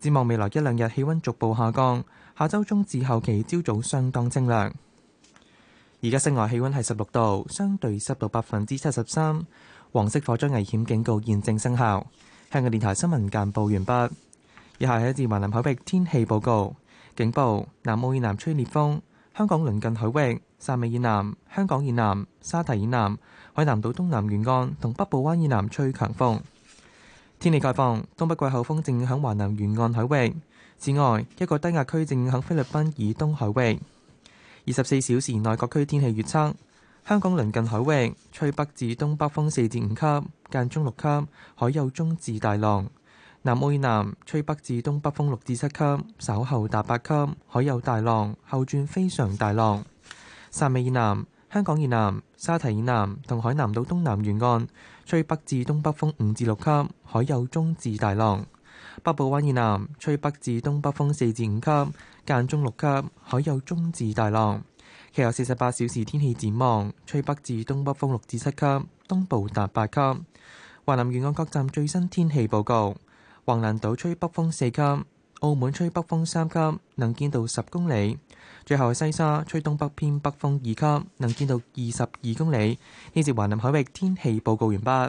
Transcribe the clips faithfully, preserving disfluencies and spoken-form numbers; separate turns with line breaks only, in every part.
展望未來一兩日氣溫逐步下降，下週中至後期朝早相當清涼。而家室外氣溫係十六度，相對濕度百分之七十三，黃色火災危險警告現正生效。香港電台新聞簡報完畢。以下係一節華南海域天氣報告。警報：南澳以南吹烈風，香港鄰近海域、汕尾以南、香港以南、沙堤以南、海南島東南沿岸同北部灣以南吹強風。天氣概況：東北季候風正影響華南沿岸海域，此外一個低壓區正影響菲律賓以東海域。二十四小時內各區天氣預測：香港鄰近海域吹北至東北風四至五級，間中六級，海有中至大浪。南澳以南吹北至東北風六至七級，稍後達八級，海有大浪，後轉非常大浪。汕尾以南、香港以南、沙堤以南同海南島東南沿岸吹北至東北風五至六級，海有中至大浪。北部灣以南吹北至東北風四至五級，間中六級，海有中至大浪。其後四十八小時天氣展望，吹北至東北風六至七級，東部達八級。華南沿岸各站最新天氣報告。橫瀾島吹北風四級，澳門吹北風三級，能見度十公里。最後係西沙吹東北偏北風二級，能見度二十二公里。呢節華南海域天氣報告完畢。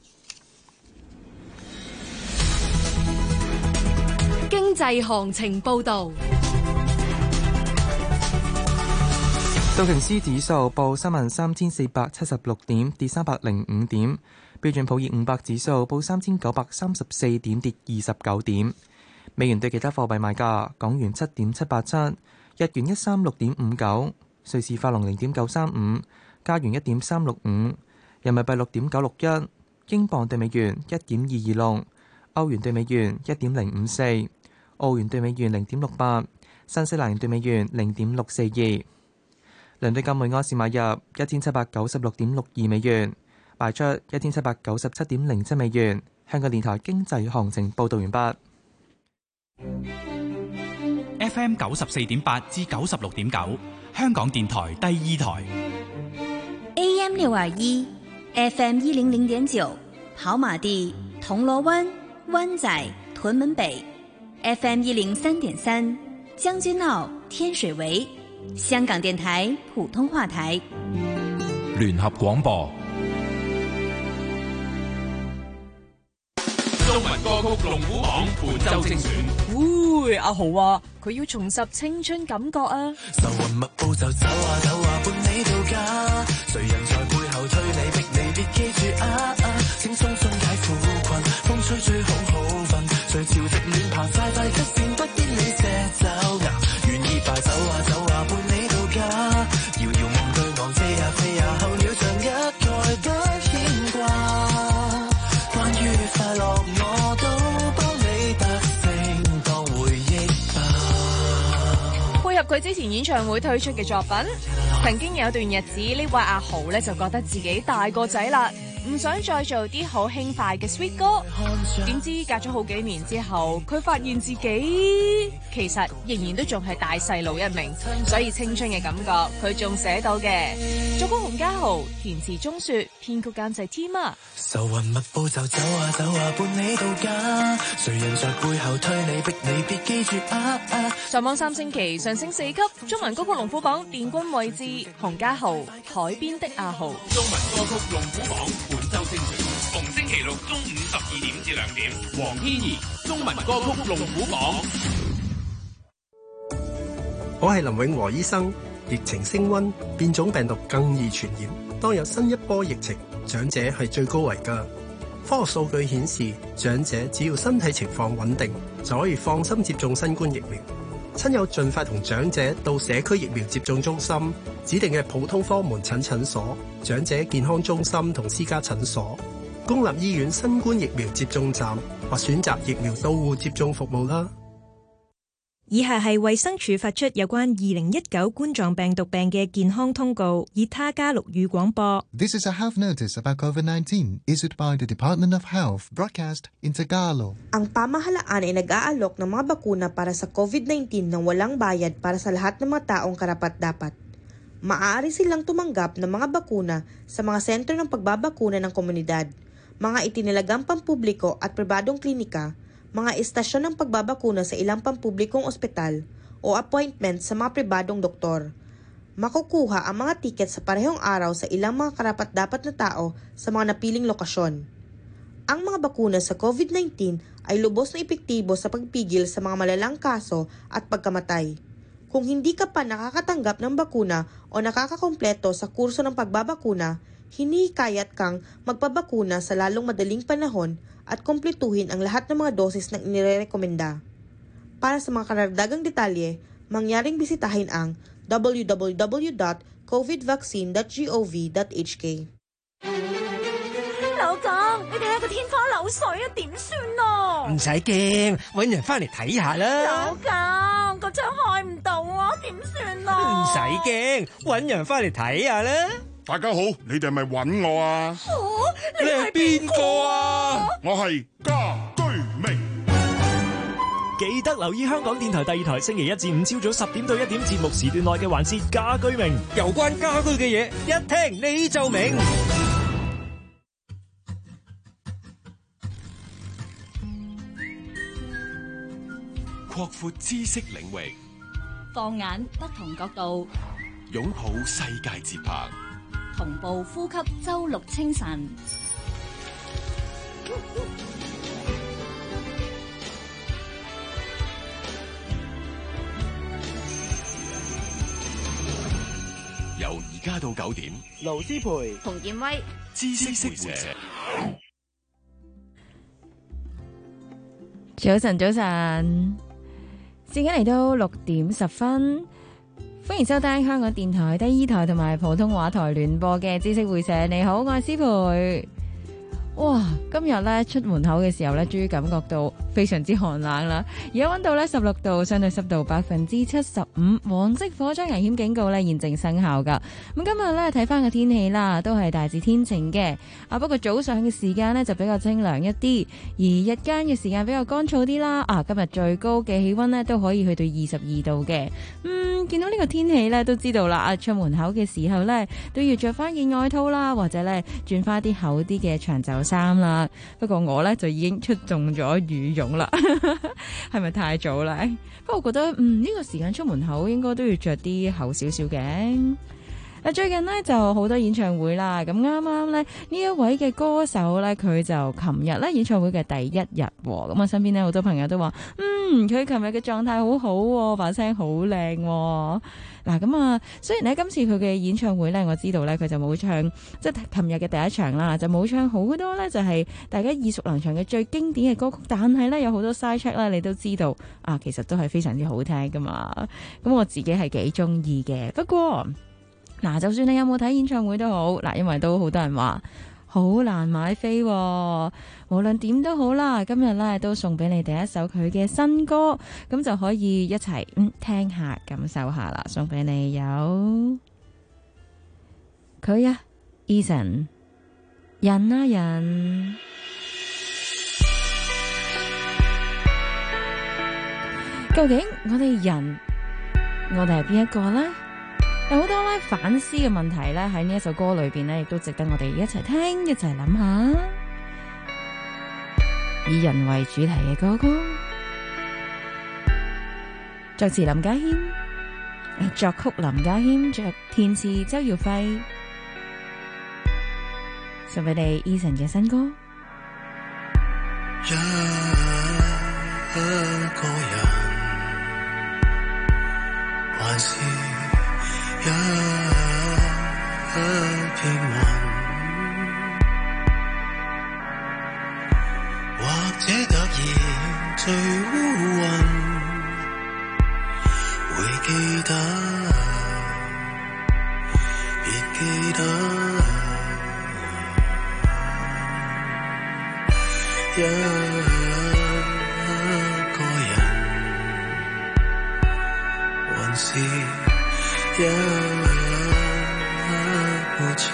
經濟行情報導。
道瓊斯指數報三萬三千四百七十六點，跌三百零五點。標準普爾五百指數報三千九百三十四點，跌二十九點。美元對其他貨幣賣價：港元七點七八七，日元一三六點五九，瑞士法郎零點九三五，加元一點三六五，人民幣六點九六一，英鎊對美元一點二二六，歐元對美元一點零五四，澳元對美元零點六八，新西蘭元對美元零點六四二。倫敦金每安士買入一千七百九十六點六二美元。賣出一千七百九十七點零七美元。香港電台經濟行情報道完畢。
F M 九十四點八至九十六點九，香港電台第二台。
A M 六二一，F M 一零零點九，跑馬地、銅鑼灣、灣仔、屯門北 ，F M 一零三點三，將軍澳、天水圍，香港電台普通話台。
聯合廣播。
中文歌曲龍虎榜本周精選。
喂，阿豪話佢要重拾青春感覺啊！
愁雲密布就走啊走啊，伴你到家。誰人在背後推你逼你，別記住啊啊！請鬆鬆解苦困，風吹吹好好瞓。誰潮汐亂爬快快出線，不必你借走呀。願意吧走啊走啊，伴你到家。遙遙夢對岸飛呀飛呀，候鳥像一概不牽掛。關於快樂我都幫你達成，當回憶吧。
配合佢之前演唱會推出嘅作品，曾經有段日子呢位阿豪呢就覺得自己大個仔啦，唔想再做啲好輕快嘅 sweet 歌。點知隔咗好幾年之後，佢發現自己其實仍然都仲係大細路一名，所以青春嘅感覺佢仲寫到嘅。作曲洪家豪，填詞鐘雪，編曲監製 Tima。
愁雲密布就走啊走啊，伴你到家。誰人在背後推你逼你，別記住啊啊！
上網三星期上升四級，中文歌曲龍虎榜殿軍位置，洪家豪《海邊的阿豪》。
中文歌曲龍虎榜本周精選，逢星期六中午十二點至兩點。黃天怡，中文歌曲龍虎榜。
我係林永和醫生。疫情升溫，變種病毒更易傳染。當有新一波疫情，長者係最高危㗎。科學數據顯示，長者只要身體情況穩定，就可以放心接種新冠疫苗。親友盡快同長者到社區疫苗接種中心、指定嘅普通科門診診所、長者健康中心同私家診所、公立醫院新冠疫苗接種站或選擇疫苗到戶接種服務啦。
以下係衛生署發出有關二零一九冠狀病毒病嘅健康通告，以他加祿語廣播。
This is a health notice about COVID nineteen issued by the Department of Health, broadcast in Tagalog.
Ang pamahalaan ay nag-aalok ng mga bakuna para sa COVID nineteen nang walang bayad para sa lahat ng mga taong karapat-dapat. Maaari silang tumanggap ng mga bakuna sa mga sentro ng pagbabakuna ng komunidad, mga itinilagang pampubliko at pribadong klinika, mga istasyon ng pagbabakuna sa ilang pampublikong ospital o appointment sa mga pribadong doktor. Makukuha ang mga tiket sa parehong araw sa ilang mga karapat-dapat na tao sa mga napiling lokasyon. Ang mga bakuna sa COVID nineteen ay lubos na epektibo sa pagpigil sa mga malalang kaso at pagkamatay. Kung hindi ka pa nakakatanggap ng bakuna o nakakakompleto sa kurso ng pagbabakuna, hinihikayat kang magpabakuna sa lalong madaling panahon at kumpletuhin ang lahat ng mga dosis na inirekomenda. Para sa mga karagdagang detalye, mangyaring bisitahin ang w w w dot covid vaccine dot gov dot h k。
老公，你睇下個天花漏水啊，點算啊？
唔使驚，搵人翻嚟睇下啦。
老公，個窗開唔到啊，點算啊？
唔使驚，搵人翻嚟睇下啦。
大家好，你哋係咪搵我啊？
哦，
你係邊個啊？
我係家居明。
記得留意香港電台第二台星期一至五朝早十點到一點節目時段內嘅環節家居明，
有關家居嘅嘢一聽你就明。
擴闊知識領域，
放眼不同角度，
擁抱世界節拍，
同步呼吸周六清晨。
由而家到九點，
盧思培、
馮建威，
知識會社。
早晨，早晨。時間嚟到六點十分，歡迎收聽香港電台第二台同埋普通話台聯播嘅知識會社。你好，我係思培。哇，今日咧出門口嘅時候咧，終於感覺到非常之寒冷啦。而家溫度咧十六度，相對濕度百分之七十五，黃色火災危險警告咧現正生效噶。咁今日咧睇翻個天氣啦，都係大致天晴嘅。啊，不過早上嘅時間咧就比較清涼一啲，而日間嘅時間比較乾燥啲啦。啊，今日最高嘅氣溫咧都可以去到二十二度嘅。嗯，見到呢個天氣咧都知道啦。啊，出門口嘅時候咧都要着翻件外套啦，或者咧轉翻啲厚啲嘅長袖衫啦。不過我咧就已經出動咗羽絨啦，係咪太早啦？不過我覺得嗯呢、這個時間出門口應該都要着啲厚少少嘅。最近呢就好多演唱會啦，咁啱啱咧呢一位嘅歌手咧，佢就琴日咧演唱會嘅第一日，咁我身邊咧好多朋友都話，嗯，佢琴日嘅狀態好好，把聲好靚。嗱，咁啊，雖然咧今次佢嘅演唱會咧，我知道咧佢就冇唱，即係琴日嘅第一場啦，就冇唱好多咧，就係大家耳熟能詳嘅最經典嘅歌曲，但係咧有好多 side track 咧，你都知道啊，其實都係非常之好聽噶嘛。咁我自己係幾中意嘅，不過。嗱，就算你有冇睇演唱會都好，嗱，因為都好多人話好難買飛，無論點都好啦，今日咧都送俾你第一首佢嘅新歌，咁就可以一齊嗯聽下感受下啦，送俾你有佢啊 Eason 人啊人，究竟我哋人，我哋係邊一個呢？有好多咧反思嘅問題咧，喺呢一首歌裏邊咧，亦都值得我哋一齊聽，一齊諗下。以人為主題嘅歌曲，作詞林家謙，作曲林家謙，作填詞周耀輝，送俾你 Eason 嘅新歌。
一個人，還是一片雲，或者突然最烏雲，會記得，別記得，一個人，還是一壺塵，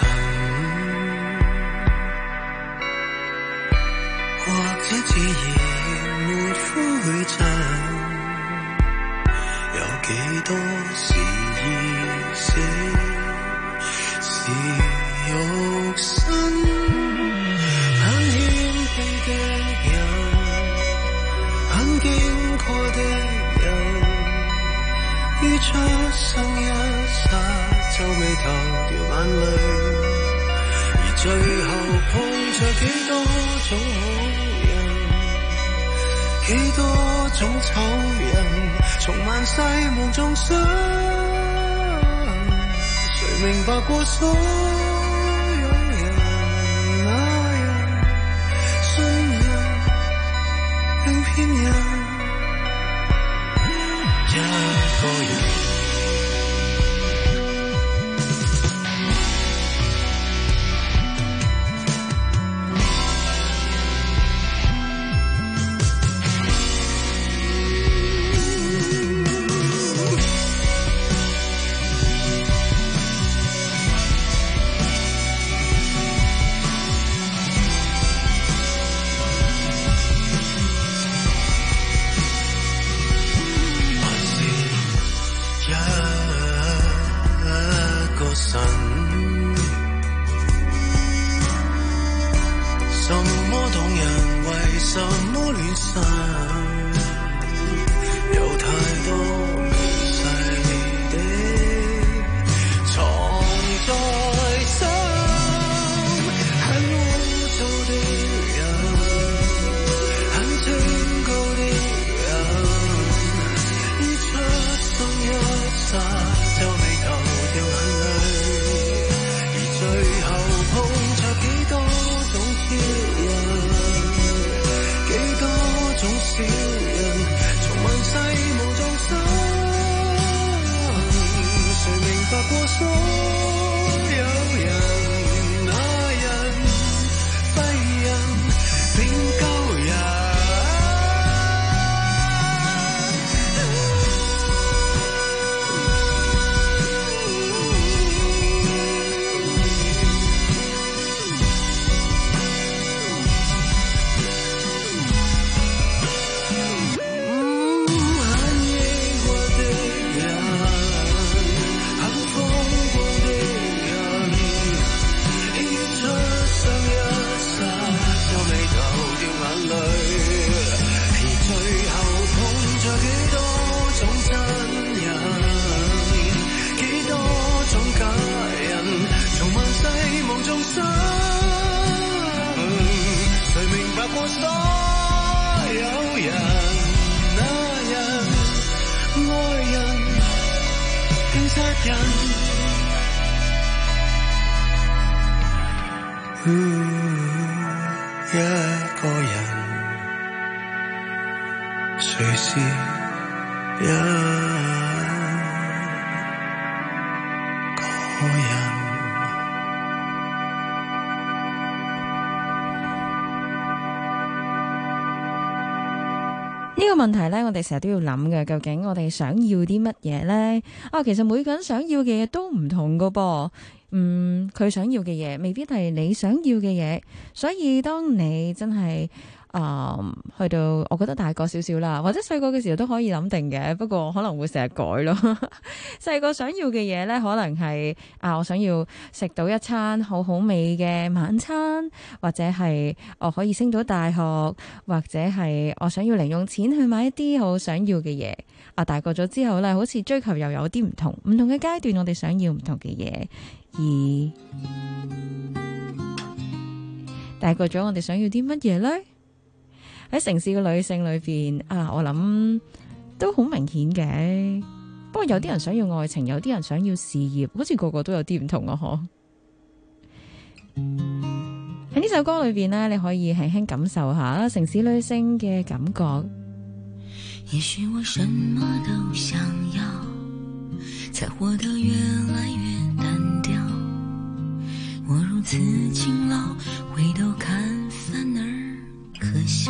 或者自然沒灰塵，有幾多是意識，是肉身，很謙卑的人， 過的人，於出生一剎皺眉頭掉眼淚，而最後碰着幾多種好人，幾多種醜人，從萬世夢中想，誰明白過所有人，那人信人並騙人，一個人。
呢個問題呢，我哋成日都要諗嘅，究竟我哋想要啲乜嘢呢？啊，其實每個人想要嘅嘢都唔同噶噃。嗯，佢想要嘅嘢未必係你想要嘅嘢，所以當你真係啊、呃、去到，我覺得大個少少啦，或者細個嘅時候都可以諗定嘅，不過可能會成日改咯。細個想要嘅嘢呢，可能係啊，我想要食到一餐好好味嘅晚餐，或者係我可以升到大學，或者係我想要零用錢去買一啲好想要嘅嘢。啊，大個咗之後呢，好似追求又有啲唔同，唔同嘅階段，我哋想要唔同嘅嘢。而大個咗，我哋想要啲乜嘢呢？喺城市嘅女性裏邊啊，我諗都好明顯嘅。不過有啲人想要愛情，有啲人想要事業，好似個個都有啲唔同啊！嗬。喺呢首歌裏邊呢，你可以輕輕感受下城市女性嘅感覺。
也許我什麼都想要，才活得越來越單調。我如此勤勞，回頭看反而可笑。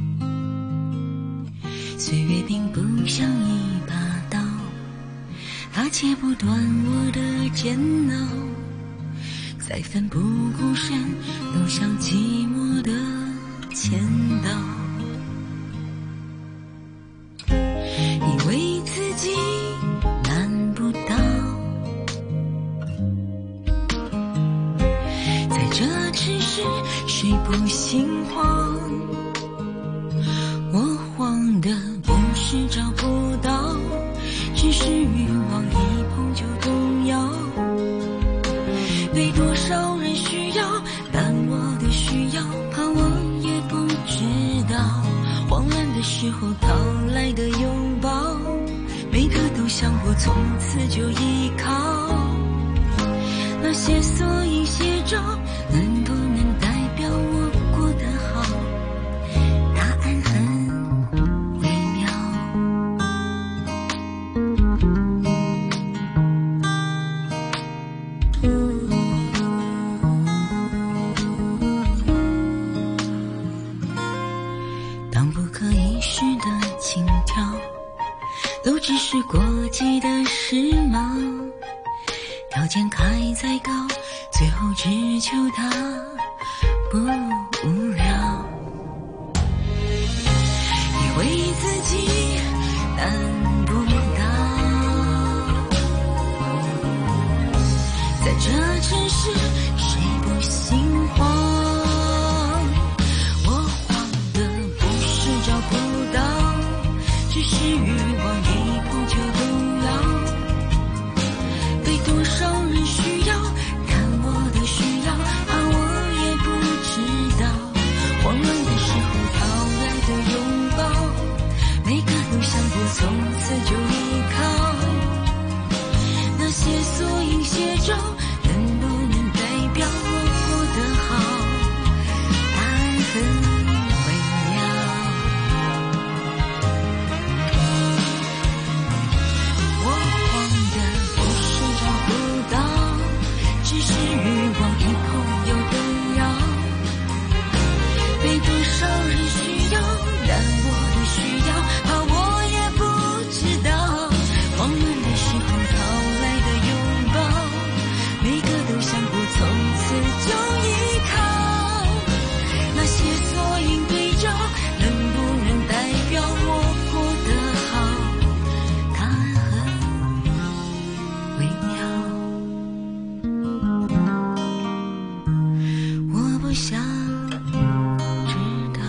歲月並不像一把刀，它切不斷我的煎熬，在奮不顧身走向寂寞的前道。以為自己難不倒，在這城市誰不心慌？我慌的不是找不到，只是欲望一碰就动摇。被多少人需要，但我的需要怕我也不知道。慌乱的时候讨来的拥抱，每个都像我从此就依靠。那些缩影写照能不能代表我过得好？答案很微妙。当不可一世的情调都只是过季的时髦，条件开再高，最后只求它不无聊。以为自己办不到，在这城市谁不心慌？我慌的不是找不到，只是欲望一碰就动摇。多少人需要，但我的需要怕我也不知道。慌乱的时候讨来的拥抱，每个都像我从此就依靠。那些缩影写照能不能代表我过得好？答案很微妙。我慌的只是欲望一碰又动摇，被多少人需要，但我的需要怕我也不知道。慌乱的时候讨来的拥抱，每个都像我从此就依靠。那些缩影对照能不能代表我过得好？答案很微妙。我想知道。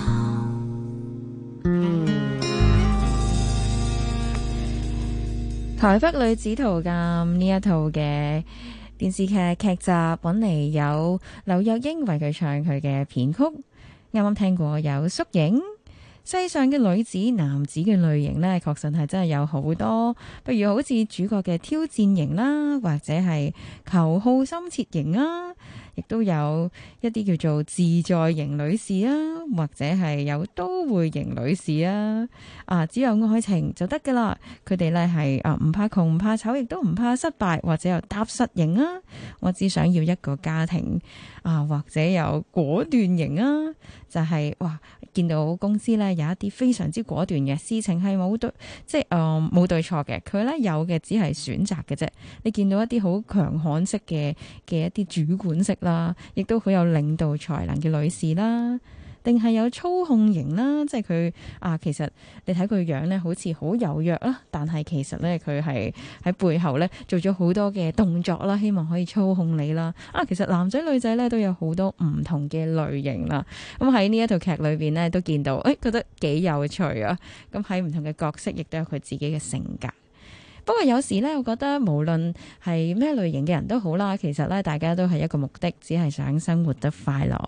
台北女子圖鑑呢一套嘅電視劇劇集揾嚟有劉若英為佢唱佢嘅編曲，啱啱聽過有縮影。世上嘅女子男子嘅類型呢，確實係真係有好多，不如好似主角嘅挑戰型啦，或者係求好心切型啊，亦都有一啲叫做自在型女士啊，或者係有都會型女士啊。啊，只有愛情就得噶啦，佢哋呢係啊唔怕窮唔怕醜，亦都唔怕失敗，或者有踏實型啊。我只想要一個家庭啊，或者有果斷型啊，就係、是、哇見到公司呢有一啲非常之果斷嘅事情係冇對，即係誒冇對錯嘅，佢呢有嘅只係選擇嘅啫。你見到一啲好強悍式嘅嘅一啲主管式啦，亦都好有領導才能嘅女士啦。定係有操控型啦，即係佢啊，其實你睇佢樣咧，好似好柔弱啦，但係其實咧佢係喺背後咧做咗好多嘅動作啦，希望可以操控你啦。啊，其實男仔女仔咧都有好多唔同嘅類型啦。咁喺呢一套劇裏邊咧都見到，誒、哎、覺得幾有趣啊！咁喺唔同嘅角色，亦都有佢自己嘅性格。不過有時咧，我覺得無論係咩類型嘅人都好啦，其實咧大家都係一個目的，只係想生活得快樂。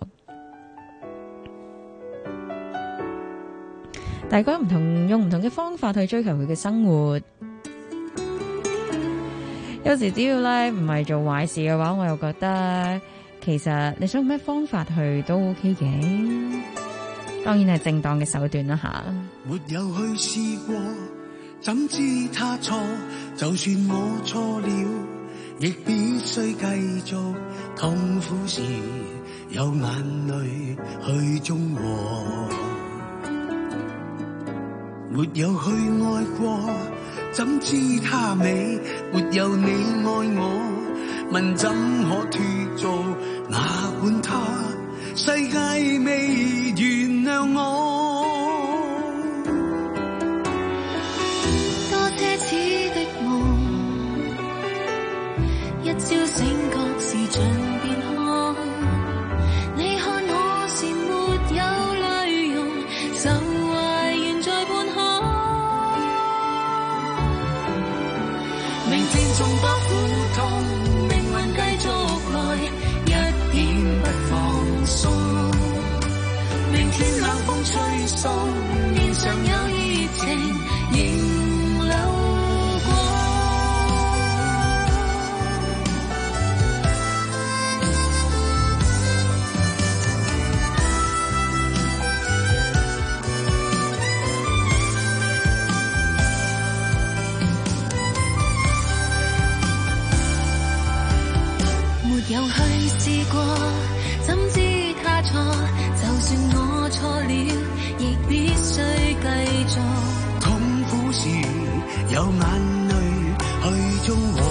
大家唔同用唔同嘅方法去追求佢嘅生活，有時只要咧唔係做壞事嘅話，我又覺得其實你想用咩方法去都 OK 嘅，當然係正當嘅手段啦吓。
沒有去試過，怎知他錯？就算我錯了，亦必須繼續。痛苦時有眼淚去中和。沒有去愛過，怎知他美？沒有你愛我，問怎可脫做？哪管他世界未原諒我。
多奢侈的夢，一朝醒覺是像變空。你看我是沒有淚容，就懷懸在半空。 縱多苦痛，命運繼續來，一點不放鬆。明天冷風吹送，面上有熱情仍流過。沒有去試過，怎知他錯？就算我錯了，亦必須繼續。
痛苦時有眼淚去中和，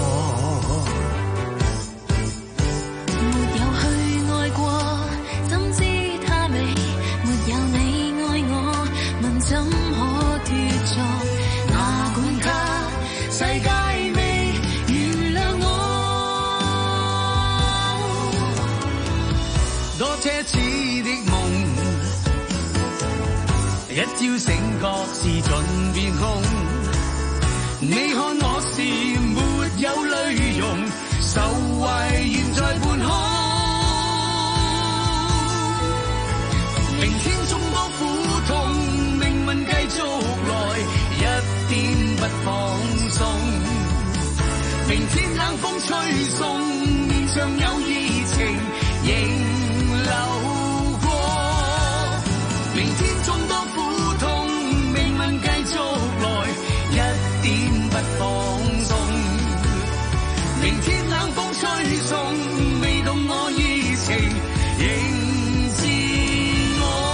沒有去愛過，怎知他美？沒有你愛我，問怎可脫錯？哪管他世界未原諒我。
多奢侈的夢，一朝醒覺是盡變空。你看我是沒有淚容，愁懷現在半空。明天縱多苦痛，命運繼續來，一點不放鬆。明天冷風吹送，面上有熱情仍流過。明天縱多苦痛，命運繼續來，一點不放鬆。明天冷風吹送，未懂我熱情仍自我。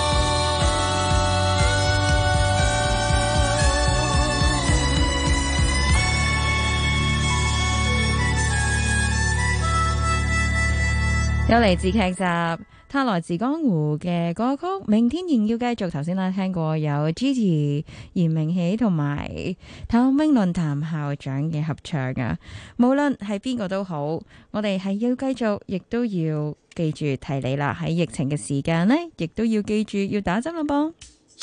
有嚟自劇集《他來自江湖》嘅歌曲《明天仍要繼續》。頭先啦聽過有 Gigi、嚴明喜同埋譚詠麟譚校長嘅合唱啊！無論係邊個都好，我哋係要繼續，亦都要記住提你啦。喺疫情嘅時間呢，亦都要記住要打針啦噃。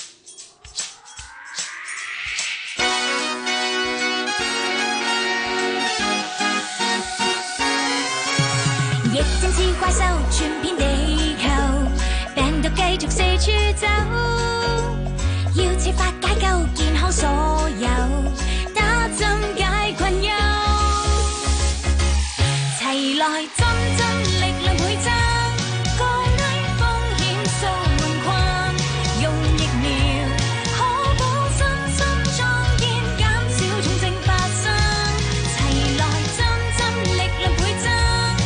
疫症似怪獸，傳遍地球，病毒繼續四處走，要設法解救健康所有，打針解困憂，齊來針針力量倍增，降低風險掃門困，用疫苗可保身心壯健，減少重症發生，齊來針針力量倍增。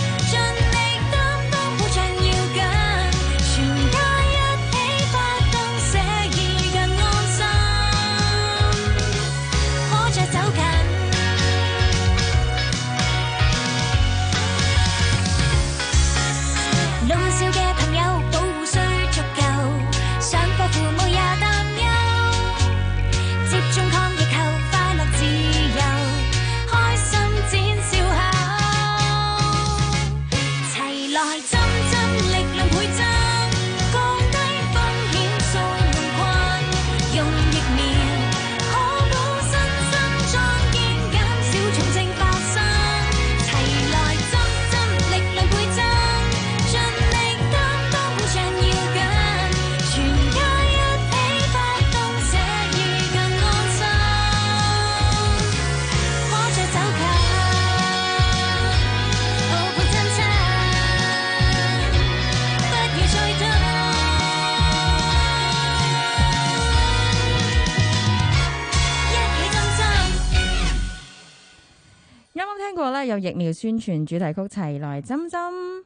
有疫苗宣傳主題曲齊來針針，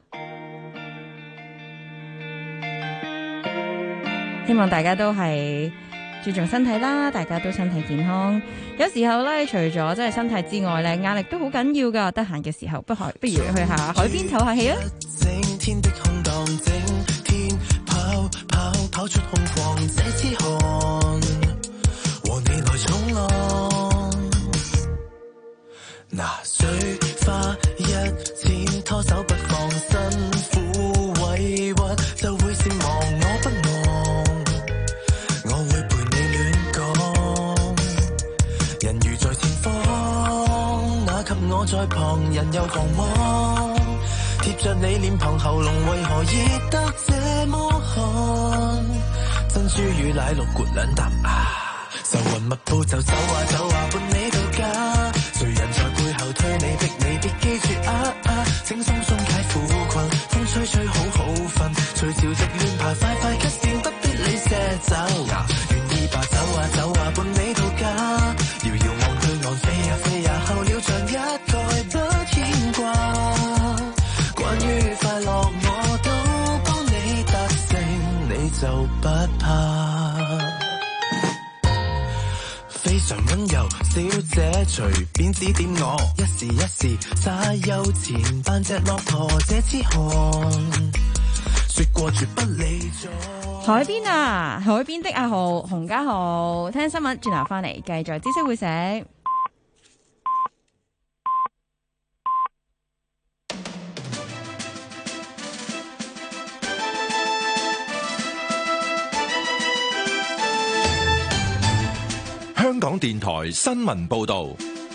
希望大家都係注重身體啦，大家都身體健康。有時候咧，除咗真係身體之外咧，壓力都好緊要噶。得閒嘅時候，不海不如去下海邊唞下氣啊！
整天的空蕩，整天跑跑跑出空曠，這次寒和你來衝浪。拿水花一濺，拖手不放，辛苦委屈就會善忘，我不忘，我會陪你亂講。人如在前方，那給我在旁人又狂妄，貼着你臉龐喉嚨為何熱得這麼寒？珍珠與奶綠罐兩啖啊，愁雲密布就走啊走啊伴你到家，誰人在背後推你逼你別記住啊啊，請鬆鬆解苦困，風吹吹好好瞓，隨潮汐亂爬快快咳線不必你卸走，願意吧走啊走啊伴你到家，遙遙望去岸飛呀飛呀候鳥像一概不牽掛，關於快樂我都幫你達成，你就不怕。非常溫柔小姐隨便指點我，一時一時沙丘前扮隻駱駝這痴漢，說過絕不理睬。
海邊啊，海邊的阿豪洪家豪，聽新聞轉頭翻嚟繼續知識會社。
香港電台新聞報導，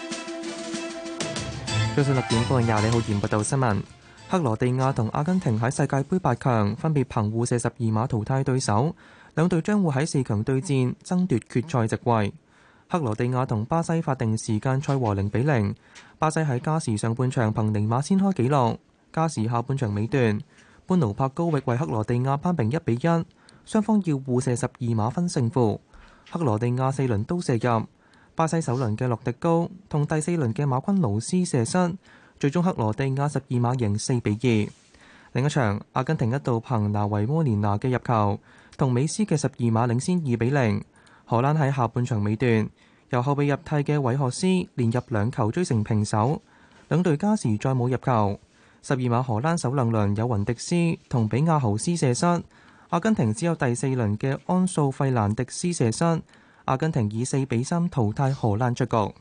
早上六點半廿李浩然報道新聞。克羅地亞同阿根廷喺世界盃八強分別憑互射十二碼淘汰對手，兩隊將會喺四強對戰，爭奪決賽席位。克羅地亞同巴西法定時間賽和零比零，巴西喺加時上半場憑尼馬先開紀錄，加時下半場尾段，班奴柏高域為克羅地亞扳平一比一，雙方要互射十二碼分勝負。克羅地亞四輪都射入，巴西首輪嘅洛迪高同第四輪嘅馬昆勞斯射失，最終克羅地亞十二碼贏四比二。另一場，阿根廷一度憑拿維摩連拿嘅入球同美斯嘅十二碼領先二比零。荷蘭喺下半場尾段由後備入替嘅韋赫斯連入兩球追成平手，兩隊加時再冇入球。十二碼荷蘭首兩輪有雲迪斯同比亞豪斯射失。阿根廷只有第四輪嘅安素費蘭迪斯射失，阿根廷以四比三淘汰荷蘭出局。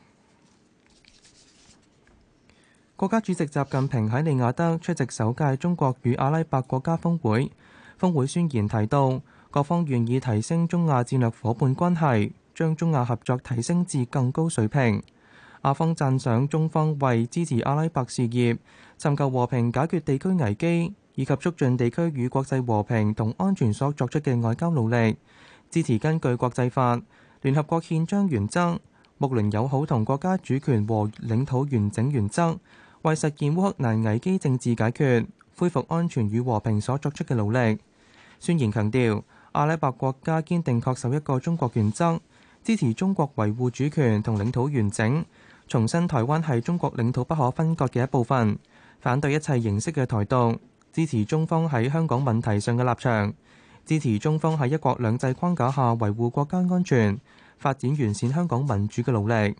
國家主席習近平喺利雅得出席首屆中國與阿拉伯國家峰會，峰會宣言提到，各方願意提升中亞戰略夥伴關係，將中亞合作提升至更高水平。阿方讚賞中方為支持阿拉伯事業、尋求和平解決地區危機以及促進地區與國際和平同安全所作出嘅外交努力，支持根據國際法、聯合國憲章原則、睦鄰友好同國家主權和領土完整原則，為實現烏克蘭危機政治解決、恢復安全與和平所作出嘅努力。宣言強調，阿拉伯國家堅定恪守一個中國原則，支持中國維護主權同領土完整，重申台灣係中國領土不可分割嘅一部分，反對一切形式嘅台獨，支持中方喺香港問題上嘅立場，支持中方喺一國兩制框架下維護國家安全、發展完善香港民主嘅努力。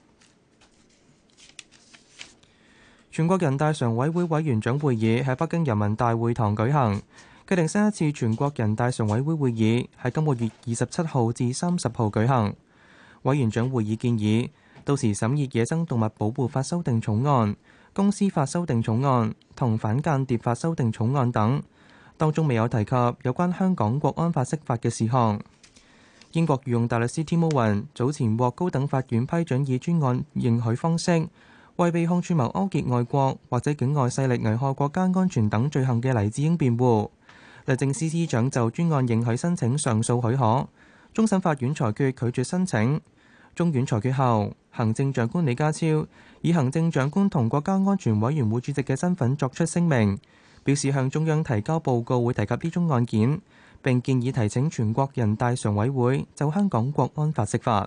全國人大常委會委員長會議喺北京人民大會堂舉行，決定新一次全國人大常委會會議喺今個月二十七號至三十號舉行。委員長會議建議，到時審議野生動物保護法修訂草案、公司法修訂草案同反間諜法修訂草案等，當中未有提及有關香港國安法釋法嘅事項。英國御用大律師 Tim Owen 早前獲高等法院批准以專案認許方式，為被控串謀勾結外國或者境外勢力危害國家安全等罪行嘅黎智英辯護。律政司司長就專案認許申請上訴許可，終審法院裁決拒絕申請。中院裁決後，行政長官李家超以行政長官同國家安全委員會主席嘅身份作出聲明，表示向中央提交報告會提及呢宗案件，並建議提請全國人大常委會就香港國安法釋法。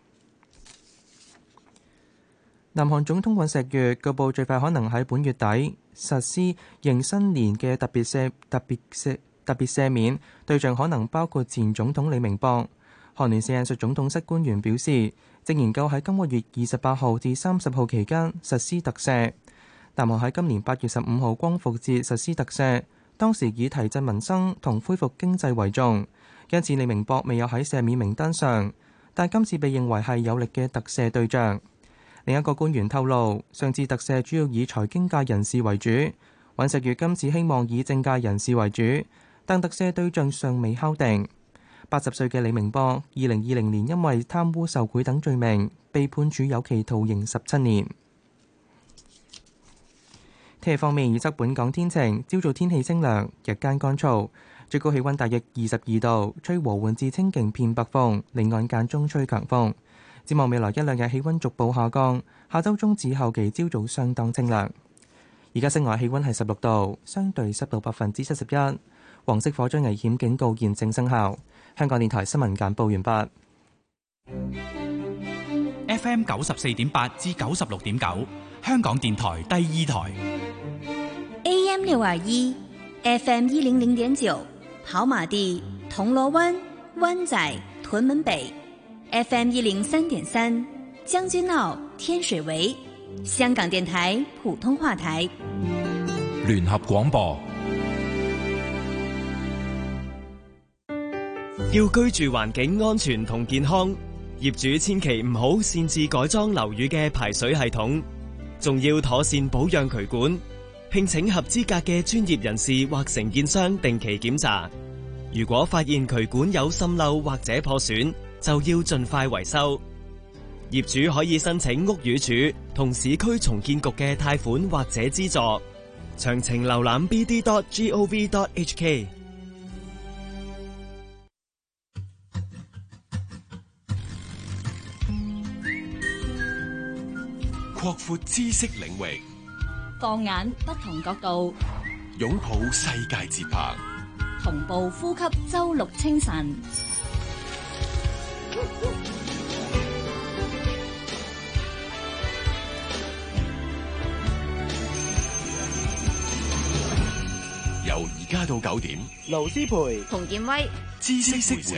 南韓總統尹錫悅據報最快可能喺本月底實施迎新年嘅特別赦特別赦特別赦免，對象可能包括前總統李明博。韓聯社引述總統室官員表示，正研究喺今個月二十八號至三十號期間實施特赦。南韓喺今年八月十五號光復節實施特赦，當時以提振民生同恢復經濟為重，因此李明博未有喺赦免名單上，但今次被認為係有力嘅特赦對象。另一個官員透露，上次特赦主要以財經界人士為主，尹錫悅今次希望以政界人士為主，但特赦對象尚未敲定。八十歲嘅李明博，二零二零年因為貪污受賄等罪名被判處有期徒刑十七年。 聽日方面預測本港天晴，朝早天氣清涼，日間乾燥，最高氣溫大約二十二度，吹和緩至清勁偏北風，離岸間中吹強風。展望未來一兩日氣溫逐步下降，下週中至後期朝早相當清涼。而家室外氣溫係十六度，相對濕度百分之七十一，黃色火災危險警告現正生效。香港電台新聞簡報完畢。
F M 九十四點八至九十六點九，香港電台第二台。
A M 六二一，F M 一零零點九，跑馬地、銅鑼灣、灣仔、屯門北；F M 一零三點三，將軍澳、天水圍。香港電台普通話台。
聯合廣播。
要居住環境安全同健康，業主千祈唔好擅自改裝樓宇嘅排水系統，仲要妥善保養渠管，聘請合資格嘅專業人士或承建商定期檢查。如果發現渠管有滲漏或者破損，就要盡快維修。業主可以申請屋宇署同市區重建局嘅貸款或者資助，詳情瀏覽 b d dot gov dot h k。
擴闊知識領域，
放眼不同角度，
擁抱世界節拍，
同步呼吸周六清晨。
由而家到九點，
盧思培、
洪建威，
知識識者。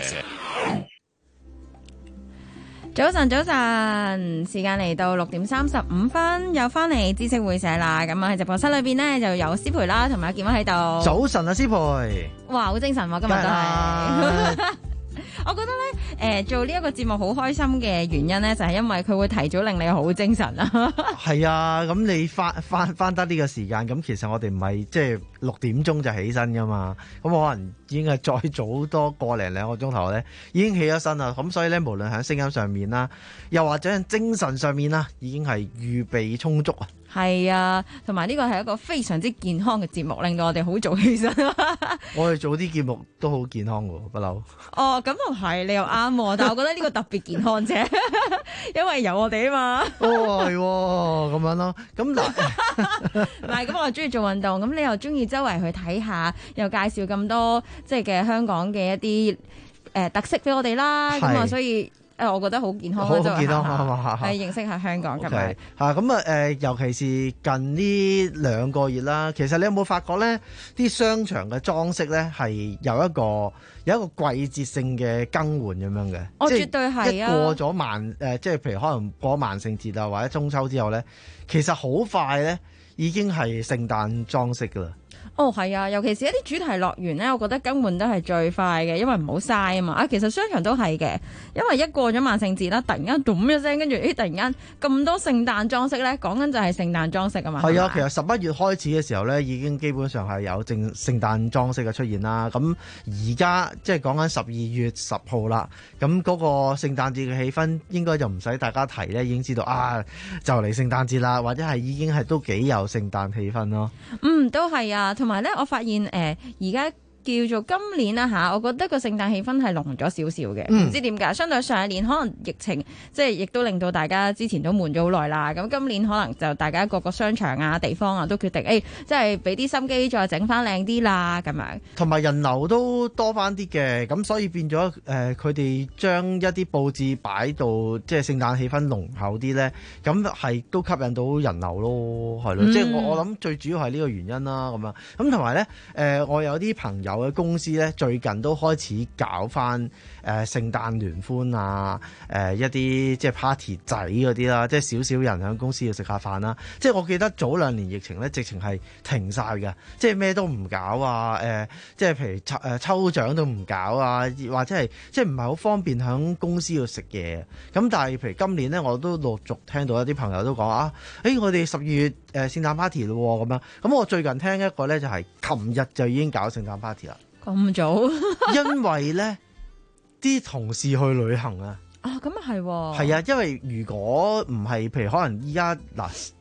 早晨，早晨，時間嚟到六點三十五分，又翻嚟知識會社啦。咁啊喺直播室裏邊呢，就有思培啦，同埋阿建威喺度。
早晨啊，思培，
哇，好精神喎、啊，今日都係。我覺得咧，誒、呃，做呢一個節目好開心嘅原因咧，就係、是、因為佢會提早令你好精神啊。
係啊，咁你翻翻翻得呢個時間，咁其實我哋唔係即係六點鐘就起身噶嘛，咁可能已經係再早多個零兩個鐘頭咧，已經起咗身啦。咁所以咧，無論喺聲音上面啦，又或者喺精神上面啦，已經係預備充足啊。
係啊，同埋呢個係一個非常之健康嘅節目，令到我哋好早起身。
我哋做啲節目都好健康喎，不嬲。
哦，咁又係，你又啱，但係我覺得呢個特別健康啫，因為有我哋啊嘛。
哦，係喎，咁樣咯。咁嗱，
唔係，咁我中意做運動，咁你又中意周圍去睇下，又介紹咁多即係嘅香港嘅一啲誒、呃、特色俾我哋啦。咁啊，所以。誒，我覺得好健康，
好健康啊嘛，
係認識下香港咁樣
嚇咁啊！誒，尤其是近呢兩個月啦，其實你有冇發覺咧？啲商場嘅裝飾咧係有一個有一個季節性嘅更換咁樣嘅。
我絕對係啊！
一過咗萬誒，即係譬如可能過萬聖節啊，或者中秋之後咧，其實好快咧已經係聖誕裝飾噶啦。
哦，係啊，尤其是一啲主題樂園咧，我覺得更換都係最快嘅，因為唔好嘥啊嘛。啊，其實商場都係嘅，因為一過咗萬聖節啦，突然間咚一聲，跟住咦，突然間咁多聖誕裝飾咧，講緊就係聖誕裝飾啊嘛。
係啊，其實十一月開始嘅時候咧，已經基本上係有正聖誕裝飾嘅出現啦。咁而家即係講緊十二月十號啦，咁嗰個聖誕節嘅氣氛應該就唔使大家提咧，已經知道啊，就嚟聖誕節啦，或者係已經係都幾有聖誕氣氛咯。
嗯，都係啊。同埋咧，我發現誒而家叫做今年啦嚇，我覺得個聖誕氣氛係濃咗少少嘅，唔、嗯、知點解。相對上一年可能疫情即係亦都令到大家之前都悶咗好耐啦。咁今年可能就大家各個商場啊、地方啊都決定誒，即係俾啲心機再整翻靚啲啦咁樣。同
埋人流都多翻啲嘅，咁所以變咗誒，佢哋將一啲佈置擺到即係聖誕氣氛濃厚啲咧，咁係都吸引到人流咯，係咯。嗯、即係我我諗最主要係呢個原因啦，咁樣。咁同埋咧誒，我有啲朋友嘅公司咧，最近都開始搞翻誒、呃、聖誕聯歡啊，誒、呃、一啲即係 party 仔嗰啲啦，即係少少人喺公司要食下飯啦。即係我記得早兩年疫情咧，直情係停晒嘅，即係咩都唔搞啊，誒、呃、即係譬如抽誒抽獎都唔搞啊，或者係即係唔係好方便喺公司度食嘢。咁但係譬如今年咧，我都陸續聽到一啲朋友都講啊，誒、欸、我哋十二月誒、呃、聖誕 party 咯咁樣。咁我最近聽一個咧就係琴日就已經搞聖誕 party 啦。
咁早？
因為咧啲同事去旅行啊。
啊，咁啊係喎。
係啊，因為如果唔係，譬如可能依家嗱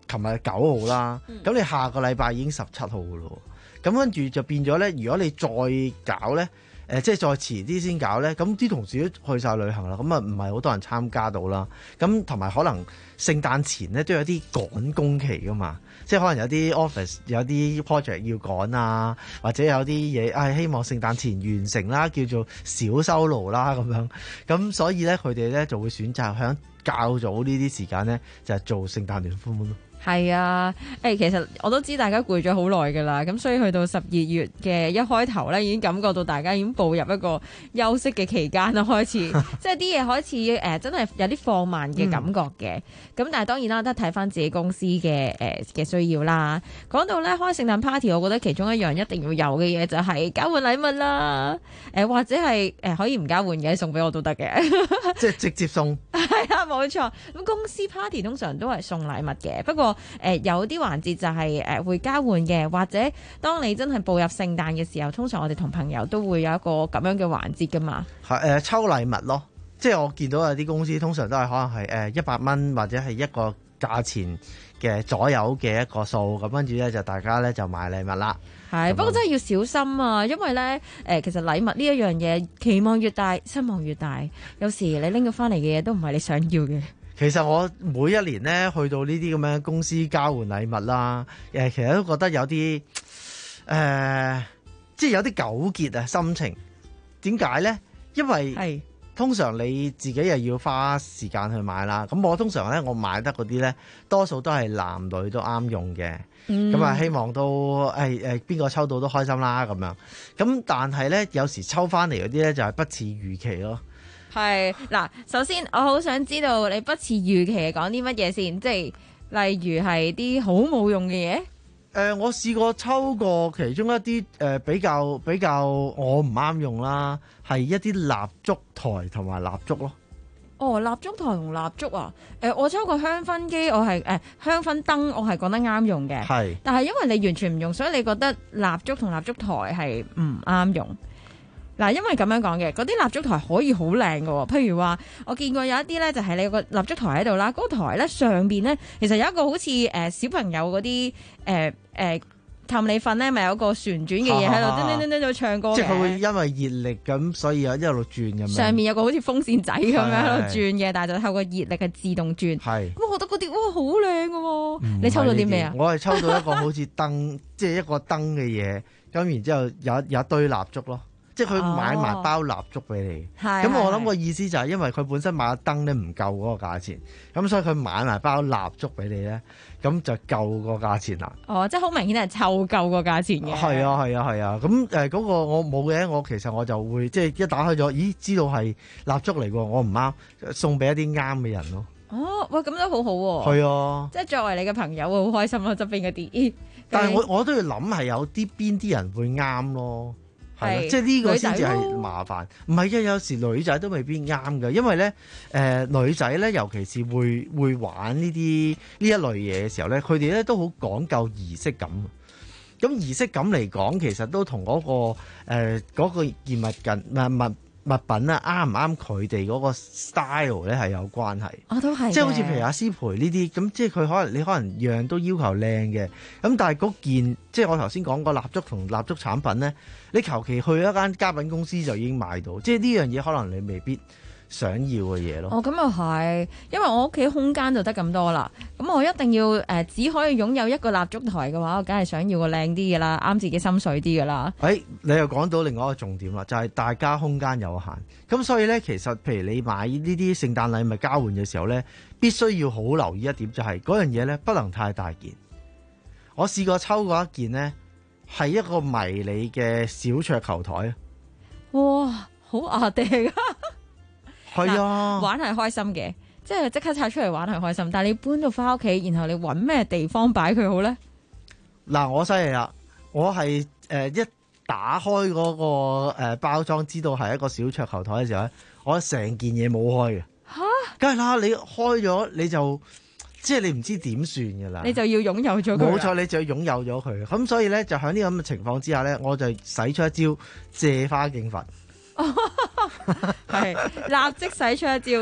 琴日九號啦，咁、嗯、你下個禮拜已經十七號噶咯，咁跟住就變咗咧，如果你再搞咧。誒、呃、即係再遲啲先搞呢，咁啲同事都去晒旅行啦，咁啊唔係好多人參加到啦。咁同埋可能聖誕前呢都有啲趕工期噶嘛，即係可能有啲 office 有啲 project 要趕啊，或者有啲嘢唉希望聖誕前完成啦，叫做小收爐啦咁樣。咁所以呢，佢哋呢就會選擇響較早呢啲時間呢，就係做聖誕聯歡咯。
係啊，誒，其實我都知大家攰咗好耐噶啦，咁所以去到十二月嘅一開頭咧，已經感覺到大家已經步入一個休息嘅期間啦，開始即係啲嘢開始誒、呃，真係有啲放慢嘅感覺嘅。咁、嗯、但係當然啦，都睇翻自己公司嘅誒嘅需要啦。講到咧開聖誕 party，我覺得其中一樣一定要有嘅嘢就係交換禮物啦。誒、呃、或者係誒可以唔交換嘅，送俾我都得嘅，
即係直接送。
係啊，冇錯。咁公司 party 通常都係送禮物嘅，不過。誒、呃、有啲環節就係、是、誒、呃、會交換嘅，或者當你真係步入聖誕嘅時候，通常我哋同朋友都會有一個咁樣嘅環節噶嘛。係誒、
呃、抽禮物咯，即係我見到有啲公司通常都係可能係誒一百蚊或者係一個價錢嘅左右嘅一個數，咁跟住咧就大家咧就買禮物啦。係，
不過真係要小心啊，因為咧誒、呃、其實禮物呢一樣嘢，期望越大，失望越大。有時你拎到翻嚟嘅嘢都唔係你想要嘅。
其實我每一年咧去到呢啲咁樣公司交換禮物啦，誒，其實都覺得有啲誒、呃，即係有啲糾結啊心情。點解咧？因為通常你自己又要花時間去買啦。咁我通常咧，我買得嗰啲咧，多數都係男女都啱用嘅。咁、嗯、啊，希望都誒誒邊個抽到都開心啦咁樣。咁但係咧，有時抽翻嚟嗰啲咧就係不似預期咯。
係嗱，首先我好想知道你不似預期講啲乜嘢先，即係例如係啲好冇用嘅嘢。誒、
呃，我試過抽過其中一啲誒、呃、比較比較我唔啱用啦，係一啲蠟燭台同埋蠟燭咯。
哦，蠟燭台同蠟燭啊？誒、呃，我抽過香薰機，我係誒、呃、香薰燈，我係覺得啱用嘅。係，但係因為你完全唔用，所以你覺得蠟燭同蠟燭台係唔啱用。嗱，因為咁樣講嘅，嗰啲蠟燭台可以好靚㗎，譬如話，我見過有一啲咧，就係你個蠟燭台喺度啦，嗰、嗰個台咧上邊咧，其實有一個好似誒、呃、小朋友嗰啲誒誒氹你瞓咧，咪有一個旋轉嘅嘢喺度，叮叮叮叮唱歌嘅。即係佢會因為熱力咁，所以有一路轉咁樣。上面有個好似風扇仔咁樣喺度轉嘅，但係就透過熱力嘅自動轉。係。咁我覺得嗰啲哇好靚㗎，你抽到啲咩啊？
我係抽到一個好似燈，即係一個燈嘅嘢，咁然之後有有一堆蠟燭咯。即係佢買埋包蠟燭俾你，咁、哦、我諗個意思就係因為佢本身買嘅燈咧唔夠嗰個價錢，咁所以佢買埋包蠟燭俾你咧，咁就夠個價錢啦。
哦，即係好明顯係湊夠個價錢嘅。係
啊係啊係啊，咁誒嗰個我冇嘅，我其實我就會即係一打開咗，咦知道係蠟燭嚟㗎，我唔啱，送俾一啲啱嘅人咯。
哦，喂，咁都好好喎。係啊，即係作為你嘅朋友會好開心咯，側邊嗰啲。
但係我我都要諗係有啲邊啲人會啱咯。係，即係呢個先至係麻煩。唔係嘅，有時女仔都未必啱嘅，因為咧，誒、呃、女仔咧，尤其是會會玩呢啲呢一類嘢嘅時候咧，佢哋咧都好講究儀式感。咁儀式感嚟講，其實都同嗰、嗰個誒嗰、呃嗰個件物近物物物品啊，啱唔啱佢哋嗰個 style 咧係有關係。
我都係，
即係好似譬如阿師培呢啲，咁即係佢可能你可能樣都要求靚嘅，咁但係嗰件即係我頭先講個蠟燭同蠟燭產品咧，你求其去一間家品公司就已經買到，即係呢樣嘢可能你未必想要嘅嘢咯。
哦，咁又係，因為我屋企空間就得咁多啦，咁我一定要誒、呃、只可以擁有一個蠟燭台嘅話，我梗係想要個靚啲嘅啦，啱自己心水啲嘅啦。
誒、哎，你又講到另外一個重點啦，就係、是、大家空間有限，咁所以咧，其實譬如你買呢啲聖誕禮物交換嘅時候咧，必須要好留意一點，就係嗰樣嘢咧不能太大件。我試過抽過一件呢，係一個迷你嘅小桌球台。
哇，好牙定啊！
係啊，
玩係開心嘅，即係即刻拆出嚟玩係開心。但係你搬到翻屋企，然後你揾咩地方擺佢好咧？
嗱，我犀利啦！我係誒、呃、一打開嗰、嗰個誒、呃、包裝，知道係一個小桌球台嘅時候咧，我成件嘢冇開嘅。吓，梗係啦！你開咗你就即係你唔知點算噶啦，
你就要擁有咗佢。
冇錯，你就要擁有咗佢。咁所以咧，就喺呢咁嘅情況之下咧，我就使出一招借花敬佛。
係立即使出一招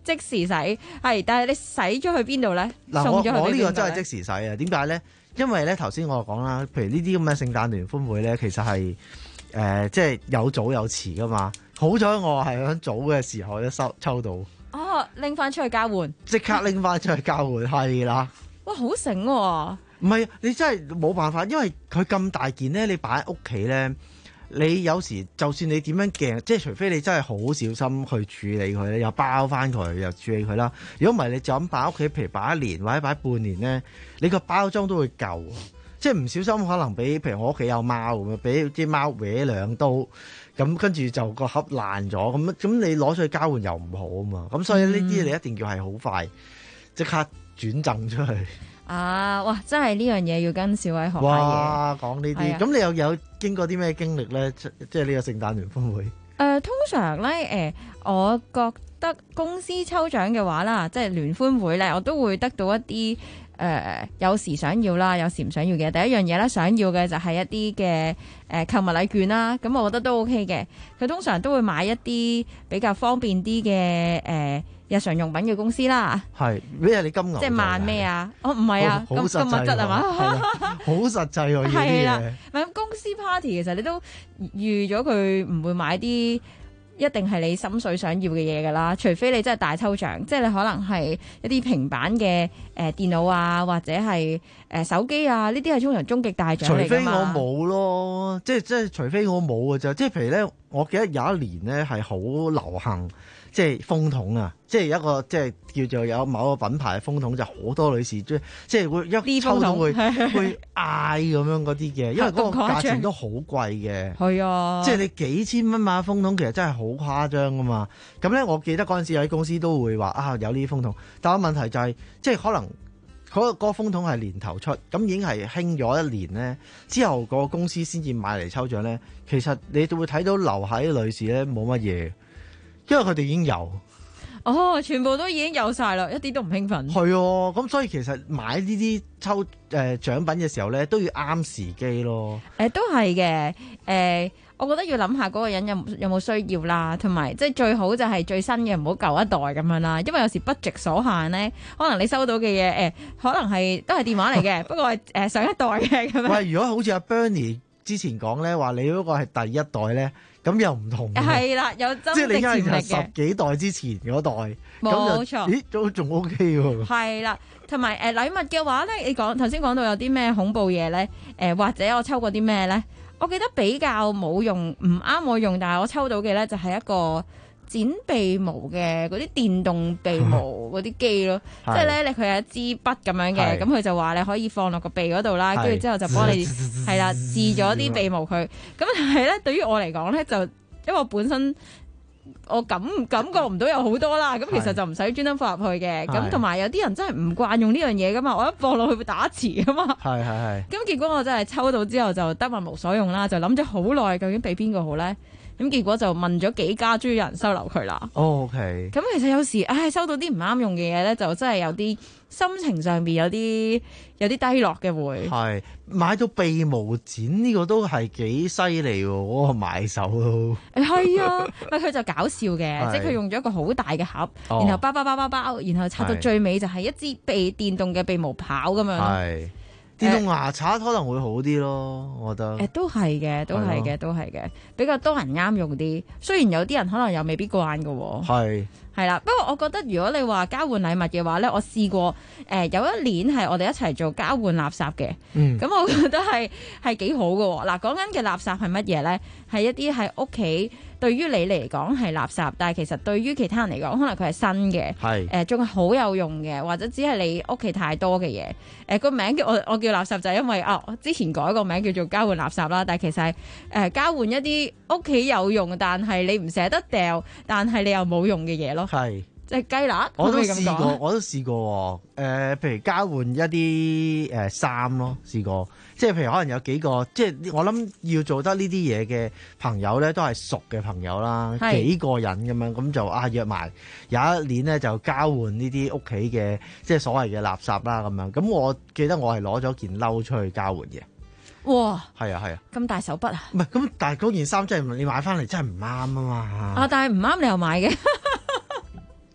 即時洗，係，但係你洗咗去邊度咧？
嗱，我
送咗去
我呢個真係
邊度呢
即時洗啊！點解咧？因為咧頭先我講啦，譬如呢啲咁嘅聖誕聯歡會咧，其實係誒、呃、即係有早有遲噶嘛。好彩我係喺早嘅時候咧收抽到，
哦，拎翻出去交換，
即刻拎翻出去交換，係啦。
哇，好醒喎！
唔係，你真係冇辦法，因為佢咁大件咧，你擺喺屋企咧，你有時就算你點樣鏡，即係除非你真係好小心去處理佢咧，又包翻佢，又處理佢啦。如果唔係，你就咁擺喺屋企，譬如擺一年或者擺半年咧，你個包裝都會舊。即係唔小心可能俾，譬如我屋企有貓咁樣，俾啲貓搲兩刀，咁跟住就個盒爛咗，咁咁你攞出去交換又唔好啊嘛。咁所以呢啲你一定要係好快即刻轉贈出去。
啊！哇，真係呢樣嘢要跟小偉學下嘢。
哇，講呢啲，
係啊
咁你又有經過啲咩經歷咧？即係呢個聖誕聯歡會。
誒、呃，通常咧，誒、我覺得公司抽獎嘅話啦，即係聯歡會咧，我都會得到一啲誒、呃有時想要啦，有時唔想要嘅。第一樣嘢咧，想要嘅就係一啲嘅誒購物禮券啦，咁我覺得都 OK 嘅。佢通常都會買一啲比較方便啲嘅誒日常用品嘅公司啦。
係咩？你金牛
即係萬咩啊？哦，唔係啊，
好
咁咁物
好實際喎
質係嘛？
係啦好實際喎呢啲
係啦
嘢。，
唔係公司 party 其實你都預咗佢唔會買啲一定係你心水想要嘅嘢㗎啦，除非你真係大抽獎，即係你可能係一啲平板嘅誒、呃、電腦啊，或者係誒、呃、手機啊，呢啲係通常終極大獎
除非我
嚟㗎嘛。
冇咯，即係即係除非我冇嘅啫。即係譬如咧，我記得有一年咧係好流行，即係風筒啊，即係一個即係叫做有某個品牌嘅風筒，就好多女士即係即係會一抽到會
呢風筒
會嗌咁樣嗰啲嘅，因為嗰個價錢都好貴嘅。
係啊，
即係你幾千蚊買風筒，其實真係好誇張噶嘛。咁咧，我記得嗰陣時喺公司都會話啊，有呢啲風筒，但係問題就係、即係可能嗰、個嗰個風筒係年頭出，咁已經係興咗一年咧，之後個公司先至買嚟抽獎咧。其實你都會睇到樓下啲女士咧冇乜嘢，因為佢哋已經有。
哦，全部都已經有晒啦，一啲都唔興奮。
係啊，咁所以其實買呢啲抽誒、呃、獎品嘅時候咧，都要啱時機咯。
誒、呃都係嘅，誒、呃我覺得要諗下嗰個人有有冇需要啦，同埋即係最好就係最新嘅，唔好舊一代咁樣啦。因為有時 budget 所限咧，可能你收到嘅嘢誒，可能係都係電話嚟嘅，不過係誒、呃、上一代嘅咁樣。
喂，如果好似阿 Bernie 之前講咧，話你嗰個係第一代咧，咁又唔同嘅。
係啦，有增
即係你
值潛力
而家係十
嘅，
幾代之前嗰代，
冇
咁就
錯
咦都仲 OK 喎。
係啦，同埋誒禮物嘅話咧，你講頭先講到有啲咩恐怖嘢咧，誒、或者我抽過啲咩咧？我記得比較冇用，唔啱我用，但係我抽到嘅咧就係一個剪鼻毛嘅嗰啲電動鼻毛嗰啲機咯，即
係
係咧你佢有一支筆咁樣嘅，
係
咁佢就話你可以放落個鼻嗰度啦，
係
跟住之後就幫你係啦試咗啲鼻毛佢，咁但係咧對於我嚟講咧就因為我本身。我感感覺唔到有好多啦，咁其實就唔使專登放入去嘅，咁
係
同埋有啲人真係唔慣用呢樣嘢噶嘛，我一放落去會打詞噶嘛，
係係係。
咁結果我真係抽到之後就得物無所用啦，就諗咗好耐究竟俾邊個好咧，咁結果就問咗幾家，終於有人收留佢啦。
哦 OK。
咁其實有時唉收到啲唔啱用嘅嘢咧，就真係有啲心情上邊有啲有啲低落嘅會。
係買到鼻毛剪呢個都係幾犀利喎，嗰個買手都。
誒係啊，咪佢就搞笑嘅，
係
即係佢用咗一個好大嘅盒，
哦
然後包包包包包，然後插到
係
最尾就係一支被電動嘅鼻毛刨咁樣咯。
係電動牙刷可能會好啲咯，我覺得。
誒都係嘅，都係
係
嘅，都係嘅，比較多人啱用啲。雖然有啲人可能又未必慣嘅喎。
係
係啦，不過我覺得如果你話交換禮物嘅話咧，我試過誒、呃、有一年係我哋一齊做交換垃圾嘅，咁、
嗯
我覺得係係幾好嘅喎。嗱，講緊嘅垃圾係乜嘢咧？係一啲喺屋企對於你嚟講係垃圾，但係其實對於其他人嚟講，可能佢係新嘅，
係
誒仲係好有用嘅，或者只係你屋企太多嘅嘢。誒、呃、個名叫我我叫垃圾就係因為啊，我之前改個名叫做交換垃圾啦，但係其實係誒、呃、交換一啲屋企有用，但係你唔捨得掉，但係你又冇用嘅嘢咯。
係。
即係雞乸，
我都
可唔可以咁
試過，
講？
我都試過喎。誒、呃，譬如交換一啲誒衫咯，試過。即係譬如可能有幾個，即係我諗要做得呢啲嘢嘅朋友咧，都係熟嘅朋友啦，
係
幾個人咁樣，咁就啊約埋有一年咧就交換呢啲屋企嘅即係所謂嘅垃圾啦咁樣。咁我記得我係攞咗件褸出去交換嘅。
哇！
係啊係啊，
咁大手筆啊！
唔係咁，但係嗰件衫真係你買翻嚟真係唔啱啊嘛。
啊，但係唔啱你又買嘅。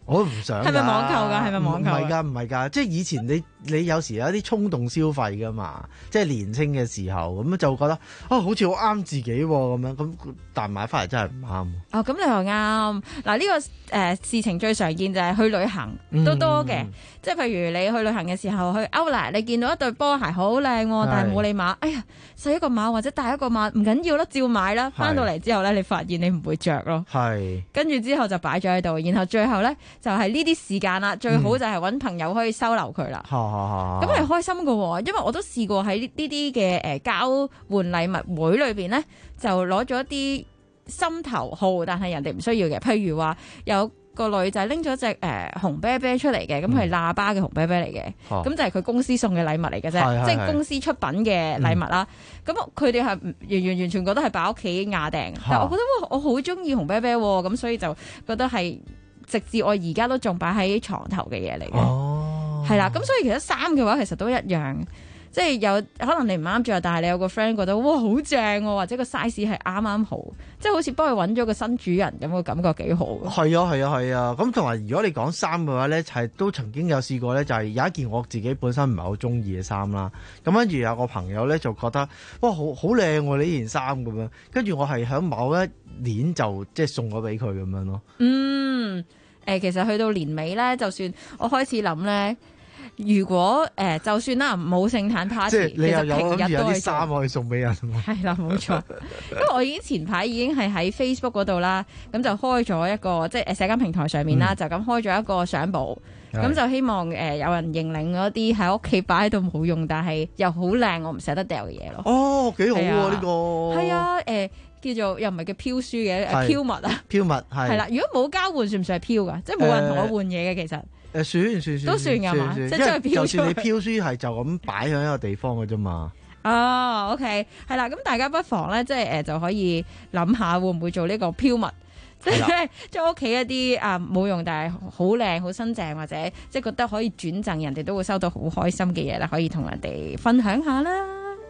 我唔想。
係咪網購㗎？係咪網購？
唔係㗎，唔係㗎，即係以前你你有時有啲衝動消費㗎嘛，即係年青嘅時候咁就覺得啊、哦，好似好啱自己咁、哦、樣，咁但買翻嚟真係唔啱。
哦，咁你又啱。嗱，呢個誒、呃、事情最常見就係去旅行都多嘅，嗯、即係譬如你去旅行嘅時候去歐萊，你見到一對波鞋好靚，但係冇你碼，哎呀細一個碼或者大一個碼唔緊要啦，照買啦。翻到嚟之後咧，你發現你唔會着咯，係跟住之後就擺咗喺度，然後最後咧就係呢啲時間啦，最好就係揾朋友可以收留佢啦。咁係、嗯、開心噶，因為我都試過喺呢啲嘅誒交換禮物會裏邊咧，就攞咗一啲心頭好，但係人哋唔需要嘅，譬如話有個女仔拎咗隻誒紅啤啤出嚟嘅，咁佢係喇叭嘅紅啤啤嚟嘅，咁、嗯、就係佢公司送嘅禮物嚟嘅啫，即係公司出品嘅禮物啦。咁佢哋係完完完全覺得係擺屋企壓定，但係我覺得我好中意紅啤啤，咁所以就覺得係直至我而家都仲擺喺床頭嘅嘢嚟嘅，係啦、哦。咁所以其實衫嘅話，其實都一樣。即係有可能你唔啱着，但係你有個 friend 覺得哇好正喎，或者個 size 係啱啱好，即係好似幫佢揾咗個新主人咁嘅感覺幾好。
係啊係啊係啊！咁同埋如果你講衫嘅話咧，係都曾經有試過咧，就係有一件我自己本身唔係好中意嘅衫啦。咁跟住有個朋友咧就覺得哇好好靚喎呢件衫咁樣，跟住我係喺某一年就即係送咗俾佢咁樣咯。嗯，誒、呃、其實去到年尾咧，就算我開始諗咧。如果誒、呃、就算啦，冇聖誕 party，即係你又有諗住有啲衫可以送俾人。係啦，冇錯。因為我已經前排已經係喺 Facebook 嗰度啦，咁就開咗一個即係誒社交平台上面啦，嗯、就咁開咗一個相簿，咁是就希望誒、呃、有人認領嗰啲喺屋企擺喺度冇用，但係又好靚，我唔捨得掉嘅嘢咯。哦，幾好喎呢個。係啊，誒、呃、叫做又唔係叫飄書嘅誒飄物啊。飄物係。係啦，如果冇交換，算唔算係飄㗎？即係冇人同我換嘢嘅其實。誒，算算算都算噶嘛，即係真係飄。就算你飄書係就咁擺喺一個地方嘅啫嘛。哦 ，OK， 係啦，咁大家不妨咧，即係誒就可以諗下會唔會做呢個飄物，即係將屋企一啲啊冇用但係好靚、好新淨或者即係覺得可以轉贈人哋都會收到好開心嘅嘢啦，可以同人哋分享下啦。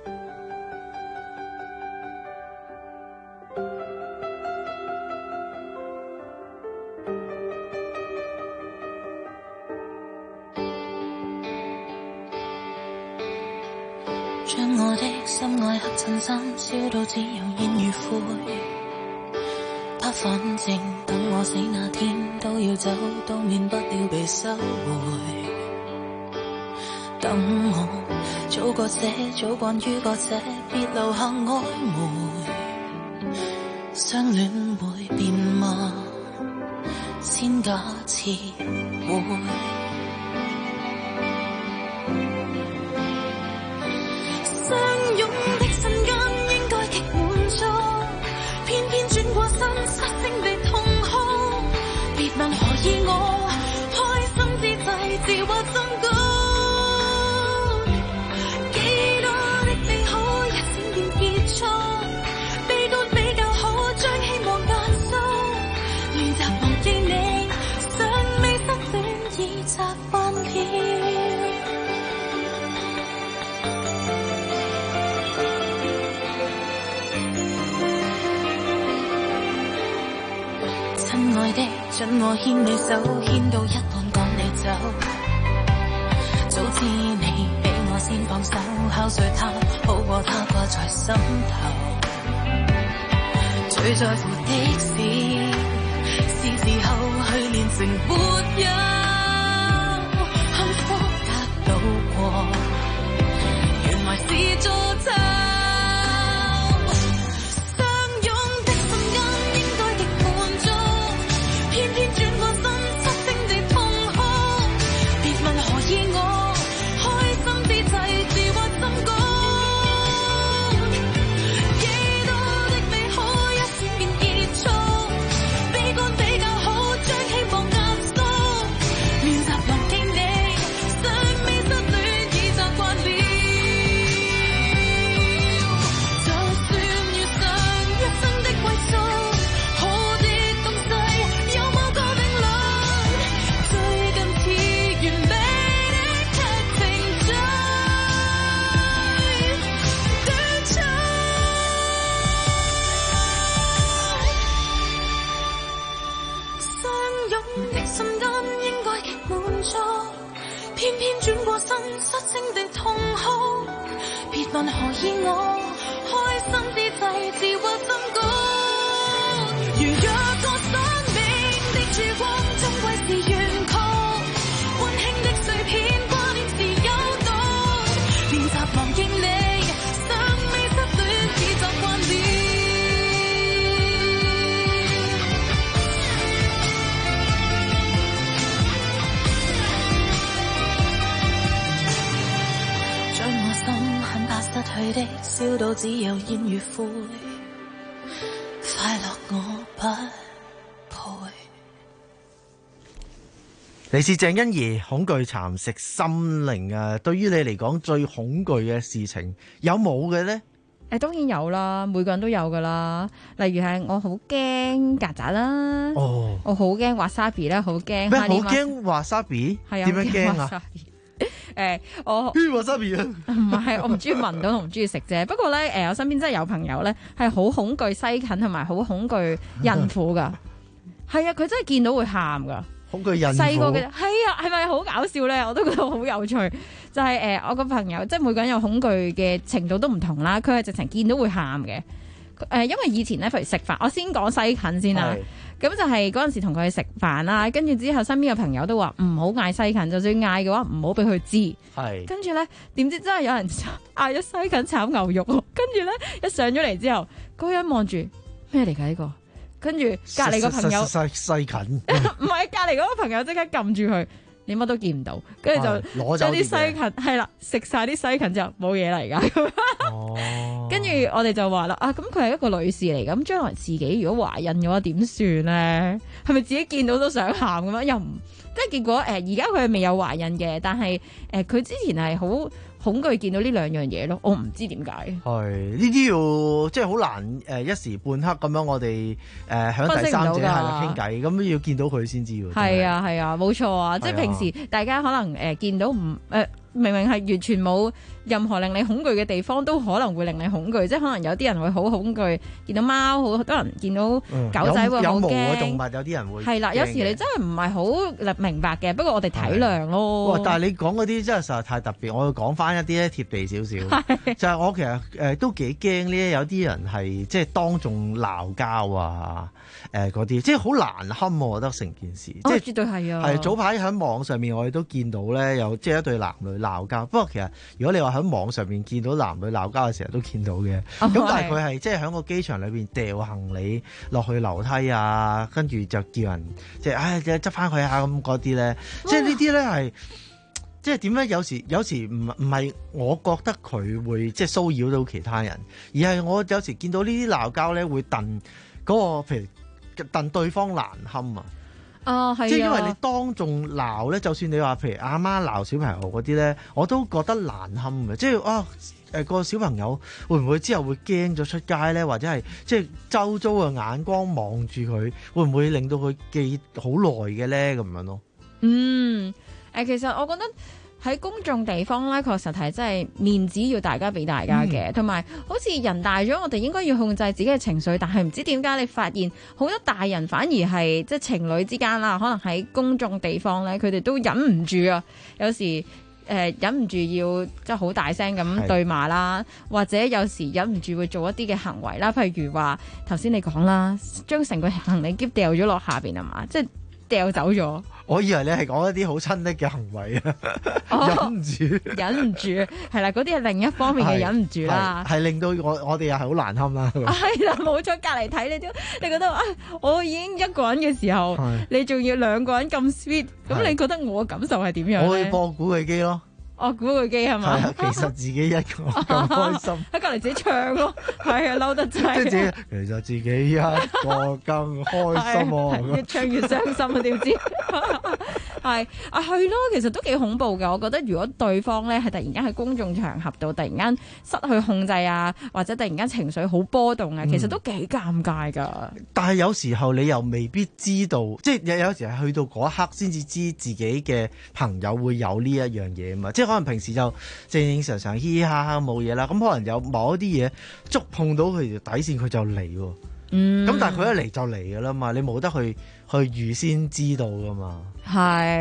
將我的心愛黑襯衫燒到只有煙與灰，他反正等我死那天都要走，都免不了被收回。等我早過這，早慣於過這，別留下曖昧。相戀會變嗎？先假設會。相擁的瞬間應該極滿足，偏偏轉過身失聲地痛哭。別問何以我開心之際自話心高。幾多的美好一閃便結束，悲觀比較好將希望壓縮。練習忘記你，尚未失戀已習慣了。親愛的，准我牽你手，牽到一半趕你走。早知你比我先放手，敲碎它，好過它掛在心頭。最在乎的是，是時候去練成沒有幸福得到過，原來是詛咒。 過身失聲的痛哭，別問何以我開心之際自畫心稿。如若個生命的曙光終歸是怨曲，溫馨的碎片掛念時有毒，練習忘記你，尚未失戀只習慣了。將我心很怕失去的，燒到只有煙與灰，快樂我不配。
嚟自鄭欣宜，恐懼蠶食心靈啊！對於你嚟講最恐懼嘅事情有冇嘅呢？
誒當然有啦，每個人都有噶啦。例如係我好驚曱甴啦，
哦，
我好驚 wasabi 咧，好驚。
咩好驚 wasabi？
係啊，
點樣驚啊？
誒，我
邊 wasabi 啊？
唔係，我唔中意聞到同唔中意食啫。不過咧，誒，我身邊真係有朋友咧係好恐懼西芹同埋好恐懼孕婦噶。係啊，佢真係見到會喊噶。
恐懼孕婦
細個嘅係啊，係咪好搞笑咧？我都覺得好有趣。就係、是、誒、呃，我個朋友即係每個人有恐懼嘅程度都唔同啦。佢係直情見到會喊嘅。誒、呃，因為以前咧，譬如食飯，我先講西芹先啦。咁就係嗰陣時同佢去食飯啦，跟住之後身邊嘅朋友都話唔好嗌西芹，就算嗌嘅話唔好俾佢知。係。跟住咧，點知真係有人嗌咗西芹炒牛肉，跟住咧一上咗嚟之後，嗰個人望住咩嚟㗎呢個？跟住隔離個朋友
西西芹，
唔係隔離嗰個朋友即刻撳住佢，你乜都見唔到，跟住就將啲西芹係啦，食晒啲西芹之後冇嘢嚟㗎。哦，跟住我哋就話啦，啊咁佢係一個女士嚟，咁將來自己如果懷孕嘅話點算咧？係咪自己見到都想喊咁樣？又唔即係結果誒？而家佢係未有懷孕嘅，但係誒佢之前係好恐懼見到呢兩樣嘢咯，我唔知點解。係
呢啲要即係好難誒、呃、一時半刻咁樣我哋誒響第三者係啦傾偈，咁要見到佢先知喎。係啊係啊，冇錯啊！即係平時大家可能誒、呃、見到唔誒。呃明明係完全冇任何令你恐懼嘅地方，都可能會令你恐懼。即係可能有啲人會好恐懼，見到貓，好多人見到狗仔會好驚。有毛嘅動物，有啲人會係啦。有時你真係唔係好明白嘅，不過我哋體諒咯。哇！但係你講嗰啲真係實在太特別，我要講翻一啲咧貼地少少。就係我其實誒、呃、都幾驚呢，有啲人係即係當眾鬧交啊，誒嗰啲，即係好難堪。我覺得成件事，
哦、
即係
絕對係啊。
係早排喺網上面，我哋都見到咧，有即係一對男女鬧交。不過其實如果你話喺網上面見到男女鬧交嘅時候都見到嘅，咁、哦、但係佢係即係喺個機場裏邊掉行李落去樓梯啊，跟住就叫人即係唉執翻佢啊咁嗰啲咧，即係呢啲咧係即係點咧？有時有時唔唔係我覺得佢會即係騷擾到其他人，而係我有時見到呢啲鬧交咧會戥嗰個譬如戥對方難堪啊。
哦，係啊！
即係因為你當眾鬧咧，就算你話譬如阿媽鬧小朋友嗰啲咧，我都覺得難堪嘅。即係啊，誒個小朋友會唔會之後會驚咗出街咧？或者係即係周遭嘅眼光望住佢，會唔會令到佢記好耐嘅咧？咁樣咯。
嗯，誒，其實我覺得喺公眾地方咧，確實係真係面子要大家俾大家嘅，同埋、嗯、好似人大咗，我哋應該要控制自己嘅情緒，但係唔知點解你發現好多大人反而係即係情侶之間啦，可能喺公眾地方咧，佢哋都忍唔住啊，有時誒、呃、忍唔住要即係好大聲咁對罵啦，或者有時忍唔住會做一啲嘅行為啦，譬如話頭先你講啦，將成個行李篋掉咗落下邊啊嘛，即係掉走咗。
我以為你係講一啲好親昵嘅行為啊、哦，忍唔住，
忍唔住，係啦，嗰啲係另一方面嘅忍唔住啦，
係令到我我哋又係好難堪啦。
係啦，冇錯，隔離睇你都，你覺得啊，我已經一個人嘅時候，你仲要兩個人咁 sweet，咁你覺得我感受係點樣？
我會播古巨基咯。
哦，古巨基係嘛？
係啊，其實自己一個咁開心，
喺隔離自己唱咯，係啊，嬲得滯。
即係其實自己一個更開心喎，
越唱越傷心啊！點知係啊，係咯，其實都幾恐怖嘅。我覺得如果對方咧係突然間喺公眾場合度突然間失去控制啊，或者突然間情緒好波動啊，其實都幾尷尬㗎、嗯。但係有時候你又未必知道，即係有有時係去到嗰一刻先至知自己嘅朋友會有呢一樣嘢啊嘛，即係。可能平時就正正常常嘻嘻哈哈冇嘢啦，咁可能有某一啲嘢觸碰到佢條底線，佢就嚟喎。嗯，咁但係佢一嚟就嚟噶啦嘛，你冇得去去預先知道噶嘛。係，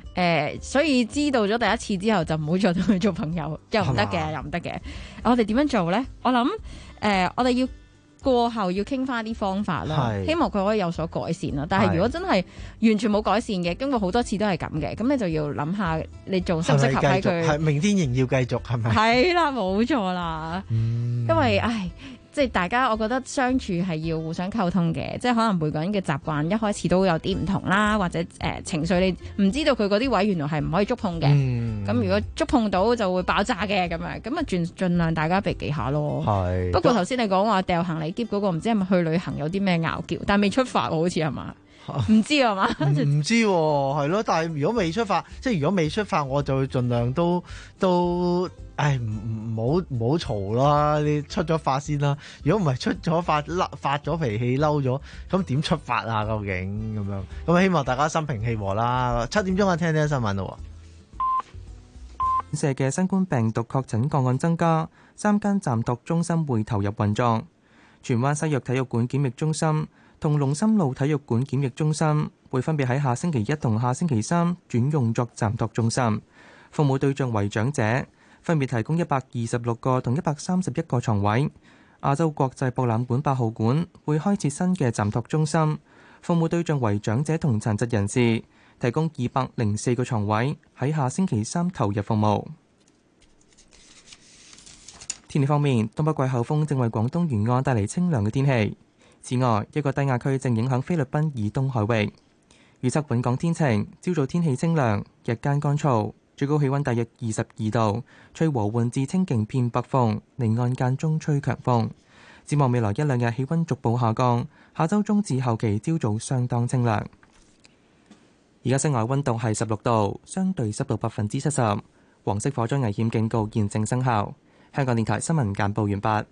呃，所以知道咗第一次之後就唔好再同佢做朋友，又唔得嘅，又唔得嘅。我哋點樣做咧？我諗誒、呃，我哋要過後要傾翻啲方法啦，希望佢可以有所改善啦。但係如果真係完全冇改善嘅，經過好多次都係咁嘅，咁你就要諗下你仲適唔適合喺佢。
係明天仍要繼續係咪？
係啦，冇錯啦。嗯、因為唉。即係大家，我覺得相處係要互相溝通嘅，即係可能每個人嘅習慣一開始都有啲唔同啦，或者誒、呃、情緒你唔知道佢嗰啲位原來係唔可以觸碰嘅，咁、嗯、如果觸碰到就會爆炸嘅咁樣，咁啊盡盡量大家避忌下咯。係。不過頭先你講話掉行李篋嗰個，唔知係咪去旅行有啲咩拗撬，但係未出發喎，好似係嘛？唔知係嘛？
唔知係咯，但係如果未出發，即係如果未出發，我就會盡量都都。唉，唔唔好唔好嘈啦！你出咗發先啦。如果唔係出咗發嬲發咗脾氣嬲咗，咁點出發啊？究竟咁樣咁希望大家心平氣和啦。七點鐘啊，聽聽新聞咯。
社嘅新冠病毒確診個案增加，三間暫託中心會投入運作。荃灣西約體育館檢疫中心同龍琛路體育館檢疫中心會分別喺下星期一同下星期三轉用作暫託中心，服務對象為長者。分別提供一百二十六個同一百三十一個床位。亞洲國際博覽館八號館會開設新嘅暫託中心，服務對象為長者同殘疾人士，提供二百零四個床位，喺下星期三投入服務。天氣方面，東北季候風正為廣東沿岸帶嚟清涼嘅天氣。此外，一個低壓區正影響菲律賓以東海域。預測本港天晴，朝早天氣清涼，日間乾燥。最高氣溫大約二十二度，吹和緩至清勁偏北風，離岸間中吹強風。展望未來一兩日氣溫逐步下降，下周中至後期朝早相當清涼。而家室外溫度係十六度，相對濕度百分之七十，黃色火災危險警告現正生效。香港電台新聞簡報完畢。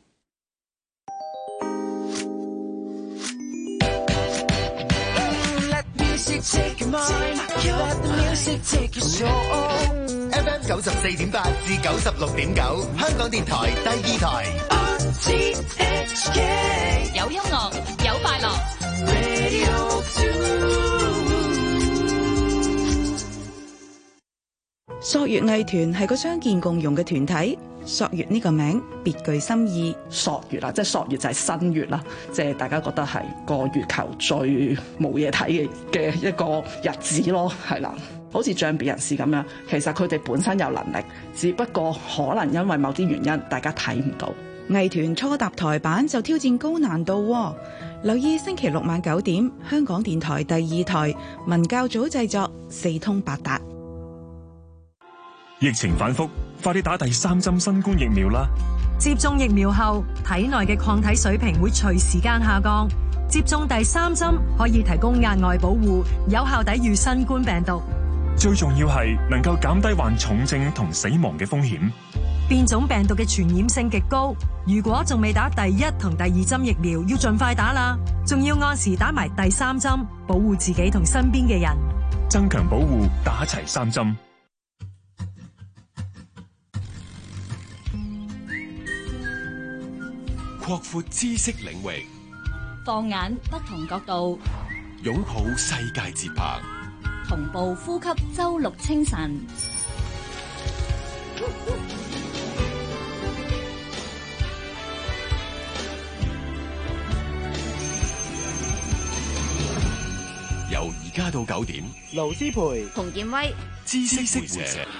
Take mine, let the music take your soul. F M 九十四點八至九十六點九，香港電台第二台。R T H K
有音樂，有快樂。
Radio two。
朔月藝團係個傷健共融嘅團體。朔月呢個名別具深意。
朔月啦，即係朔月就係新月啦，即係大家覺得係個月球最冇嘢睇嘅嘅一個日子咯，係啦。好似障別人士咁樣，其實佢哋本身有能力，只不過可能因為某啲原因，大家睇唔到。
藝團初踏台板就挑戰高難度喎。留意星期六晚九點，香港電台第二台文教組製作《四通八達》。
疫情反覆，快啲打第三針新冠疫苗啦！
接種疫苗後，體內嘅抗體水平會隨時間下降。接種第三針可以提供額外保護，有效抵禦新冠病毒。
最重要係能夠減低患重症同死亡嘅風險。
變種病毒嘅傳染性極高，如果仲未打第一同第二針疫苗，要盡快打啦！仲要按時打埋第三針，保護自己同身邊嘅人。
增強保護，打齊三針。
擴闊知識領域，
放眼不同角度，
擁抱世界節拍，
同步呼吸周六清晨。
由而家到九點，
盧思培、
洪建威，
知識會社。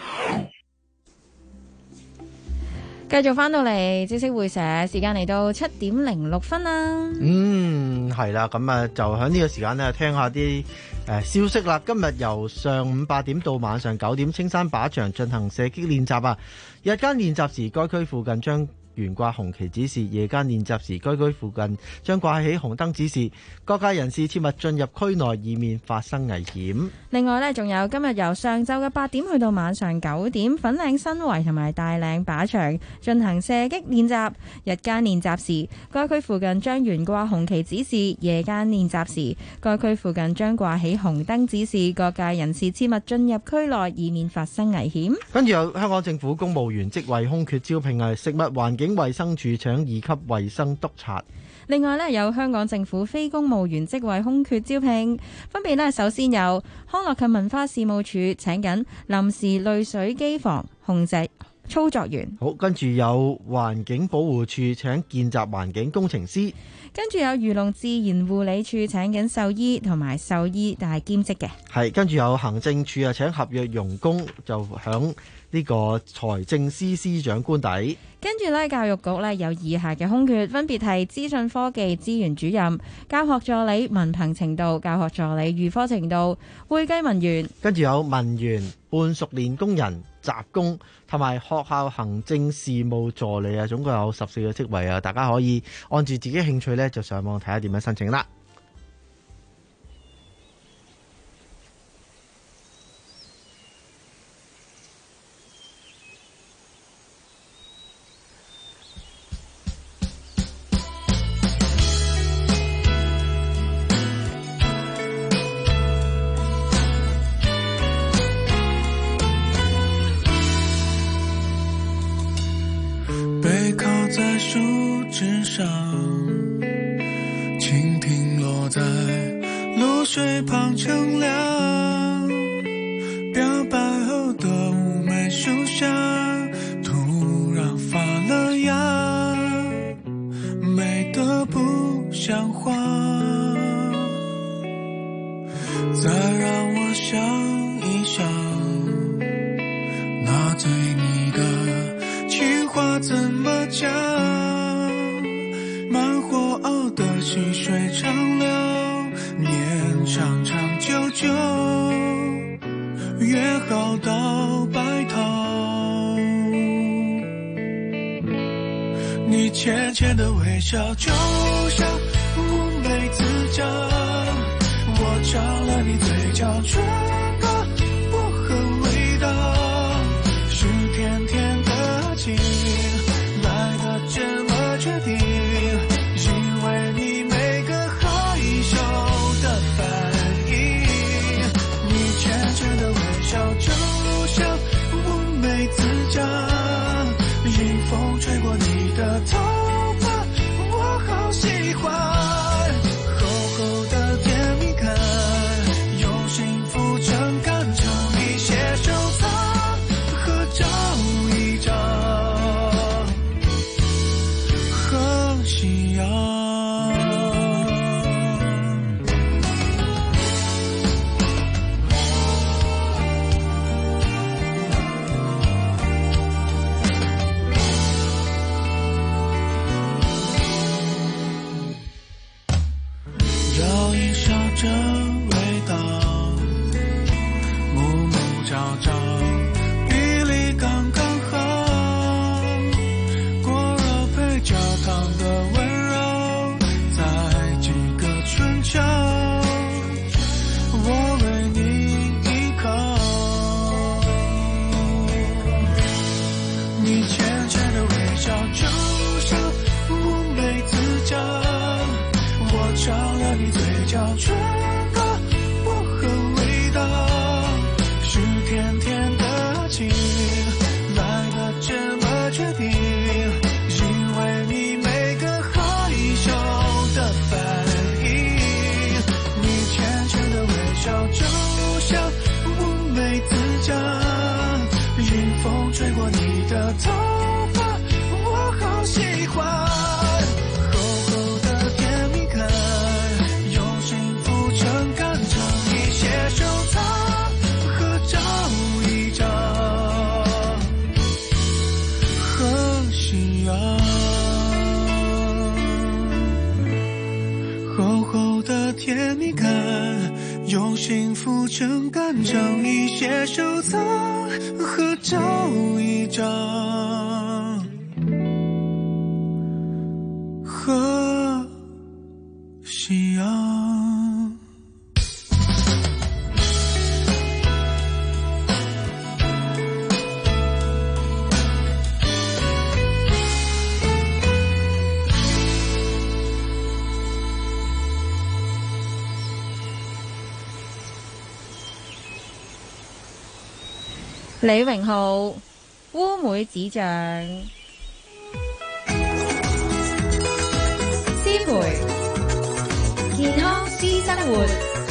繼續翻到嚟知識會社，時間嚟到七點零六分啦。
嗯，係啦，咁啊就喺呢個時間咧，聽下啲誒消息啦。今日由上午八點到晚上九點，青山靶場進行射擊練習啊。日間練習時，該區附近將懸掛紅旗指示；夜間練習時，該區附近將掛起紅燈指示。各界人士切勿進入區內，以免發生危險。
另外呢，仲有今日由上晝嘅八點去到晚上九點，粉嶺新圍同埋大嶺靶場進行射擊練習。日間練習時，該區附近將懸掛紅旗指示；夜間練習時，該區附近將掛起紅燈指示。各界人士切勿進入區內，以免發生危險。
跟住有香港政府公務員職位空缺招聘，係食物環境境衛生署請二級衛生督察。
另外咧，有香港政府非公務員職位空缺招聘，分別咧首先有康樂及文化事務署請緊臨時濾水機房控制操作員，
好，跟住有環境保護處請見習環境工程師，
跟住有漁農自然護理處請緊獸醫同埋獸醫但係兼職嘅，
係跟住有行政處啊請合約傭工就響呢個財政司司長官邸。
跟住咧，教育局咧有以下嘅空缺，分別係資訊科技資源主任、教學助理文憑程度、教學助理預科程度、會計文員。跟
住有文員、半熟練工人、雜工同埋學校行政事務助理啊，總共有十四個職位啊，大家可以按住自己興趣咧就上網睇下點樣申請啦。
背靠在树枝上，蜻蜓落在露水旁乘凉，表白后的妩媚树下，突然发了芽，美得不像话。再让我想一想，那对你的情话怎么讲？慢火熬的细水长流，年长长久久，约好到白头。你浅浅的微笑就像妩媚子酱，我尝了你嘴角唇膏薄荷味道，是甜甜的情来得这么确定，因为你每个害羞的反应。你浅浅的微笑就像妩媚子酱，迎风吹过你的头发，我好喜欢。厚厚的甜蜜感，用幸福撑杆成一些收藏，合照一张，和夕阳。摇一笑这味道，暮暮朝朝，比例刚刚好，果肉配焦糖的温柔，在几个春秋，我为你依靠。你浅浅的微笑就像妩媚子酱，我尝了你嘴角唇膏薄荷味道，是甜甜的情来得这么确定，因为你每个害羞的反应。你浅浅的微笑就像妩媚子酱，迎风吹过你的头发，我好喜欢。厚厚的甜蜜感，用幸福撑杆成一些收藏，合照一张，和夕阳。厚厚的甜蜜感，用幸福撑杆成一些收藏，合照一张，和夕阳。
李榮浩烏梅子醬。 師培，健康私生活。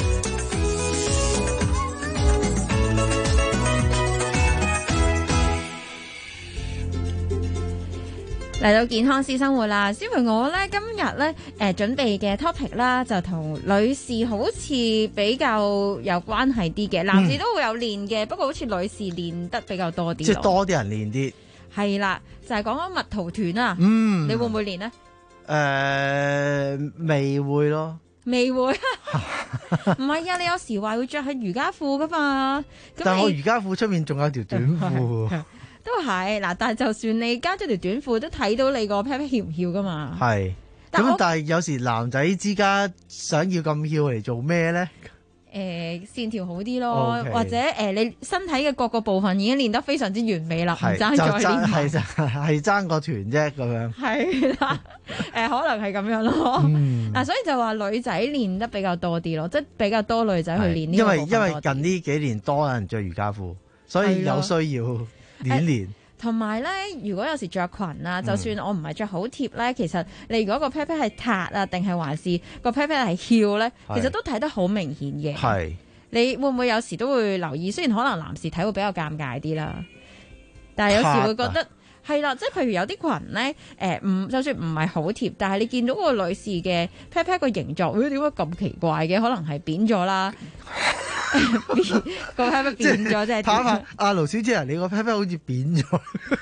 嚟到健康私生活啦，師培我咧今日咧誒準備嘅 topic 啦，就同女士好似比較有關係啲嘅，男士都會有練嘅，嗯、不過好似女士練得比較多啲。
即係多啲人練啲。
係啦，就係講緊蜜桃臀啊。
嗯，
你會唔會練呢？誒、
呃，未會咯。
未會，唔係啊！你有時話會着喺瑜伽褲噶嘛？
但係我瑜伽褲出面仲有條短褲。
都係嗱，但係就算你加咗條短褲，都睇到你個 pat pat 翹唔翹噶嘛？係。
咁但係有時男仔之間想要咁翹嚟做咩咧？
誒、呃、線條好啲咯，okay. 或者誒、呃、你身體嘅各個部分已經練得非常之完美啦，唔爭再練。係就
係爭個團啫咁樣。
係啦，誒、呃、可能係咁樣咯。嗱、嗯啊，所以就話女仔練得比較多啲咯，即係比較多女仔去練呢個部分多啲。
因為因為近呢幾年多人着瑜伽褲，所以有需要練練。
同埋咧，如果有時着裙啊，就算我唔係着好貼咧、嗯，其實你如果個 pat pat 係塌啊，定係還是個 pat pat 係翹咧，其實都睇得好明顯嘅。係，你會唔會有時都會留意？雖然可能男士睇會比較尷尬啲啦，但係有時會覺得係啦，即係譬如有啲裙咧，誒、呃、唔就算唔係好貼，但係你見到個女士嘅 pat pat 個形狀，咦點解咁奇怪嘅？可能係扁咗啦。個 pat pat 變咗即係
睇下阿盧小姐啊，你個 pat pat 好似扁咗，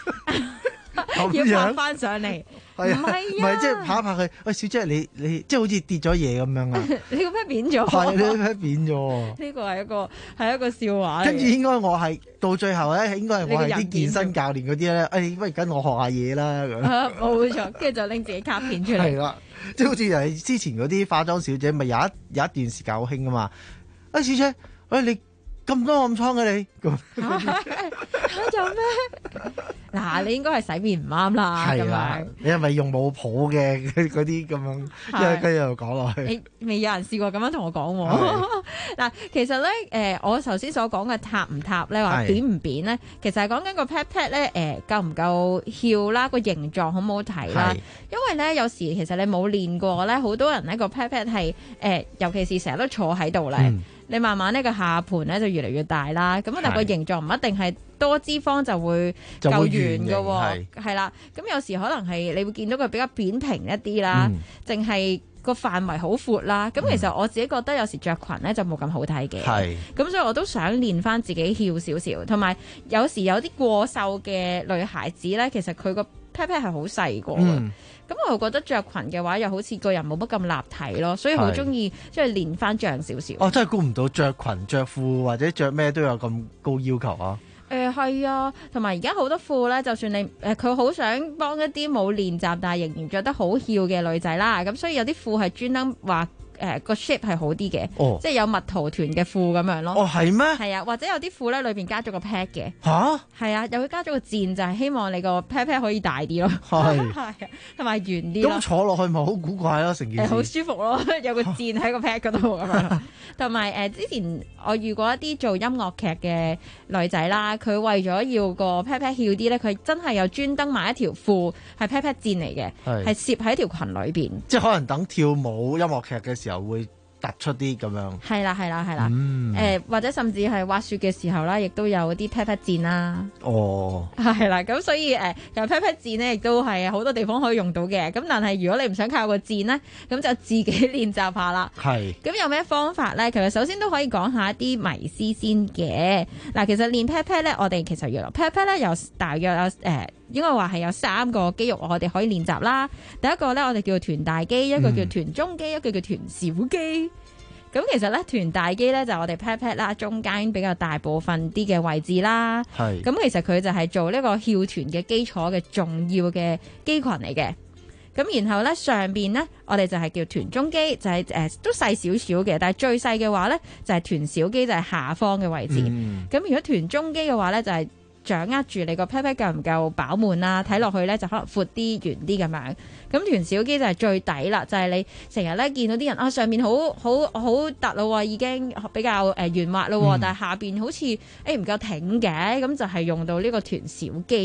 要拍翻上嚟，唔係啊，
唔係即係拍一拍佢。喂，小姐你你即係好似跌咗嘢咁樣啊？
你個 pat 扁咗，
係你個 pat 扁咗。呢
個係一個係一個笑話。
跟住應該我係到最後咧，應該係我係啲健身教練嗰啲咧。誒，不如跟我學下嘢啦咁。
冇錯，跟住就拎自己卡片出嚟。
係啦，即係好似係之前嗰啲化妝小姐，咪有一有一段時間好興噶嘛。誒，小姐。喂，你咁多暗瘡嘅你，
有咩？嗱，你應該係洗面唔啱啦，咁樣。
你係咪用冇譜嘅嗰啲咁樣？跟住跟住又講落去。
未有人試過咁樣同我講喎。嗱，其實咧，誒、呃，我頭先所講嘅塌唔塌咧，話扁唔扁咧，其實係講緊個 pat pat 咧，誒、呃，夠唔夠翹啦，個形狀好唔好睇啦？因為咧，有時其實你冇練過咧，好多人咧個 pat pat 係誒，尤其是成日都坐喺度咧。嗯，你慢慢呢個下盤咧就越嚟越大啦，咁但係個形狀唔一定係多脂肪就會夠圓嘅喎，係啦。咁有時可能係你會見到佢比較扁平一啲啦，淨係個範圍好闊啦。咁其實我自己覺得有時着裙咧就冇咁好睇嘅，咁所以我都想練翻自己翹少少，同埋有，有時有啲過瘦嘅女孩子咧，其實佢個 pat pat 係好細個嘅。咁我又覺得着裙嘅話，又好似個人冇乜咁立體咯，所以好中意即係練翻脹少少。
哦，真係估唔到着裙着褲或者着咩都有咁高要求啊！
誒、呃、係啊，同埋而家好多褲咧，就算你誒佢好想幫一啲冇練習但係仍然着得好翹嘅女仔啦，咁所以有啲褲係專登話。誒、呃、個 shape 係好啲嘅、哦，即係有蜜桃臀嘅褲咁樣咯。
哦，係咩？
係啊，或者有啲褲咧裏邊加咗個 pad 嘅。
吓？係
啊，又會加咗個墊，就係、是、希望你個 pad pad 可以大啲咯。係係啊，同埋圓啲咯。
咁坐落去咪好古怪咯，成件事。
好、呃、舒服咯，有個墊喺個 pad 嗰度咁樣。同埋誒，之前我遇過一啲做音樂劇嘅女仔啦，佢為咗要個 pad pad 翹啲咧，佢真係有專登買一條褲係 pad pad 墊嚟嘅，係攝喺條裙裏邊。
即係可能等跳舞音樂劇嘅時候會突出啲咁樣，
係啦係啦係啦，誒、嗯呃、或者甚至係滑雪嘅時候啦，亦都有啲 pat pat 墊啦。哦，係啦，咁所以誒，其實 pat pat 墊咧，亦都係好多地方可以用到嘅。咁但係如果你唔想靠個墊咧，咁就自己練習下啦。係。咁有咩方法咧？其實首先都可以講下一啲迷思先嘅。嗱，其實練 pat pat 咧，我哋其實要 pat pat 咧，有大約有誒、呃，應該話係有三個肌肉我哋可以練習啦。第一個咧，我哋叫做臀大肌，一個叫臀中肌，一個叫臀小肌。咁其實咧，臀大肌咧就係我哋 pat pat 啦，中間比較大部分啲嘅位置啦。係。咁其實佢就係做呢個翹臀嘅基礎嘅重要嘅肌群嚟嘅。咁然後咧，上邊咧，我哋就係叫臀中肌，就係、是、誒、呃、都細少少嘅，但係最細嘅話咧就係臀小肌，就係下方嘅位置。咁、嗯、如果臀中肌嘅話咧就係、是掌握住你個 pat pat 夠唔夠飽滿啦，睇落去咧就可能闊啲、圓啲咁樣。咁臀小肌就係最底啦，就係、是、你成日咧見到啲人啊，上面好好好凸咯，已經比較誒圓滑咯，嗯、但係下邊好似誒唔夠挺嘅，咁就係用到呢個臀小肌啦。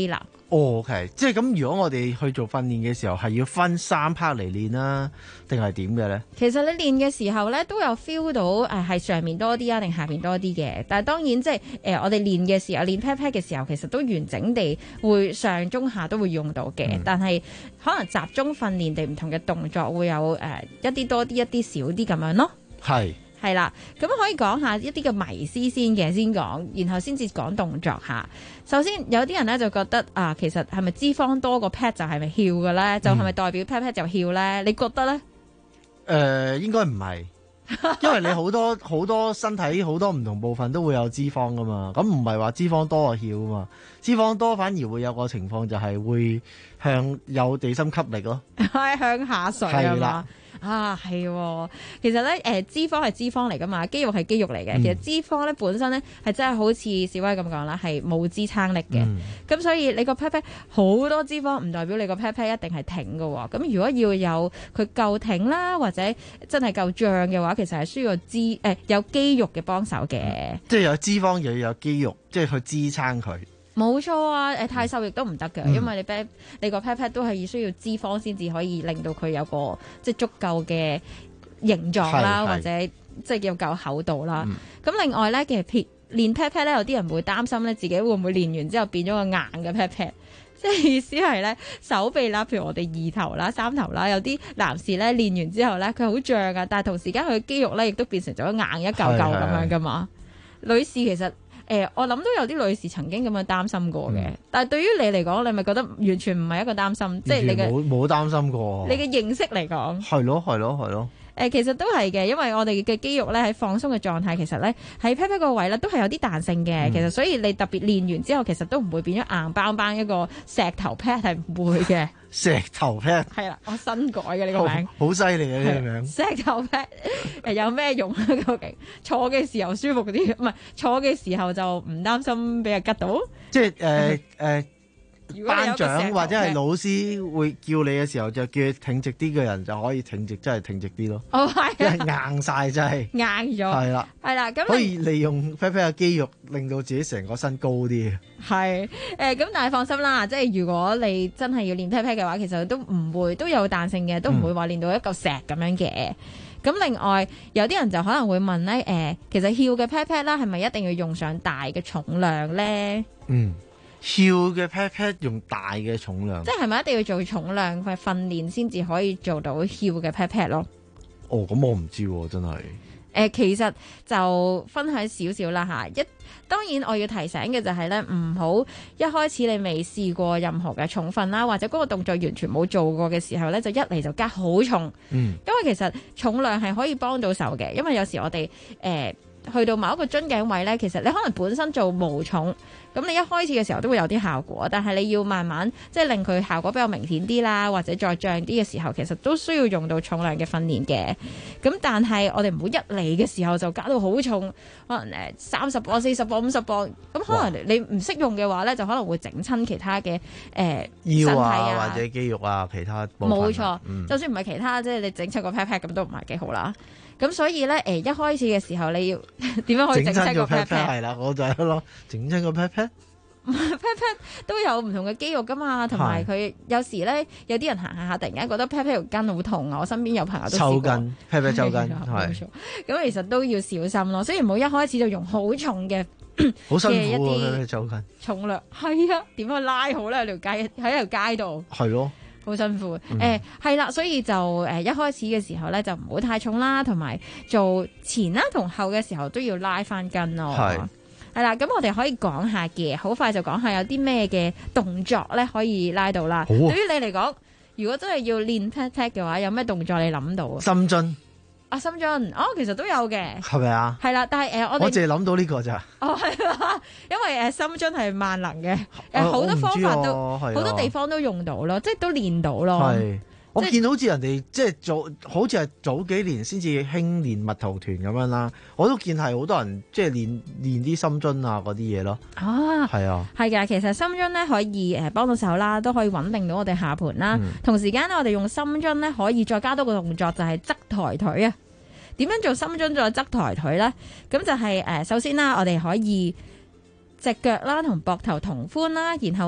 哦，OK，即係咁。如果我哋去做訓練嘅時候，係要分三 part 嚟練啦，定係點嘅咧？
其實你練嘅時候咧，都有 feel 到誒係上面多啲啊，定下邊多啲嘅。但係當然即係誒我哋練嘅時候，練 pat pat 嘅時候，其實都完整地會上中下都會用到嘅。嗯、但係可能集中訓練地唔同嘅動作會有誒、呃、一啲多啲，一啲少啲咁樣咯。
係。
係啦，咁可以講下一啲嘅迷思先嘅，先講，然後先至講動作下。首先有啲人咧就覺得啊，其實係咪脂肪多個 pat 就係咪翹嘅咧？嗯、就係咪代表 pat pat 就翹咧？你覺得咧？誒、
呃，應該唔係，因為你好多好多身體好多唔同部分都會有脂肪噶嘛，咁唔係話脂肪多就翹啊嘛，脂肪多反而會有個情況就係會向有地心吸力咯，
係向下垂啊嘛。
啦
啊，係、哦，其實咧，誒、呃，脂肪係脂肪嚟噶嘛，肌肉係肌肉嚟嘅。嗯、其實脂肪咧本身咧係真係好似小威咁講啦，係冇支撐力嘅。咁、嗯、所以你個 pat pat 好多脂肪，唔代表你個 pat pat 一定係挺嘅。咁如果要有佢夠挺啦，或者真係夠脹嘅話，其實係需要脂誒、呃、有肌肉嘅幫手嘅、嗯。即係有脂肪又要有肌肉，即係去支撐佢。冇錯啊！誒太瘦亦都唔得嘅，嗯、因為你 pat 你個 pat pat 都係需要脂肪先至可以令到佢有個即係足夠嘅形狀啦，或者即係要夠厚度啦。咁、嗯、另外咧，其實練 pat pat 咧，有啲人會擔心咧，自己會唔會練完之後變咗個硬嘅 pat pat？即係意思係咧，手臂啦，譬如我哋二頭啦、三頭啦，有啲男士咧練完之後咧，佢好脹噶，但係同時間佢嘅肌肉咧亦都變成咗硬一嚿嚿咁樣噶嘛。女士其實。誒、呃，我諗都有啲女士曾經咁樣擔心過嘅，嗯、但係對於你嚟講，你咪覺得完全唔係一個擔心，即係你嘅
冇冇擔心過。
你嘅認識嚟講，
係咯係咯係咯。
誒、呃，其實都係嘅，因為我哋嘅肌肉咧喺放鬆嘅狀態，其實咧喺 pat pat 個位咧都係有啲彈性嘅。嗯、其實所以你特別練完之後，其實都唔會變咗硬邦邦一個石頭 pat 係唔會嘅。
石頭 pat
係啦，我新改嘅呢個名，
好犀利啊！呢個名
石頭 pat 誒有咩用啊？究竟坐嘅時候舒服啲，唔係坐嘅時候就唔擔心俾人吉到。即係誒誒。
班長或者係老師會叫你嘅時候，就叫你挺直啲嘅人就可以挺直，真係挺直啲咯。哦，係，因為硬晒真係
硬咗。係啦，係啦，咁
可以利用 pat pat 嘅肌肉，令到自己成個身高啲。
係誒，咁但係放心啦，即係如果你真係要練 pat pat 嘅話，其實都唔會都有彈性嘅，都唔會話練到一嚿石咁樣嘅。咁、嗯、另外有啲人就可能會問咧，誒、呃，其實翹嘅 pat pat 啦，係咪一定要用上大嘅重量咧？
嗯。翹嘅 pat pat 用大嘅重量，
即係咪一定要做重量嘅訓練先至可以做到翹嘅 pat pat 咯？
哦，咁我唔知喎，真係。誒、
呃，其實就分享少少啦吓。一當然我要提醒嘅就係咧，唔好一開始你未試過任何嘅重訓啦，或者嗰個動作完全冇做過嘅時候咧，就一嚟就加好重。嗯。因為其實重量係可以幫到手嘅，因為有時我哋誒、呃、去到某一個樽頸位咧，其實你可能本身做無重。咁你一開始嘅時候都會有啲效果，但係你要慢慢即係令佢效果比較明顯啲啦，或者再脹啲嘅時候，其實都需要用到重量嘅訓練嘅。咁但係我哋唔好一嚟嘅時候就加到好重，可能誒三十磅、四十磅、五十磅，咁可能你唔識用嘅話咧，就可能會整親其他嘅誒、呃、
腰啊，
身體啊
或者肌肉啊其他部分。
冇錯，
嗯、
就算唔係其他，即係你整親個 pat pat 咁都唔係幾好啦。咁所以咧，誒、呃、一開始嘅時候你要點樣可以整親個 pat pat？
係啦，我就係咯，整親個 pat pat。
pat pat 都有唔同嘅肌肉噶嘛，同埋佢有時咧，有啲人行下下突然間覺得 pat pat 條筋好痛啊！我身邊有朋友都試過
抽筋 pat pat 抽筋，係
咁其實都要小心咯。所以唔好一開始就用好重嘅
好辛苦啊！抽筋
重量係啊，點樣拉好咧？喺條街喺條街度係咯，好辛苦。誒係啦，所以就誒一開始嘅時候咧，就唔好太重啦，同埋做前啦同後嘅時候都要拉翻筋咯。係。係啦，咁我哋可以講下嘅，好快就講下有啲咩嘅動作咧可以拉到啦。好啊。對於你嚟講，如果真係要練 pat pat 嘅話，有咩動作你諗到啊？
深蹲。
啊，深蹲，哦，其實都有嘅。係
咪啊？
係啦，但係誒、呃，我哋
我淨係諗到呢個咋。
哦，係啦，因為誒深蹲係萬能嘅，誒好、呃、多方法都好、啊、多地方都用到咯，即係都練到咯。係。
我見到好似人哋即係早，好似係早幾年先至興練蜜桃團咁樣啦。我都見係好多人即係練練啲深蹲啊嗰啲嘢咯。啊，係啊，
係㗎。其實深蹲咧可以誒幫到手啦，都可以穩定到我哋下盤啦。嗯、同時間咧，我哋用深蹲咧可以再加多個動作，就係側抬腿啊。點樣做深蹲再側抬腿咧？咁就係、是、誒、呃，首先啦，我哋可以隻腳啦同膊頭同寬啦，然後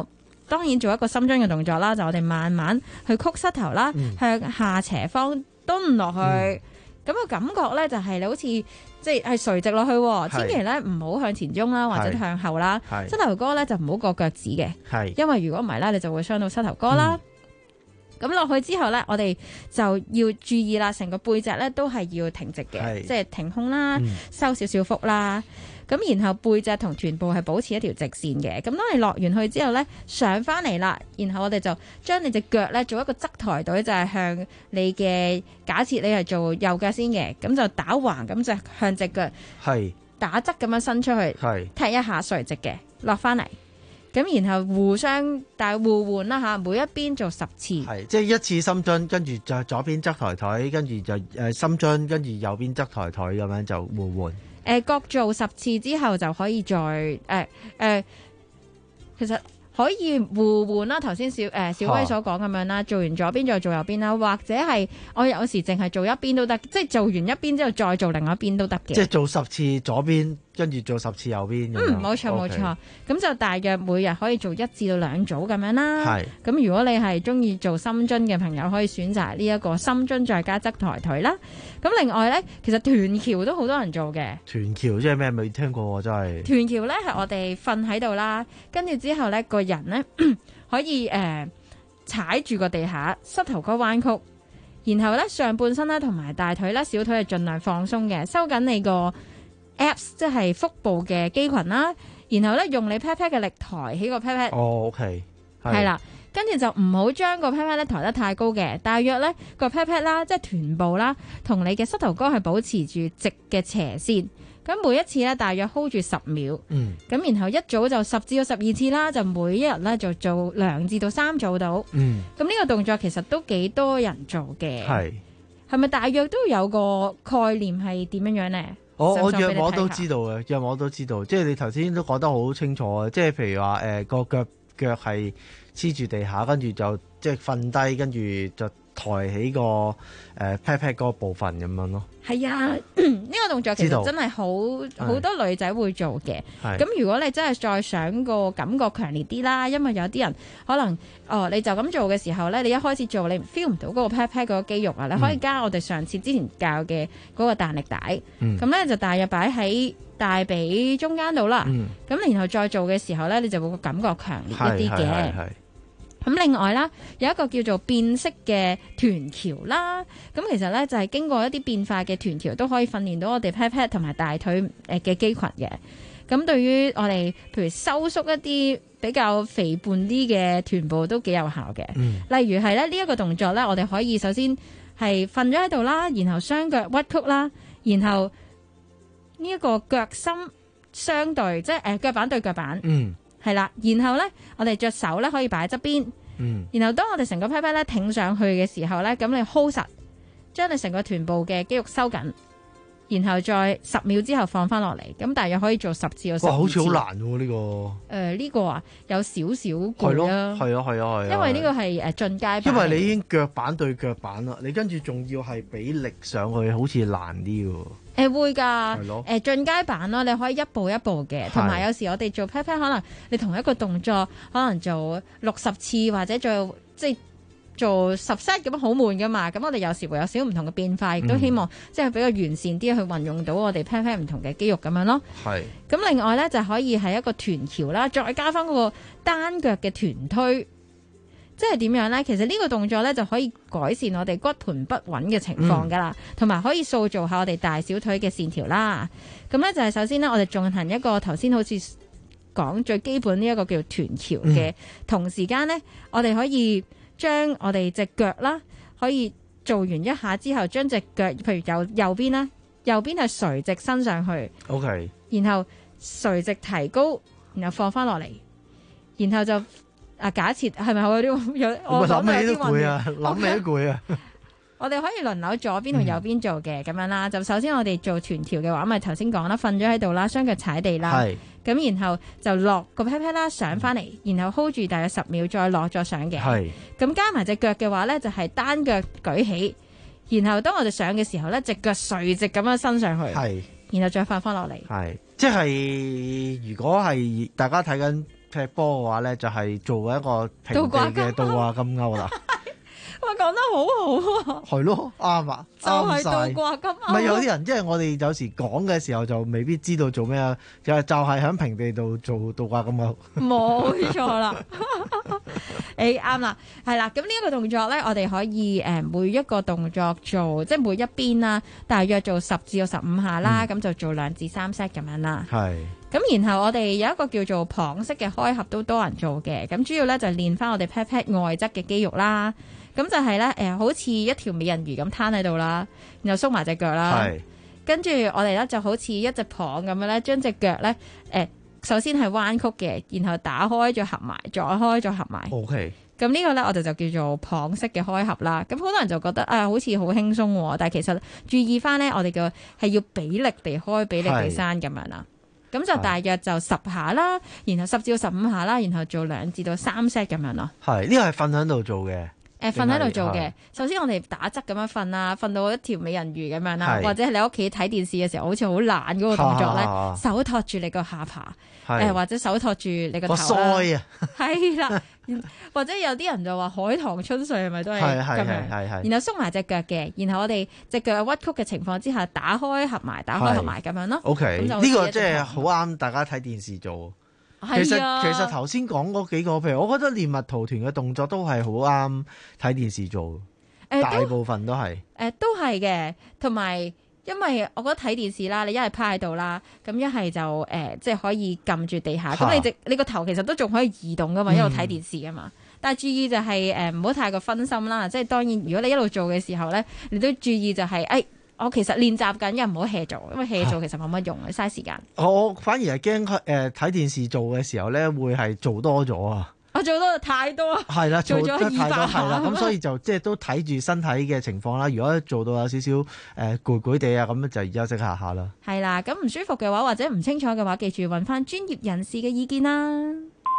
當然做一個深蹲嘅動作啦，就我哋慢慢去曲膝頭啦，
嗯
向下斜方蹲落去。
嗯
咁個感覺咧就係你好似即係係垂直落去喎，千祈咧唔好向前中啦，或者向後啦。
係
膝頭哥咧就唔好過腳趾嘅，
係
因為如果唔係咧，你就會傷到膝頭哥啦。咁落、去之後咧，我哋就要注意啦，成個背脊咧都係要挺直嘅，
係
即係挺胸啦，
嗯
收少少腹啦。咁然後背脊同臀部係保持一條直線嘅。咁當你落完去之後咧，上翻嚟啦，然後我哋就將你隻腳咧做一個側抬隊，就係、向你嘅假設你係做右腳先嘅，咁就打橫，咁就向隻腳
係
打側咁樣伸出去，
係
踢一下垂直嘅，落翻嚟。咁然後互相但係互換啦嚇，每一邊做十次。
係即係一次深蹲，跟住就左邊側抬腿，跟住就誒深蹲，跟住右邊側抬腿咁樣就互換。
誒、呃、各做十次之後就可以再誒誒、呃呃，其實可以互換啦。頭先小誒、呃、小威所講咁樣啦，做完左邊再做右邊啦，或者係我有時淨係做一邊都得，即係做完一邊之後再做另外一邊都得嘅。
即係做十次左邊，跟住做十次右邊咁樣。
嗯，冇錯冇
OK
錯，咁就大約每日可以做一至到兩組咁樣啦。
係
咁如果你係中意做深蹲嘅朋友，可以選擇呢一個深蹲再加側抬腿啦。咁另外咧，其實團橋都好多人做嘅。
團橋即係咩？未聽過喎，真係。
團橋咧係我哋瞓喺度啦，跟住之後咧個人咧可以誒、呃、踩住個地下，膝頭哥彎曲，然後咧上半身咧同埋大腿咧小腿係盡量放鬆嘅，收緊你個 abs 即係腹部嘅肌群啦，然後咧用你 pat pat 嘅力抬起個 pat pat。
哦，OK，
係啦。跟住就唔好將個 pat pat 咧抬得太高嘅，大約咧個 pat pat 啦，即係臀部啦，同你嘅膝頭哥係保持住直嘅斜線。咁每一次咧大約 hold 住十秒。
嗯。
咁然後一組就十至到十二次啦，就每一日咧就做兩至到三組到。
嗯。
咁呢個動作其實都幾多人做嘅。
係。
係咪大約都有個概念係點樣樣咧？
我我
上上俾你睇下
約我都知道嘅，約我都知道，即係你頭先都講得好清楚嘅，即係譬如話誒個腳腳係黐住地下，跟住就即係瞓低，跟住就抬起個誒 pat pat 嗰部分咁樣咯。
係啊，呢、個動作其
知道
實真係好好多女仔會做嘅。
係
咁如果你真係再想個感覺強烈啲啦，因為有啲人可能哦，你就咁做嘅時候咧，你一開始做你 feel 唔到嗰個 pat pat 嗰個肌肉啊，你可以加我哋上次之前教嘅嗰個彈力帶。
嗯
咁咧就大約擺喺大髀中間度啦。
嗯
咁然後再做嘅時候咧，你就會個感覺強烈一啲嘅。
係係係
咁另外啦，有一個叫做變式嘅臀橋啦。咁其實咧就係經過一啲變化嘅臀橋，都可以訓練到我哋 pat pat 同埋大腿誒嘅肌群嘅。咁對於我哋譬如收縮一啲比較肥胖啲嘅臀部都幾有效嘅。
嗯
例如係咧呢一個動作咧，我哋可以首先係瞓咗喺度啦，然後雙腳屈曲啦，然後呢一個腳心相對，即係誒腳板對腳板。
嗯。
係啦，然後咧，我哋隻手咧可以擺喺側邊，
嗯，
然後當我哋成個 pat pat 咧挺上去嘅時候咧，咁你 hold 實，將你成個臀部嘅肌肉收緊，然後再十秒之後放翻落嚟，咁大約可以做十次到十二次。
哇，好似好難喎呢個。
誒、呃、呢、個啊有少少
係咯，
攰啦，
係啊，係啊，係啊。
因為呢個係誒進階版。
因為你已經腳板對腳板啦，你跟住仲要係俾力上去，好似難啲喎。
誒、呃、會㗎，
係咯
誒進階版咯，你可以一步一步嘅，同埋有時我哋做 pat pat 可能你同一個動作可能做六十次或者做即係做十 set 咁好悶㗎嘛，咁我哋有時會有少唔同嘅變化，亦都希望、嗯、即係比較完善啲去運用到我哋 pat pat 唔同嘅肌肉咁樣咯。
係。
咁另外咧就可以係一個臀橋啦，再加翻嗰個單腳嘅臀推。即係點樣呢？其實呢個動作呢，就可以改善我哋骨盤不穩嘅情況噶啦，同埋、嗯、可以塑造下我哋大小腿嘅線條啦。咁呢，就係首先呢，我哋進行一個頭先好似講最基本呢一個叫臀橋嘅，嗯、同時間呢，我哋可以將我哋隻腳啦，可以做完一下之後，將隻腳譬如右右邊啦，右邊係垂直伸上去
，OK，
然後垂直提高，然後放翻落嚟，然後就。啊！假設係咪有啲有？我
諗起都攰啊！諗起都攰啊！
我哋可以輪流左邊同右邊做嘅咁、嗯、樣啦。就首先我哋做臀橋嘅話，咪頭先講啦，瞓咗喺度啦，雙腳踩地啦。係。咁然後就落個 pat pat 啦，上翻嚟，然後 hold 住大約十秒，再落咗上嘅。係。咁加埋隻腳嘅話咧，就係、是、單腳舉起，然後當我哋上嘅時候咧，隻腳垂直咁樣伸上去。係。然後再放翻落嚟。係。
即係如果係大家睇緊踢波嘅話咧，就係、是、做一個平地嘅倒掛金鈎啦。
哇，講得好好啊！
係咯，啱啊，
就係倒
啱
掛金鈎。
唔係有啲人，即係我哋有時講嘅時候就未必知道做咩啊，就係就係喺平地度做倒掛金鈎。
冇錯啦。誒啱啦，係啦。咁呢一個動作咧，我哋可以誒每一個動作做，即係每一邊啦，大約做十至到十五下啦，咁、嗯、就做兩至三 set 咁樣啦。
係。
咁然後我哋有一個叫做蚌式嘅開合都多人做嘅，咁主要咧就練翻我哋 pat pat 外側嘅肌肉啦。咁就係咧誒，好似一條美人魚咁攤喺度啦，然後縮埋隻腳啦。係。跟住我哋咧就好似一隻蚌咁樣咧，將隻腳咧誒。首先係彎曲嘅，然後打開再合埋，再開再合埋。
OK。
咁呢個咧我哋就叫做蚌式嘅開合啦。咁好多人就覺得啊、哎，好似好輕鬆喎，但係其實注意翻咧，我哋嘅係要比力地開，比力地閂咁樣啦。咁就大約就十下啦，然後十至到十五下啦，然後做兩至到三 set 咁樣咯。係，
呢個係瞓喺度做嘅。
誒瞓喺度做嘅，首先我哋打側咁樣瞓啦，瞓到一條美人魚咁樣啦，或者係你屋企睇電視嘅時候，好似好懶嗰個動作咧，手托住你個下巴，誒或者手托住你個頭啦，係啦，或者有啲人就話海棠春睡係咪都係咁樣？然後縮埋隻腳嘅，然後我哋隻腳屈曲嘅情況之下，打開合埋，打開合埋咁樣咯。
OK，呢個即係好啱大家睇電視做。其實、啊、其實頭先講嗰幾個，譬如我覺得練物徒團嘅動作都係好啱睇電視做，呃、大部分都係誒、
呃、都係嘅，同埋因為我覺得睇電視啦，你一係趴喺度啦，咁一係就誒、呃、即係可以撳住地下，咁你直你個頭其實都仲可以移動噶嘛，一路睇電視噶嘛。嗯、但係注意就係誒唔好太過分心啦，即係當然如果你一路做嘅時候咧，你都注意就係、是、誒。哎我其實練習緊，又唔好 hea 做，因為 hea 做其實冇乜用嘅，嘥時間。
我反而係驚誒睇電視做嘅時候咧，會係做多咗啊！
我做多太多，
係啦，做咗二百下，係啦，咁所以就即係都睇住身體嘅情況啦。如果做到有少少誒攰攰地啊，咁就休息下下啦。
係啦，咁唔舒服嘅話，或者唔清楚嘅話，記住揾翻專業人士嘅意見啦。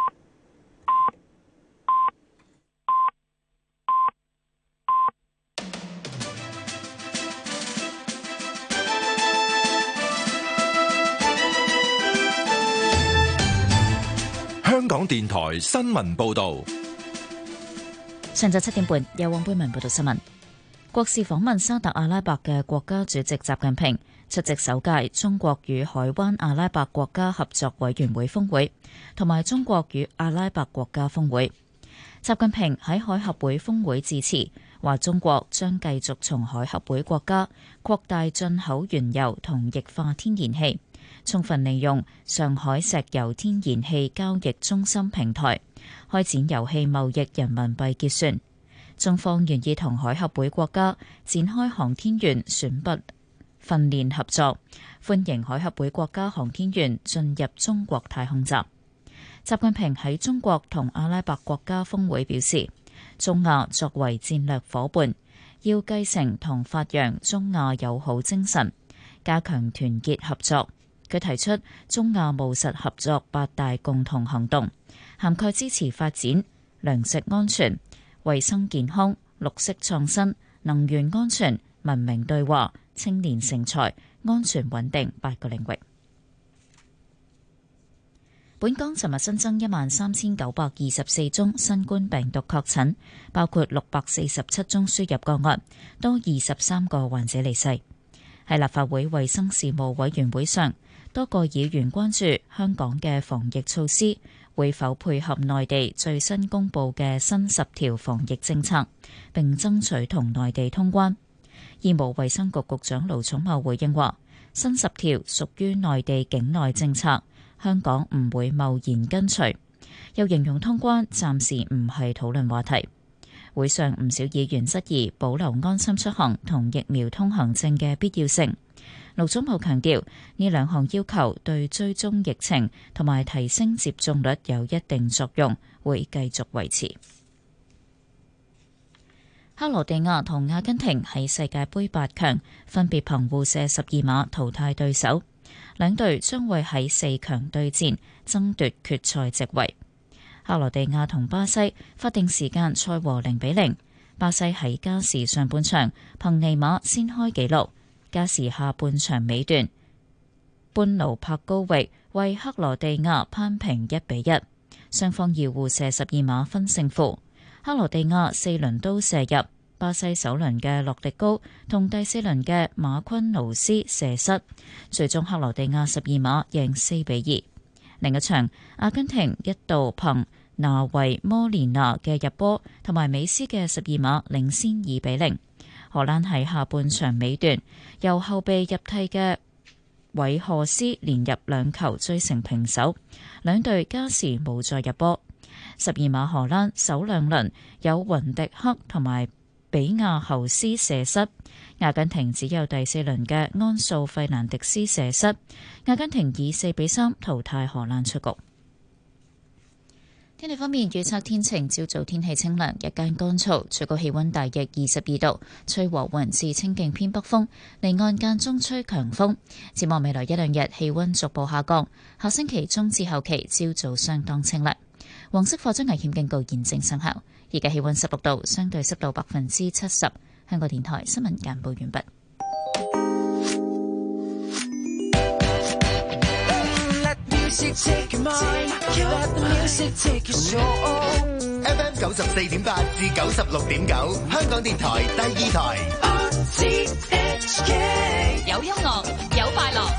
香港電台新聞報道，
上晝七點半，由黃貝文報道新聞。國事訪問沙特阿拉伯嘅國家主席習近平出席首屆中國與海灣阿拉伯國家合作委員會峰會，同埋中國與阿拉伯國家峰會。習近平喺海合會峰會致辭，話中國將繼續從海合會國家擴大進口原油同液化天然氣，充分利用上海石油天然氣交易中心平台，開展油氣貿易人民幣結算。中方願意同海合會國家展開航天員選拔訓練合作，歡迎海合會國家航天員進入中國太空站。習近平喺中國同阿拉伯國家峰會表示，中亞作為戰略夥伴，要繼承同發揚中亞友好精神，加強團結合作。佢提出中亞務實合作八大共同行動，涵蓋支持發展、糧食安全、衛生健康、綠色創新、能源安全、文明對話、青年成才、安全穩定八個領域。本港尋日新增一萬三千九百二十四宗新冠病毒確診，包括六百四十七宗輸入個案，多二十三個患者離世。喺立法會衛生事務委員會上，多個議員關注香港嘅防疫措施會否配合內地最新公布嘅新十條防疫政策，並爭取同內地通關。醫務衛生局局長盧寵茂回應話，新十條屬於內地境內政策，香港唔會貿然跟隨。又形容通關暫時唔係討論話題。會上唔少議員質疑保留安心出行同疫苗通行證嘅必要性。盧寵茂強調，呢兩項要求對追蹤疫情同埋提升接種率有一定作用，會繼續維持。克羅地亞同阿根廷喺世界盃八強分別憑互射十二碼淘汰對手，兩隊將會喺四強對戰，爭奪決賽席位。克羅地亞同巴西法定時間賽和零比零，巴西喺加時上半場憑尼馬先開紀錄。加時下半場尾段，班奴柏高域為克羅地亞攀平一比一。 雙方要互射十二碼分勝負。克羅地亞四輪都射入，巴西首輪嘅洛迪高同第四輪嘅馬昆奴斯射失，最終克羅地亞十二碼贏四比二。另一場，阿根廷一度憑拿維摩連拿嘅入波同埋美斯嘅十二碼領先二比零。荷蘭喺下半場尾段由後備入替嘅韋荷斯連入兩球追成平手，兩隊加時冇再入波。十二碼荷蘭首兩輪有雲迪克同埋比亞侯斯射失，阿根廷只有第四輪嘅安素費蘭迪斯射失，阿根廷以四比三淘汰荷蘭出局。天氣方面，預測天晴，朝早天氣清涼，日間乾燥，最高氣溫大約二十二度，吹和緩至清勁偏北風，離岸間中吹強風。展望未來一兩日，氣溫逐步下降，下星期中至後期朝早相當清涼。黃色火災危險警告現正生效，而家氣溫十六度，相對濕度百分之七十。香港電台新聞簡報完畢。
F M 九十四點八至九十六點九，香港電台第二台。
有音樂，有快樂。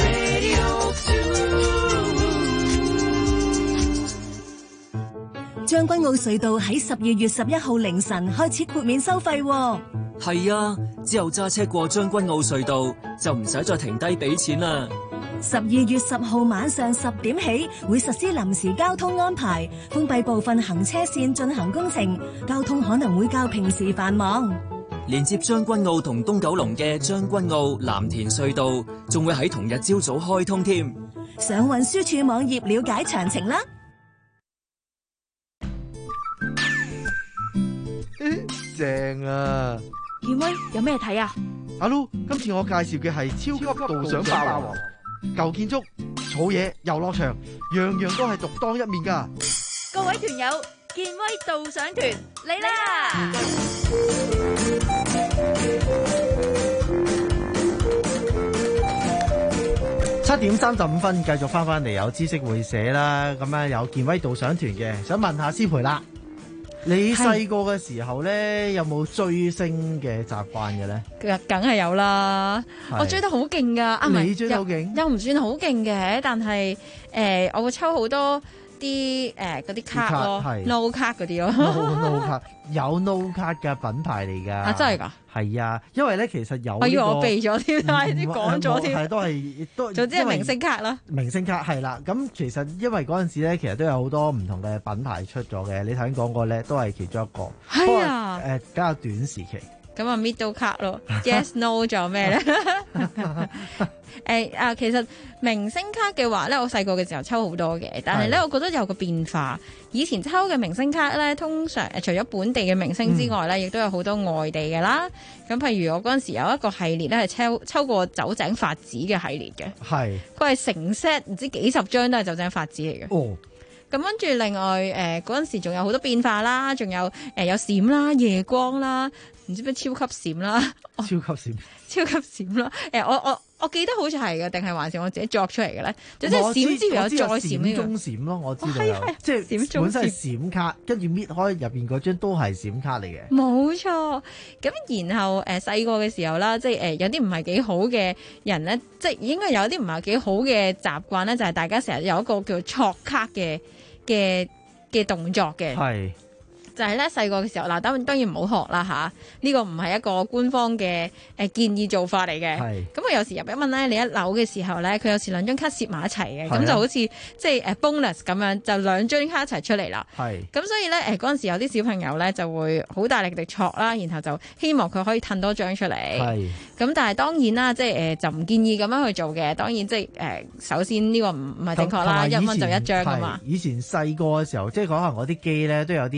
將軍澳隧道喺十二月十一號凌晨開始豁免收費。
係啊，之後揸車過將軍澳隧道就唔使再停低俾錢啦。
十二月十號晚上十點起會實施臨時交通安排，封閉部分行車線進行工程，交通可能會較平時繁忙。
連接將軍澳同東九龍嘅將軍澳藍田隧道仲會喺同日朝早開通添。
上運輸署網頁了解詳情啦。
正啊！
健威有咩睇啊？
阿 Lu，今次我介紹嘅係超級導賞霸王，舊建築、草野、遊樂場，樣樣都係獨當一面噶。
各位團友，健威導賞團嚟啦！
七點三十五分，繼續翻翻嚟有知識會社啦。咁啊有健威導賞團嘅，想問下師培啦。你細個嘅時候咧，有冇追星嘅習慣嘅咧？
梗係有啦，我追得好勁噶，啊唔係，
你追得好勁，
又唔算好勁嘅，但係誒、呃，我會抽好多啲誒嗰啲卡咯 ，no 卡嗰啲咯
，no 卡有 no 卡嘅品牌嚟㗎，
啊真係㗎，
係啊，因為咧其實有、這個，
我以為我避咗添，但係啲講咗添，
係都係都，
總之係明星卡啦，
明星卡係啦，咁其實因為嗰陣時咧，其實都有好多唔同嘅品牌出咗嘅，你頭先講過咧，都係其中一個，
係啊，
誒比較短時期。
咁啊，middle card 咯，yes no 仲有咩咧？誒啊，其實明星卡嘅話咧，我細個嘅時候抽好多嘅，但係咧，我覺得有個變化。以前抽嘅明星卡咧，通常誒除咗本地嘅明星之外咧，亦、嗯、都有好多外地嘅啦。咁譬如我嗰陣時有一個系列咧，係抽抽過酒井法子嘅系列嘅，係佢係成 set 唔知幾十張都係酒井法子嚟嘅。哦。咁跟住另外誒嗰陣時仲有好多變化啦，仲有誒、呃、有閃啦、夜光啦，唔知咩超級閃啦，
超級閃，
超級閃啦！誒、呃、我我我記得好似係嘅，定係還是我自己作出嚟嘅咧？就即係閃之餘有再閃呢、這個
中閃咯，我知道有，哦、即係閃本身係閃卡，跟住搣開入邊嗰張都係閃卡嚟嘅。
冇錯，咁然後誒細個嘅時候啦，即係誒、呃、有啲唔係幾好嘅人咧，即係應該有啲唔係幾好嘅習慣咧，就係、是、大家成日有一個叫做戳卡嘅嘅嘅動作嘅，係就係咧細個嘅時候嗱，當然當然唔好學啦吓，呢個唔係一個官方嘅誒建議做法嚟嘅。係咁我有時入一蚊咧，你一扭嘅時候咧，佢有時兩張卡攝埋一齊嘅，咁就好似即係誒 bonus 咁樣，就兩張卡一齊出嚟啦。係咁所以咧誒嗰陣時有啲小朋友咧就會好大力地戳啦，然後就希望佢可以褪多張出嚟。係咁但係當然啦，即係誒就唔建議咁樣去做嘅。當然即係誒首先呢個唔唔係正確啦，一蚊就一張㗎嘛。
以前細個嘅時候，即係可能我啲機咧都有啲。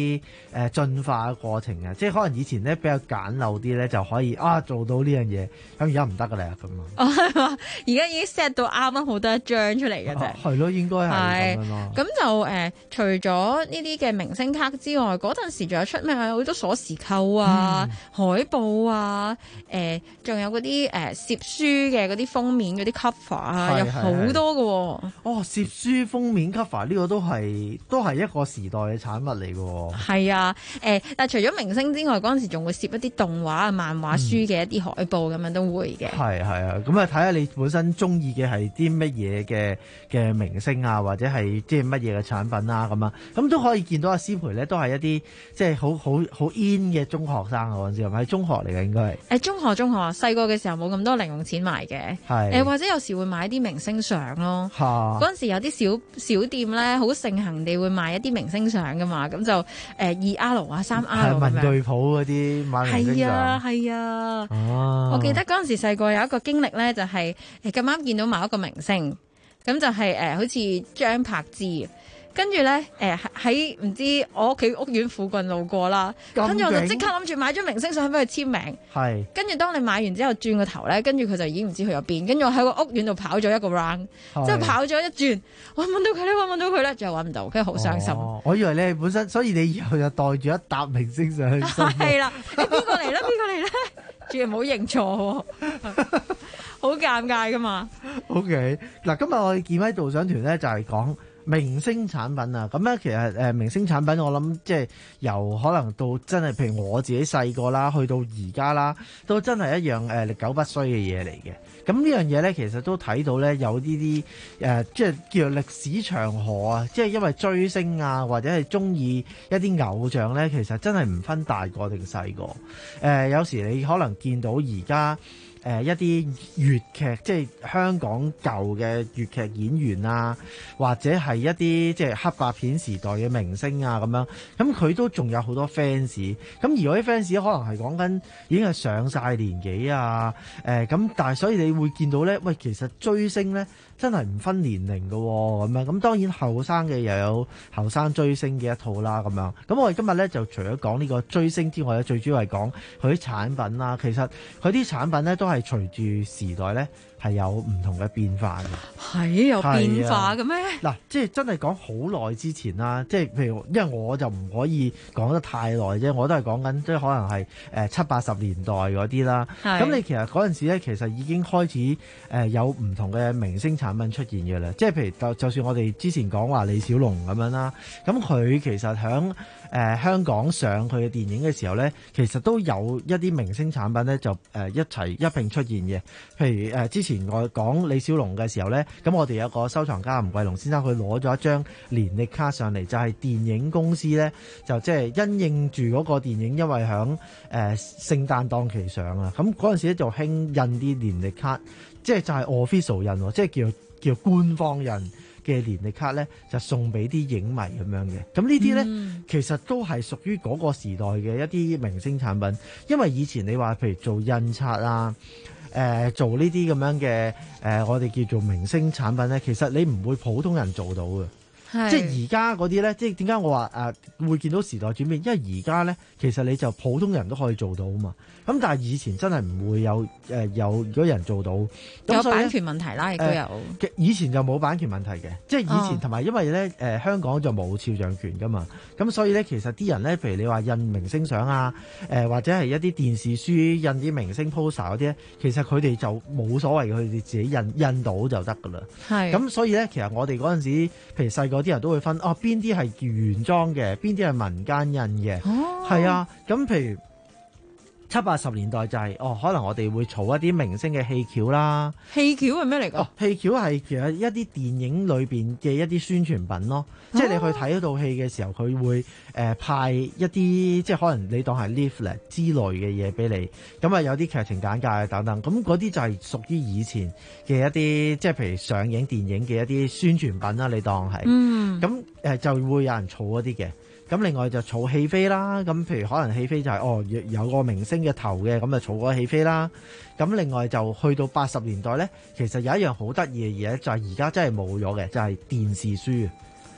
誒進化嘅過程啊，即係可能以前咧比較簡陋啲咧就可以啊做到呢樣嘢，咁而家唔得噶啦咁啊。
哦，係嘛？而家已經 set 到啱啱好多一張出嚟嘅啫。
係咯，應該係咁樣咯。
咁就誒、呃，除咗呢啲嘅明星卡之外，嗰陣時仲有出咩好多鎖匙扣啊、嗯、海報啊，誒、呃，仲有嗰啲誒攝書嘅嗰啲封面嗰啲 cover 啊，有好多嘅、哦。
哦，攝書封面 cover 呢個都係都係一個時代嘅產物嚟嘅。
係啊，誒、呃，但係除咗明星之外，嗰陣時仲會攝一啲動畫啊、漫畫書嘅一啲海報咁、嗯、樣都會嘅。
係係啊，咁啊睇下你本身中意嘅係啲乜嘢嘅嘅明星啊，或者係即係乜嘢嘅產品啊咁啊，咁都可以見到阿師培咧，都係一啲即係好好好 in 嘅中學生啊，嗰陣時係咪中學嚟嘅應該係？誒
中學中學，細個嘅時候冇咁多零用錢買嘅，係誒或者有時會買啲明星相咯。嚇！嗰陣時有啲小小店咧，好盛行地會賣一啲明星相噶嘛，咁就誒二 R 啊、三 R 咁樣。係文具鋪嗰啲買明星相。係啊係啊。哦。我記得嗰陣時細個有一個經歷咧，就係誒咁啱見到某一個明星，咁就係、是、誒、呃、好似張柏芝。跟住咧，誒喺唔知我屋企屋苑附近路過啦，跟住我就即刻諗住買張明星相俾佢簽名。係。跟住當你買完之後轉個頭咧，跟住佢就已經唔知去咗邊。跟住我喺個屋苑度跑咗一個 round，即係跑咗一轉，我揾到佢咧，揾到佢咧，就揾唔到，跟住好傷心、哦。我以為你本身，所以你以後就袋住一沓明星相去。係啦，你邊個嚟咧？邊個嚟咧？仲要唔好認錯喎，好尷尬噶嘛。OK， 嗱，今日我哋健威導賞團咧就係講明星產品啊，咁咧其實誒明星產品我諗即係由可能到真係，譬如我自己細個啦，去到而家啦，都真係一樣誒歷久不衰嘅嘢嚟嘅。咁呢樣嘢咧，其實都睇到咧有呢啲誒，即係叫做歷史長河啊，即係因為追星啊，或者係中意一啲偶像咧，其實真係唔分大個定細個。誒、呃、有時你可能見到而家。誒、呃、一啲粵劇，即係香港舊嘅粵劇演員啊，或者係一啲即係黑白片時代嘅明星啊咁樣，咁佢都仲有好多 fans。咁而嗰啲 fans 可能係講緊已經係上晒年紀啊，誒、呃、咁，但係所以你會見到咧，喂，其實追星咧真係唔分年齡㗎喎，咁樣咁當然後生嘅又有後生追星嘅一套啦，咁樣。咁我哋今日咧就除咗講呢個追星之外咧，最主要係講佢啲產品啦。其實佢啲產品咧都係隨住時代咧係有唔同嘅變化嘅。係有變化嘅咩？嗱、啊，即係真係講好耐之前啦，即係譬如因為我就唔可以講得太耐啫，我都係講緊即係可能係誒七八十年代嗰啲啦。咁你其實嗰陣時咧，其實已經開始誒、呃、有唔同嘅明星產品出現嘅啦。即係譬如就就算我哋之前講話李小龍咁樣啦，咁佢其實響誒、呃、香港上佢嘅電影嘅時候咧，其實都有一啲明星產品咧，就誒、呃、一齊一併出現嘅。譬如誒、呃、之前我講李小龍嘅時候咧，咁我哋有個收藏家吳桂龍先生，佢攞咗一張年歷卡上嚟，就係、是、電影公司咧，就即係因應住嗰個電影，因為響誒、呃、聖誕檔期上啊，咁嗰陣時咧就興印啲年歷卡，即係就係 official 印，即係叫叫官方印嘅年歷卡咧，就送俾啲影迷咁樣嘅。咁呢啲咧，嗯、其實都係屬於嗰個時代嘅一啲明星產品。因為以前你話譬如做印刷啊，誒、呃、做呢啲咁樣嘅誒、呃，我哋叫做明星產品咧，其實你唔會普通人做到嘅。即係而家嗰啲咧，即係點解我話誒、呃、會見到時代轉變？因為而家咧，其實你就普通人都可以做到啊嘛。咁但係以前真係唔會有誒、呃、有嗰人做到。有版權問題啦，亦都有、呃。以前就冇版權問題嘅，即係以前同埋、哦、因為咧誒、呃、香港就冇肖像權噶嘛。咁所以咧，其實啲人咧，譬如你話印明星相啊，誒、呃、或者係一啲電視書印啲明星 poster 嗰啲咧，其實佢哋就冇所謂，佢哋自己印印到就得噶啦。係。咁所以咧，其實我哋嗰陣時，譬如細個啲人都會分哦，邊啲係原裝嘅，邊啲係民間印嘅。哦。係啊，咁譬如。七八十年代就係、是、哦，可能我哋會儲一啲明星嘅戲橋啦。戲橋係咩嚟㗎？哦，戲橋係其實一啲電影裏邊嘅一啲宣傳品咯。哦、即係你去睇嗰套戲嘅時候，佢會誒、呃、派一啲即係可能你當係 leaflet 之類嘅嘢俾你。咁啊有啲劇情簡介啊等等。咁嗰啲就係屬於以前嘅一啲即係譬如上映電影嘅一啲宣傳品啦。你當係。嗯。咁誒、呃、就會有人儲嗰啲嘅。咁另外就儲戲飛啦，咁譬如可能戲飛就係、是、哦有個明星嘅頭嘅，咁就儲個戲飛啦。咁另外就去到八十年代咧，其實有一樣好得意嘅嘢，就係而家真係冇咗嘅，就係、是、電視書。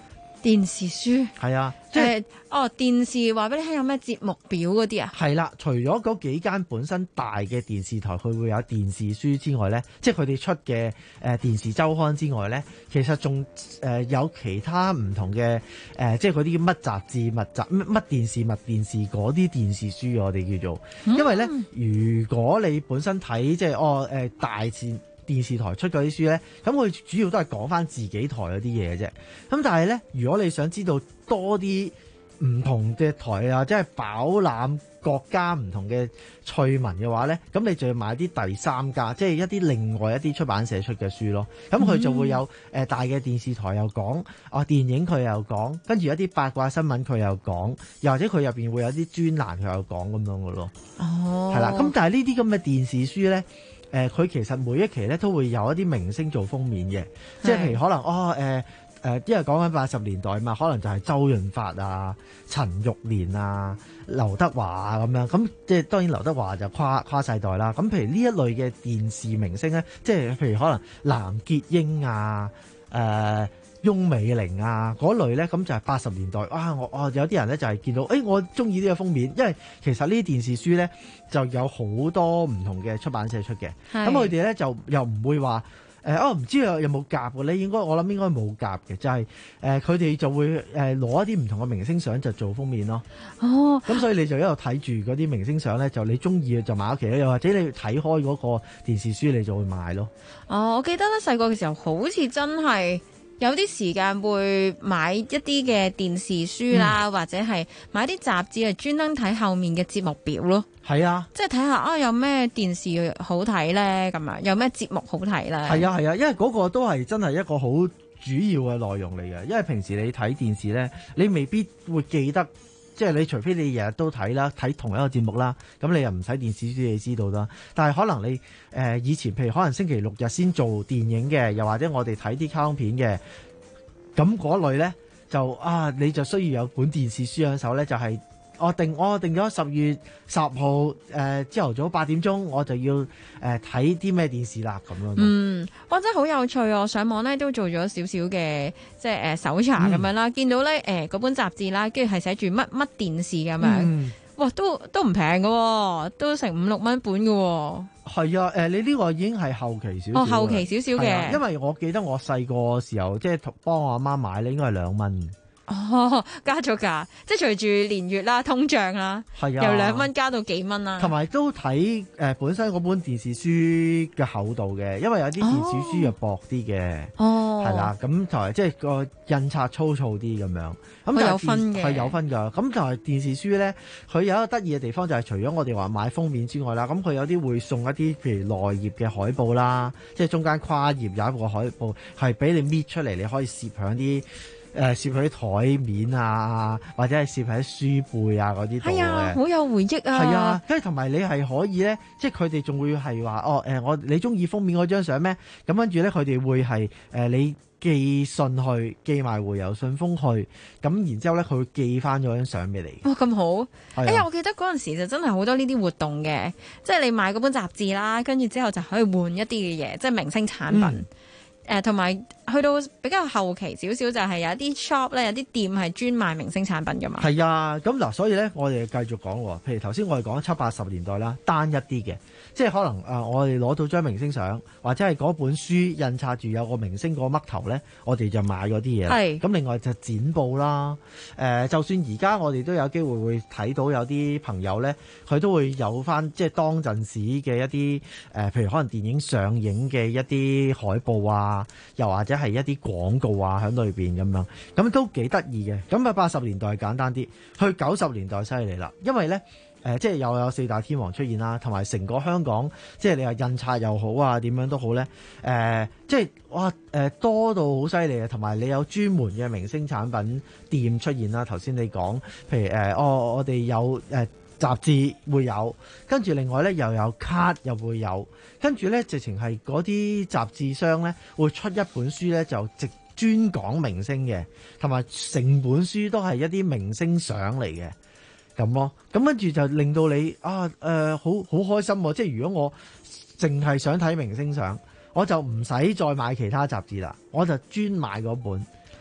電視書
係啊，即係、
誒哦，電視話俾你聽有咩節目表嗰啲啊？
係啦，除咗嗰幾間本身大嘅電視台，佢會有電視書之外咧，即係佢哋出嘅誒、呃、電視週刊之外咧，其實仲誒、呃、有其他唔同嘅誒、呃，即係嗰啲乜雜誌、乜雜乜乜電視、乜電視嗰啲電視書，我哋叫做，因為咧，如果你本身睇即係哦誒、呃、大線電視台出嗰啲書咧，咁佢主要都係講翻自己台嗰啲嘢啫。咁但係咧，如果你想知道多啲唔同嘅台啊，即係飽覽國家唔同嘅趣聞嘅話咧，咁你就要買啲第三家，即係一啲另外一啲出版社出嘅書咯。咁佢就會有誒、呃、大嘅電視台又講，啊電影佢又講，跟住一啲八卦新聞佢又講，又或者佢入邊會有啲專欄佢又講咁樣嘅咯。
哦，
係啦，咁但係呢啲咁嘅電視書咧。誒佢、呃、其實每一期咧都會有一啲明星做封面嘅，即係譬如可能哦誒誒、呃呃，因為講緊八十年代嘛，可能就係周潤發啊、陳玉蓮啊、劉德華啊咁樣，咁即係當然劉德華就跨跨世代啦。咁譬如呢一類嘅電視明星咧，即係譬如可能藍潔瑛啊、誒、呃。翁美玲啊嗰類咧，咁就係八十年代啊！我我有啲人咧就係見到，誒、欸、我中意呢個封面，因為其實呢啲電視書咧就有好多唔同嘅出版社出嘅，咁佢哋咧就又唔會話誒哦唔知有有冇夾嘅咧，應該我諗應該冇夾嘅，就係誒佢哋就會誒攞一啲唔同嘅明星相就做封面咯。
哦，
咁所以你就一路睇住嗰啲明星相咧，就你中意嘅就買屋企咧，又或者你睇開嗰個電視書你就會買咯。
哦，我記得咧細個嘅時候好似真係。有啲時間會買一啲嘅電視書啦，嗯、或者係買啲雜誌係專登睇後面嘅節目表咯。
係啊，
即係睇下啊，有咩電視好睇咧，咁啊，有咩節目好睇咧。
係啊係啊，因為嗰個都係真係一個好主要嘅內容嚟嘅。因為平時你睇電視咧，你未必會記得。即係你除非你日日都睇啦，睇同一個節目啦，咁你又唔使電視書你知道啦。但係可能你誒、呃、以前譬如可能星期六日先做電影嘅，又或者我哋睇啲卡通片嘅，咁嗰類咧就啊你就需要有本電視書喺手咧，就係、是、我定我定咗十月十號誒朝頭早八點鐘我就要誒睇啲咩電視啦咁樣。
嗯，哇真係好有趣啊！我上網咧都做咗少少嘅即係誒、呃、搜查咁樣啦，嗯、見到咧誒嗰本雜誌啦，跟住係寫住乜乜電視咁樣，嗯、哇都都唔平㗎，都成五六蚊本㗎。
係啊，誒、呃、你呢個已經係後期少少。
哦，後期少少嘅、啊，
因為我記得我細個時候即係幫我阿媽買咧，應該係兩蚊。
哦，加咗價，即係隨住年月啦、通脹啦，
係啊，
由兩蚊加到幾蚊啦。
同埋都睇誒、呃、本身嗰本電視書嘅厚度嘅，因為有啲電視書又薄啲嘅，
哦，
係啦，咁同埋即係個印刷粗糙啲咁樣。咁
佢有分嘅，
係有分㗎。咁就係電視書咧，佢有一個得意嘅地方就係除咗我哋話買封面之外啦，咁佢有啲會送一啲譬如內頁嘅海報啦，即係中間跨頁有一個海報係俾你搣出嚟，你可以攝響啲。誒攝喺台面啊，或者係攝喺書背啊嗰啲度嘅，
係啊，好有回憶啊！
係啊，跟住同埋你係可以咧，即係佢哋仲會係話哦誒，我你中意封面嗰張相咩？咁跟住咧，佢哋會係誒、呃、你寄信去，寄埋回郵信封去，咁然之後咧，佢會寄翻咗張相俾你。
哇，咁好！
啊、
哎呀，我記得嗰陣時就真係好多呢啲活動嘅，即係你買嗰本雜誌啦，跟住之後就可以換一啲嘅嘢，即係明星產品。嗯誒同埋去到比較後期少少，就係有啲 shop 咧，有啲店係專賣明星產品㗎嘛。
係啊，咁嗱，所以咧，我哋繼續講喎。譬如頭先我哋講七八十年代啦，單一啲嘅，即係可能誒、呃，我哋攞到張明星相，或者係嗰本書印刷住有個明星個嘜頭咧，我哋就買嗰啲嘢。係。咁另外就剪報啦，誒、呃，就算而家我哋都有機會會睇到有啲朋友咧，佢都會有翻即係當陣時嘅一啲誒、呃，譬如可能電影上映嘅一啲海報啊。又或者係一啲廣告啊，喺裏邊咁樣，咁都幾得意嘅。咁啊，八十年代簡單啲，去九十年代犀利啦。因為咧，誒、呃，即係又有四大天王出現啦，同埋成個香港，即係你話印刷又好啊，點樣都好咧，誒、呃，即係哇，誒、呃，多到好犀利啊。同埋你有專門嘅明星產品店出現啦。頭先你講，譬如誒、呃，哦，我哋有誒。呃雜誌會有，跟住另外咧又有卡又會有，跟住咧直情係嗰啲雜誌商咧會出一本書咧就直專講明星嘅，同埋成本書都係一啲明星相嚟嘅咁咯。咁跟住就令到你啊誒、呃、好好開心喎！即係如果我淨係想睇明星相，我就唔使再買其他雜誌啦，我就專買嗰本。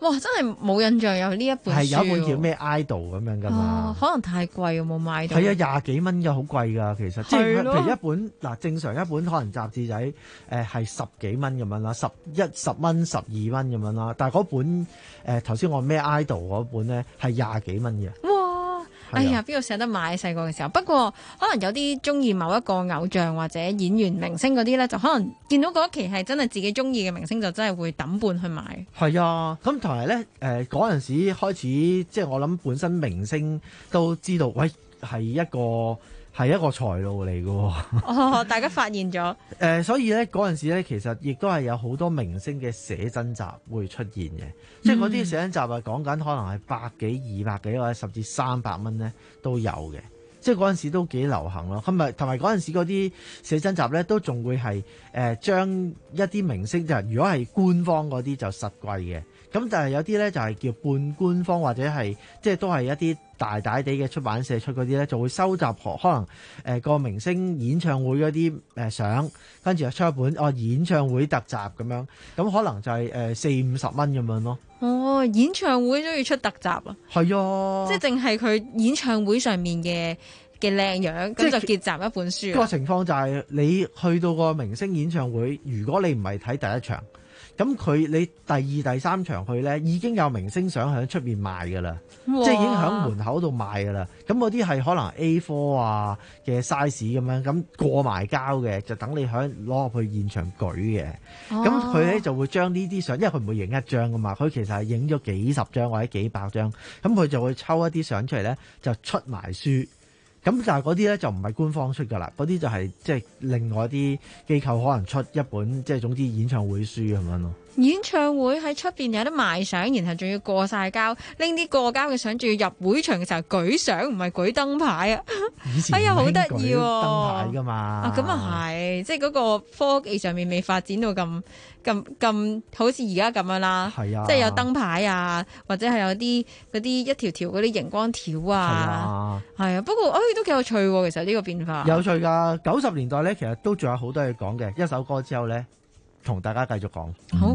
哇！真係冇印象有呢一本書。
係有一本叫咩 Idol 咁樣噶嘛、
哦？可能太貴，有冇買到？
係啊，廿幾蚊嘅好貴㗎，其實即係
係咯
譬如一本嗱，正常一本可能雜誌仔誒係十幾蚊咁樣啦，十一十蚊、十二蚊咁樣啦。但係嗰本誒頭先我咩 Idol 嗰本咧係廿幾蚊嘅。
哇！哎呀，邊個捨得買細個嘅時候？不過可能有啲中意某一個偶像或者演員明星嗰啲咧，就可能見到嗰期係真係自己中意嘅明星，就真係會抌半去買。
係啊，咁同埋咧誒嗰陣時開始，即係我諗本身明星都知道，喂係一個係一個財路嚟嘅喎。
哦，大家發現咗。誒、
呃，所以咧嗰陣時咧，其實亦都係有好多明星嘅寫真集會出現嘅，嗯、即係嗰啲寫真集啊，講緊可能係百幾、二百幾或者甚至三百蚊咧都有嘅。即係嗰陣時都幾流行咯，咁咪同埋嗰陣時嗰啲寫真集咧，都仲會係誒將一啲明星就係如果係官方嗰啲就實貴嘅，咁但係有啲咧就係叫半官方或者係即係都係一啲大大地嘅出版社出嗰啲咧，就會收集可可能誒個明星演唱會嗰啲誒相，跟住又出一本哦演唱會特集咁樣，咁可能就係誒四五十蚊咁樣咯。
哦，演唱會都要出特集啊？
係啊，
即係淨係佢演唱會上面嘅嘅靚樣，咁就結集一本書。
個情況就係你去到個明星演唱會，如果你唔係睇第一場，咁佢你第二、第三場去咧，已經有明星相喺出面賣㗎啦，即係已經喺門口度賣㗎啦。咁嗰啲係可能 A 四 啊嘅 size 咁樣，咁過埋膠嘅，就等你喺攞入去現場舉嘅。咁佢咧就會將呢啲相，因為佢唔會影一張㗎嘛，佢其實係影咗幾十張或者幾百張，咁佢就會抽一啲相出嚟咧，就出埋書。咁但係嗰啲咧就唔係官方出㗎啦，嗰啲就係即係另外啲機構可能出一本，即係總之演唱會書咁樣咯。
演唱會喺出邊有得賣相，然後仲要過晒膠，拎啲過膠嘅相，仲要入會場嘅時候舉相，唔係舉燈牌啊！
以前
哎呀，好得意喎！
燈牌㗎嘛，
啊咁啊係，即係嗰個科技上面未發展到咁咁咁，好似而家咁樣啦。係啊，即係有燈牌啊，或者係有啲嗰啲一條條嗰啲熒光條啊。係啊，係啊，不過哎都幾有趣喎，其實呢個變化
有趣㗎。九十年代咧，其實都仲有好多嘢講嘅。一首歌之後咧，同大家繼續講。
好。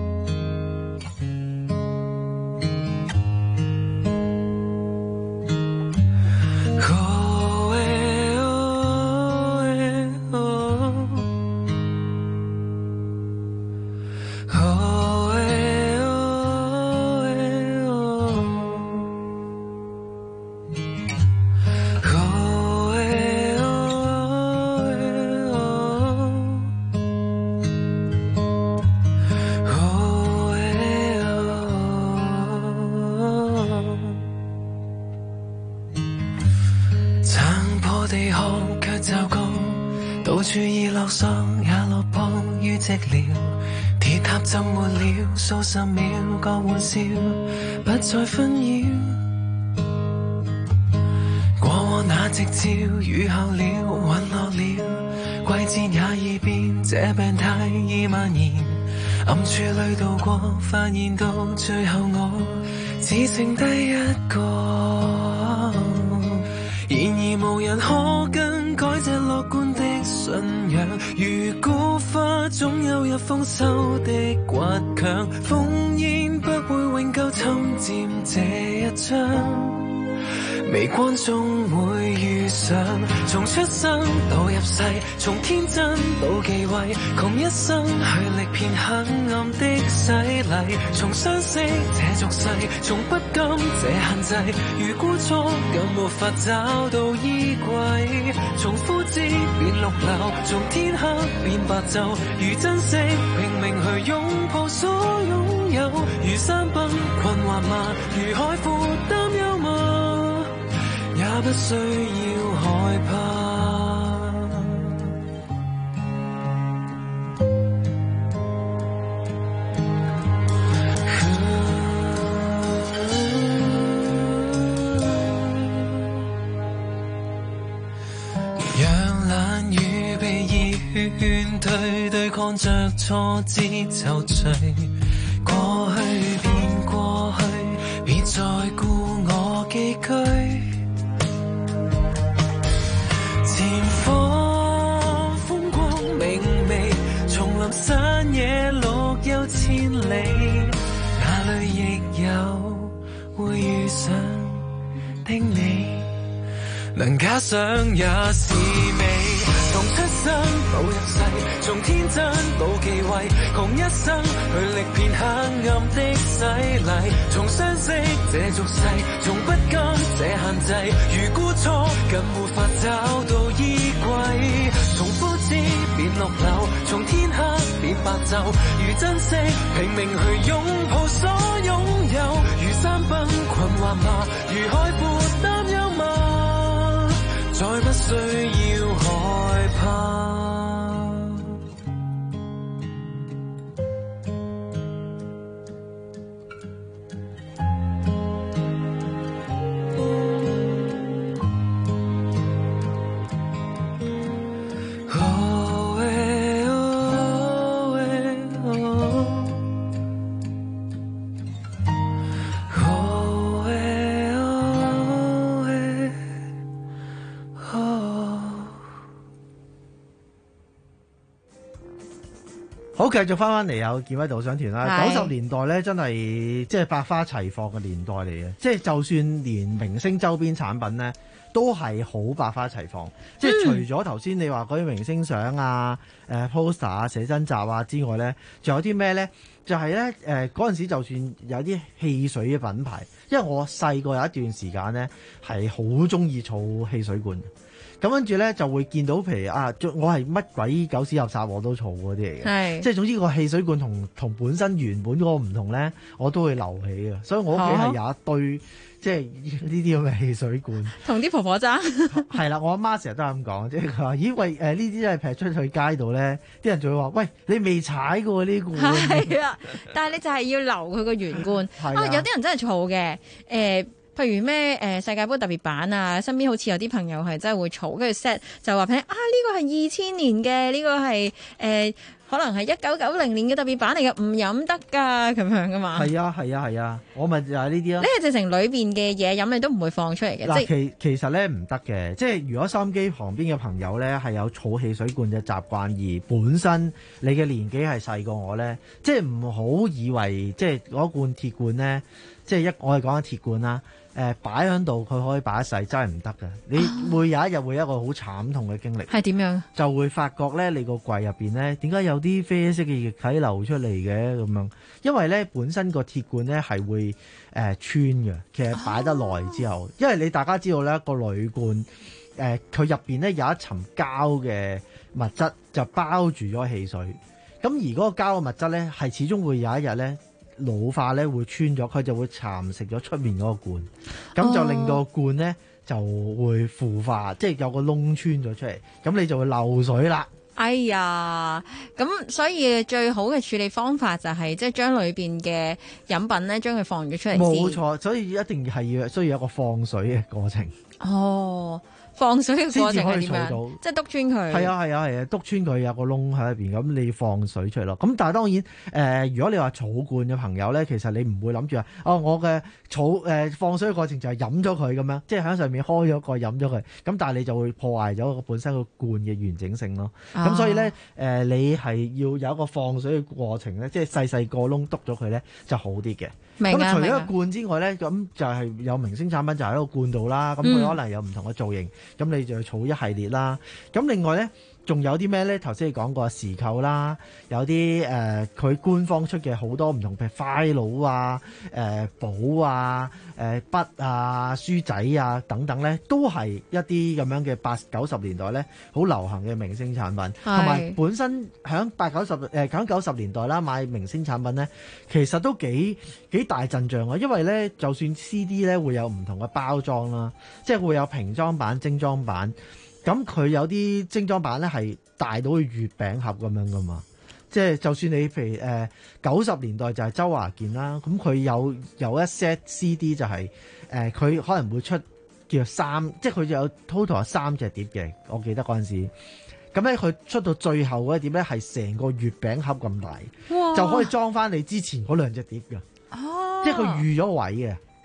到處已落索，也落魄於寂寥。鐵塔浸沒了，數十秒各玩笑，不再紛擾。過往那夕照，雨後了，隕落了，季節也已變，這病態已蔓延。暗處裏度過，發現到最後我只剩低一個。然而無人可更改這樂觀的信仰，如古花總有日豐收的倔強，烽煙不會永久侵佔這一張。微光中會遇上，從出生到入世，從天真到忌諱，窮一生去歷遍黑暗的洗禮，從相識這俗世，從不甘這限制，如孤雛更無法找到衣櫃，從枯枝變綠柳，從天黑變白晝，如珍惜拼命去擁抱所擁有，如山崩困惑嗎？如海闊擔憂嗎？也不需要害怕。讓冷雨被熱血勸退，對抗着挫折就緒。過去便過去，別再顧我寄居。前方風光明媚，叢林山野綠幽千里，哪裏亦的你，能假想也是美。從出生到入世，從天真到忌諱，窮一生去歷遍黑暗的洗禮。從相識這俗世，從不甘這限制，如孤雛更沒法找到衣櫃。從膚淺變綠柳，從天黑變白晝，如珍惜拼命去擁抱所擁有。如山崩困惑嗎？如海闊擔憂嗎？再不需要害怕。
好，繼續翻翻嚟有健威導賞團啦。
係
九十年代咧，真係即係百花齊放嘅年代嚟嘅，即係就算連明星周邊產品咧，都係好百花齊放。即係除咗頭先你話嗰啲明星相啊、誒 poster 啊、寫真集啊之外咧，仲有啲咩咧？就係咧誒嗰陣時，就算有啲汽水嘅品牌，因為我細個有一段時間咧係好中意儲汽水罐。咁跟住咧就會見到，譬如啊，我係乜鬼狗屎垃圾我都儲嗰啲嚟嘅，
係
即係總之個汽水罐同同本身原本嗰個唔同咧，我都會留起嘅。所以我屋企係有一堆、哦、即係呢啲咁嘅汽水罐，
同啲婆婆爭。
係啦，我阿媽成日都係咁講，即係佢話：咦喂，誒呢啲真係劈出去街度咧，啲人就會話：喂，你未踩過呢罐？
係啊，但係你就係要留佢個原罐。啊，啊，有啲人真係儲嘅，誒、呃。譬如咩誒、呃、世界盃特別版啊，身邊好似有啲朋友係真係會儲，跟住 set 就話俾你啊，呢個係二千年嘅，呢、這個係誒、呃、可能係一九九零年嘅特別版嚟嘅，唔飲得㗎咁樣㗎嘛。
係啊係啊係啊，我咪就係呢啲咯。
你係直情裏邊嘅嘢飲你都唔會放出嚟嘅。
嗱，
即
其其實咧唔得嘅，即係如果收音機旁邊嘅朋友咧係有儲汽水罐嘅習慣，而本身你嘅年紀係細過我咧，即係唔好以為即係嗰罐鐵罐咧，即係一我係講緊鐵罐啦。誒擺喺度，佢可以擺一世，真係唔得嘅。你會有一日會有一個好慘痛嘅經歷。係點樣？就會發覺咧，你個櫃入邊咧，點解有啲啡色嘅液體流出嚟嘅咁樣？因為咧本身個鐵罐咧係會誒、呃、穿嘅。其實擺得耐之後，哦、因為你大家知道咧個鋁罐誒佢入邊咧有一層膠嘅物質就包住咗汽水。咁而嗰個膠嘅物質咧係始終會有一日咧。老化咧會穿咗，佢就會蠶食咗出面嗰個罐，咁就令到個罐咧就會腐化，即係有個窿穿咗出嚟，咁你就會漏水啦。
哎呀，咁所以最好嘅處理方法就係即係將裏邊嘅飲品咧將佢放咗出嚟先。
冇錯，所以一定係要需要一個放水嘅過程。
哦。放水嘅過程係點樣？即係篤穿佢。係啊係啊係啊，篤穿佢有個窿喺入邊，咁你放水出嚟咯。咁但係當然誒、呃，如果你話儲罐嘅朋友咧，其實你唔會諗住話哦，我嘅儲誒放水嘅過程就係飲咗佢咁樣，即係喺上面開咗個飲咗佢。咁但係你就會破壞咗個本身個罐嘅完整性咯。咁、啊、所以咧誒、呃，你係要有一個放水嘅過程咧，即係細細個窿篤咗佢咧就好啲嘅。咁除咗個罐之外咧，咁就係有明星產品就喺個罐度啦。咁佢可能有唔同嘅造型，咁、嗯、你就儲一系列啦。咁另外咧，仲有啲咩咧？頭先你講過時購啦，有啲誒佢官方出嘅好多唔同，譬如 file 啊、誒、呃、簿啊、誒、呃、筆啊、書仔啊等等咧，都係一啲咁樣嘅八九十年代咧好流行嘅明星產品，同埋本身響八九十誒響九十年代啦買明星產品咧，其實都幾幾大陣仗啊！因為咧，就算 C D 咧會有唔同嘅包裝啦，即係會有瓶裝版、精裝版。咁佢有啲精裝版咧係大到月餅盒咁樣噶嘛，即係就算你譬如誒九十年代就係周華健啦，咁佢有有一 set C D 就係誒佢可能會出叫三，即係佢有 total 有三隻碟嘅，我記得嗰陣時。咁咧佢出到最後嗰碟咧係成個月餅盒咁大，就可以裝翻你之前嗰兩隻碟嘅，哦、即係佢預咗位嘅。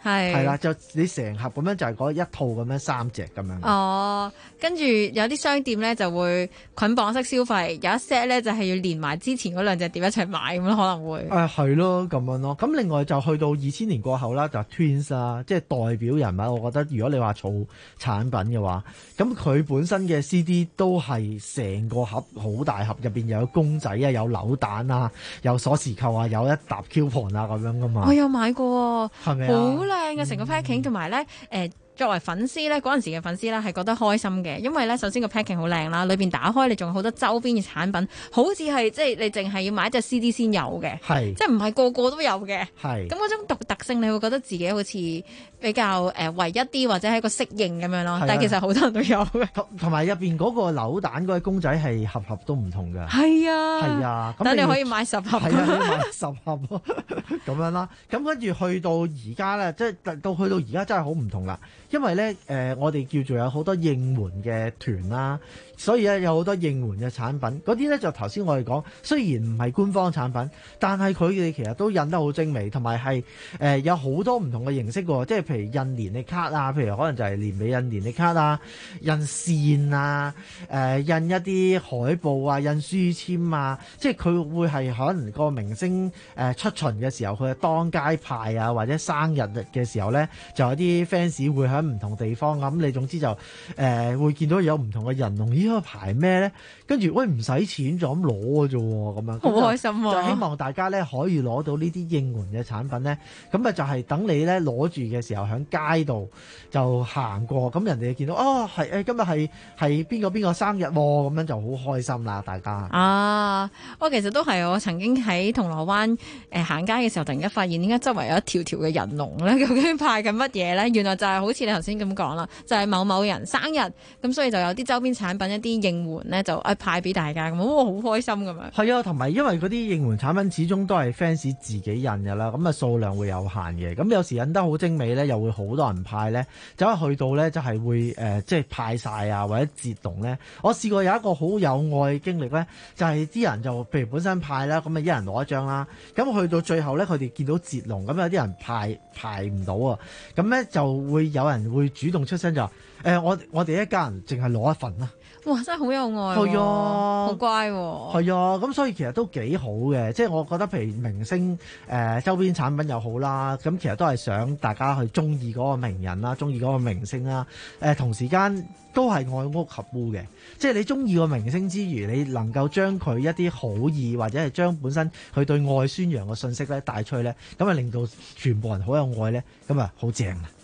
係
係啦，就你成盒咁樣就係嗰一套咁樣三隻咁樣。
哦，跟住有啲商店咧就會捆綁式消費，有一 set 咧就係要連埋之前嗰兩隻碟一齊買咁咯，可能會。
誒係咯，咁樣咯。咁另外就去到二千年過後啦，就 Twins 啦，即係代表人物。我覺得如果你話儲產品嘅話，咁佢本身嘅 C D 都係成個盒好大盒，入邊又有公仔啊，有扭蛋啊，有鎖匙扣啊，有一沓 coupon 啊咁樣噶嘛。
我有買過，
係咪啊？
好靚嘅成個 packing，同埋咧誒。作為粉絲咧，嗰陣時嘅粉絲咧係覺得開心嘅，因為咧首先個 packing 好靚啦，裏邊打開你仲有好多周邊嘅產品，好似係即係你淨係要買一隻 C D 先有嘅，
係
即係唔係個個都有嘅，
係
咁嗰種獨特性，你會覺得自己好似比較誒、呃、唯一啲，或者係一個適應咁樣咯。但係其實好多人都有嘅，
同同埋入邊嗰個扭蛋嗰個公仔係盒盒都唔同㗎，
係啊，
係啊，
咁你可以買十盒，
係啊，你買十盒咁樣啦。咁跟住去到而家咧，即係到去到而家真係好唔同啦，因為咧誒。呃我哋叫做有好多應援嘅團啦，所以咧有好多應援嘅產品，嗰啲咧就頭先我哋講，雖然唔係官方產品，但係佢哋其實都印得好精美，同埋係誒有好多唔同嘅形式喎，即係譬如印年歷卡啊，譬如可能就係年尾印年歷卡啊，印線啊，誒、呃、印一啲海報啊，印書籤啊，即係佢會係可能個明星誒出巡嘅時候，佢係當街派啊，或者生日嘅時候咧，就有啲 fans 會喺唔同地方。咁你總之就誒、呃、會見到有唔同嘅人龍，咦？排咩咧？跟住喂唔使錢就咁攞嘅啫喎，咁樣
好開心啊！
就希望大家咧可以攞到呢啲應援嘅產品咧，咁啊就係等你咧攞住嘅時候喺街度就行過，咁人哋見到哦係誒今日係係邊個邊個生日喎，咁樣就好開心啦，大家
啊！我其實都係我曾經喺銅鑼灣誒、呃、行街嘅時候，突然間發現點解周圍有一條條嘅人龍咧？究竟派緊乜嘢咧？原來就係好似你頭先咁講啦。就係某某人生日，咁所以就有啲周邊產品一啲應援咧，就誒派俾大家咁，哇好開心咁樣。
係啊，同埋因為嗰啲應援產品始終都係 fans 自己印㗎啦，咁啊數量會有限嘅，咁有時印得好精美咧，又會好多人派咧，就一去到咧就係會誒、呃、即係派晒啊，或者截龍咧。我試過有一個好有愛嘅經歷咧，就係、是、啲人就譬如本身派啦，咁啊一人攞一張啦，咁去到最後咧，佢哋見到截龍，咁有啲人派排唔到啊，咁咧就會有人會主動出聲就話誒、呃、我我哋一家人淨係攞一份啦。
哇！真係好有愛，
係啊，
好乖喎，
係啊，咁所以其實都幾好嘅，即係我覺得譬如明星誒、呃、周邊產品又好啦，咁其實都係想大家去中意嗰個名人啦，中意嗰個明星啦，誒、呃、同時間都係愛屋及烏嘅，即係你中意個明星之餘，你能夠將佢一啲好意或者係將本身佢對愛宣揚嘅信息咧帶出去咧，咁啊令到全部人好有愛咧，咁啊好正啊！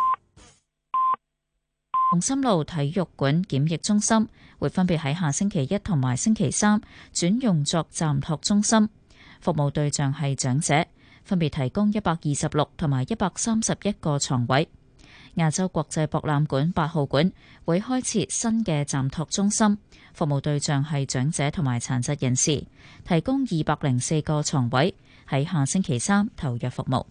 紅磡路體育館檢疫中心會分別喺下星期一同埋星期三轉用作暫託中心，服務對象係長者，分別提供一百二十六同埋一百三十一個床位。亞洲國際博覽館八號館會開設新嘅暫託中心，服務對象係長者同埋殘疾人士，提供二百零四個床位，喺下星期三投入服務。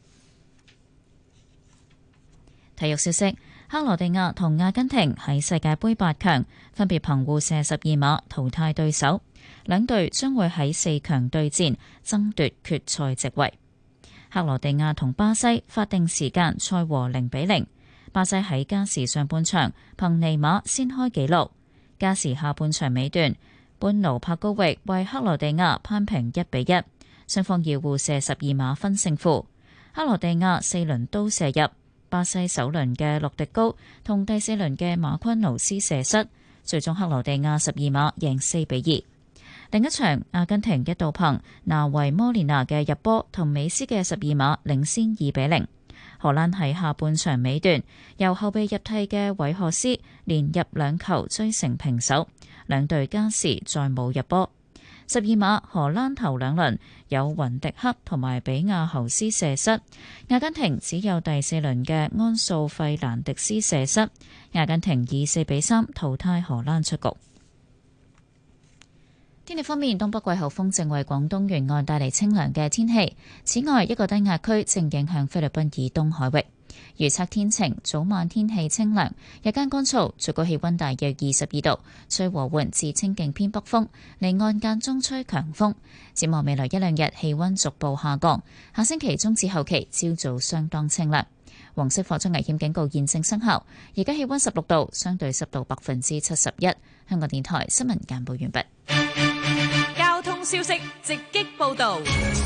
體育消息。克羅地亞同阿根廷喺世界盃八強分別憑互射十二碼淘汰對手，兩隊將會喺四強對戰，爭奪決賽席位。克羅地亞同巴西法定時間賽和零比零，巴西喺加時上半場憑尼馬先開紀錄，加時下半場尾段，班奴柏高域為克羅地亞扳平一比一，雙方要互射十二碼分勝負。克羅地亞四輪都射入。巴西首輪嘅洛迪高同第四輪嘅馬昆奴斯射失，最終克羅地亞十二碼贏四比二。另一場阿根廷一度憑拿維摩連拿嘅入波同美斯嘅十二碼領先二比零。荷蘭喺下半場尾段由後備入替嘅韋赫斯連入兩球追成平手，兩隊加時再冇入波。十二碼荷蘭頭兩輪有雲迪克同埋比亞侯斯射失，阿根廷只有第四輪嘅安素費蘭迪斯射失，阿根廷以四比三淘汰荷蘭出局。天氣方面，東北季候風正為廣東沿岸帶嚟清涼嘅天氣，此外一個低壓區正影響菲律賓以東海域。預測天晴，早晚天氣清涼，日間乾燥，最高氣溫大約二十二度，吹和緩至清勁偏北風，離岸間中吹強風。展望未來一兩日氣溫逐步下降，下星期中至後期朝早相當清涼。 黃色火災危險警告現正生效。而家氣溫十六度，相對濕度百分之七十一。香港電台新聞簡報完畢。
交通消息直擊報道。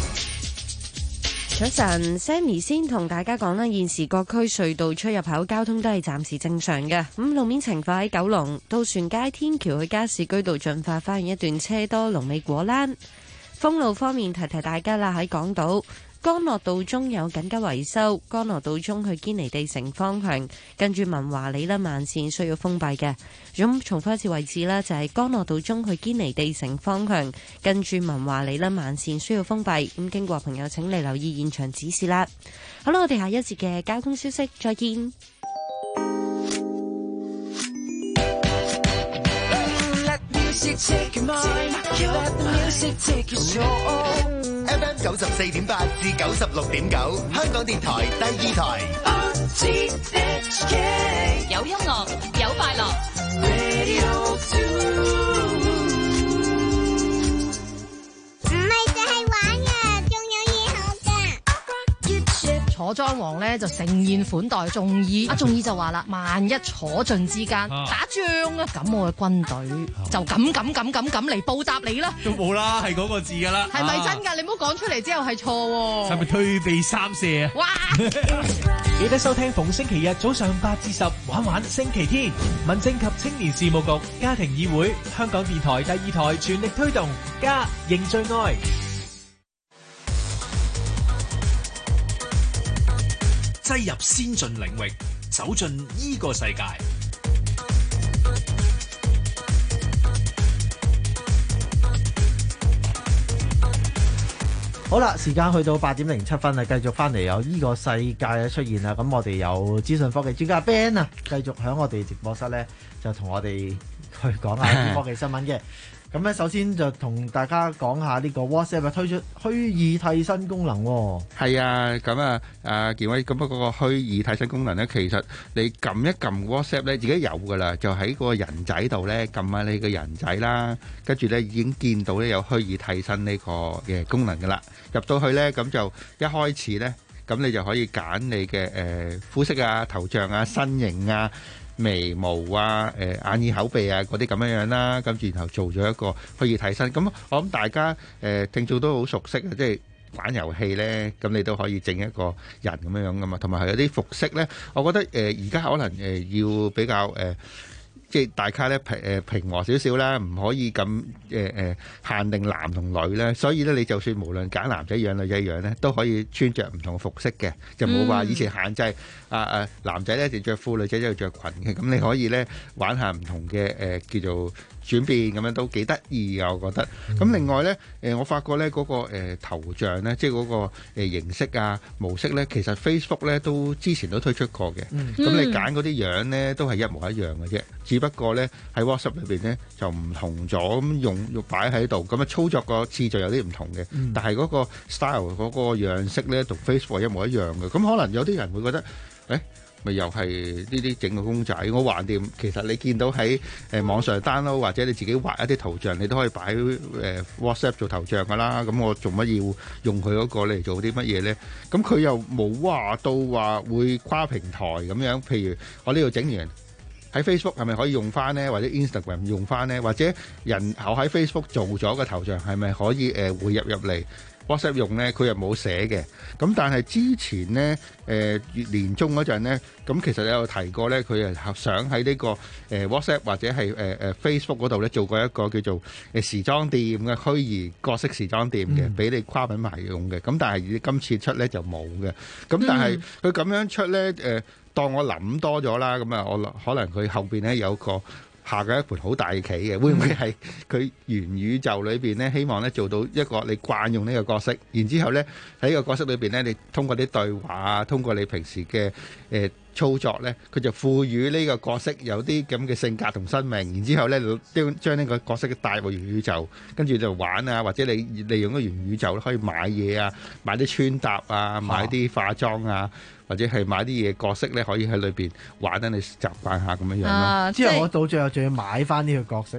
早晨 ，Sammy 先同大家講啦，現時各區隧道出入口交通都係暫時正常嘅。咁路面情況喺九龍渡船街天橋去加士居道進發花園一段車多，龍尾果欄。封路方面提提大家啦，喺港島干諾道中有緊急維修，干諾道中去堅尼地城方向，跟住文華里啦慢線需要封閉嘅。咁重複一次位置啦，就係干諾道中去堅尼地城方向，跟住文華里啦慢線需要封閉。咁經過朋友請你留意現場指示啦。好啦，我哋下一節嘅交通消息再見。
F M 九十四點八至九十六點九，香港電台第二台。
有音樂，有快樂。
唔係淨係玩呀，仲有嘢學㗎。
坐莊王咧就盛宴款待眾議，阿眾議就話啦：萬一坐盡之間打仗啊，咁我嘅軍隊就咁咁咁咁咁嚟報答你啦。
都冇啦，係嗰個字噶啦。
係咪真㗎？你唔好講出嚟之後係錯喎。
係咪退避三舍啊？
哇！
記得收聽逢星期日早上八至十玩玩星期天，民政及青年事務局家庭議會，香港電台第二台全力推動家認最愛。
擠入先進領域，走進呢個世界。
好啦，時間去到八點零七分啦，繼續翻嚟有呢個世界嘅出現啦。咁我哋有資訊科技專家 Ben 啊，繼續喺我哋直播室咧，就同我哋去講下啲科技新聞嘅。咁咧，首先就同大家講下呢個 WhatsApp 推出虛擬替身功能。
係啊，咁啊，阿健威，咁啊嗰個虛擬替身功能咧，其實你撳一撳 WhatsApp 咧，自己有噶啦，就喺個人仔度咧撳下你個人仔啦，跟住咧已經見到咧有虛擬替身呢個嘅功能噶啦。入到去咧，咁就一開始咧，咁你就可以揀你嘅誒膚色啊、頭像啊、身形啊、眉毛啊、誒眼耳口鼻啊嗰啲咁樣樣啦，跟住然後做咗一個虛擬替身。咁我諗大家誒聽眾都好熟悉啊，即係玩遊戲咧，咁你都可以整一個人咁樣樣噶嘛。同埋係有啲服飾咧，我覺得誒而家可能誒要比較誒。即係大家咧平誒平和少少啦，唔可以咁誒誒限定男同女咧，所以咧你就算無論揀男仔樣女仔樣咧，都可以穿着唔同服飾嘅，就冇話以前限制啊啊男仔咧就着褲，女仔就着裙嘅，咁你可以咧玩下唔同嘅誒叫做轉變咁樣都幾得意啊，我覺得。咁另外咧誒我發覺咧嗰個誒頭像咧，即係嗰個誒形式啊模式咧，其實 Facebook 咧都之前都推出過嘅，咁你揀嗰啲樣咧都係一模一樣嘅啫。只不過咧喺 WhatsApp 裏邊咧就唔同咗，咁用用擺喺度，咁啊操作個次序有啲唔同嘅，嗯、但係嗰個 style 嗰個樣式咧同 Facebook 一模一樣嘅，咁可能有啲人會覺得，誒咪又係呢啲整個公仔，我橫掂，其實你見到喺誒、呃、網上 download 或者你自己畫一啲圖像，你都可以擺誒、呃、WhatsApp 做頭像噶啦，咁我做乜要用佢嗰個嚟做啲乜嘢咧？咁佢又冇話到話會跨平台咁樣，譬如我呢度整完。喺 Facebook 係咪可以用翻呢？或者 Instagram 用翻呢？或者人後喺 Facebook 做咗個頭像係咪可以誒匯入入嚟 WhatsApp 用呢？佢又冇寫嘅。咁但係之前呢，誒月年中嗰陣呢，咁其實有提過呢，佢係想喺呢個誒 WhatsApp 或者係誒誒 Facebook 嗰度呢做過一個叫做誒時裝店嘅虛擬角色時裝店嘅，俾你跨品牌用嘅。咁但係今次出呢就冇嘅。咁但係佢咁樣出呢誒。當我諗多咗啦，咁啊，我可能佢後邊咧有個下嘅一盤好大棋嘅，會唔會係佢元宇宙裏邊咧，希望咧做到一個你慣用呢個角色，然之後咧喺呢個角色裏邊咧，你通過啲對話啊，通過你平時嘅誒操作咧，佢就賦予呢個角色有啲咁嘅性格同生命，然之後咧將將呢個角色帶入元宇宙，跟住就玩啊，或者你利用個元宇宙可以買嘢啊，買啲穿搭啊，買啲化妝啊。或者係買啲嘢角色咧，可以喺裏邊玩得你習慣下咁樣樣咯。
之後我到最後仲要買翻呢個角色。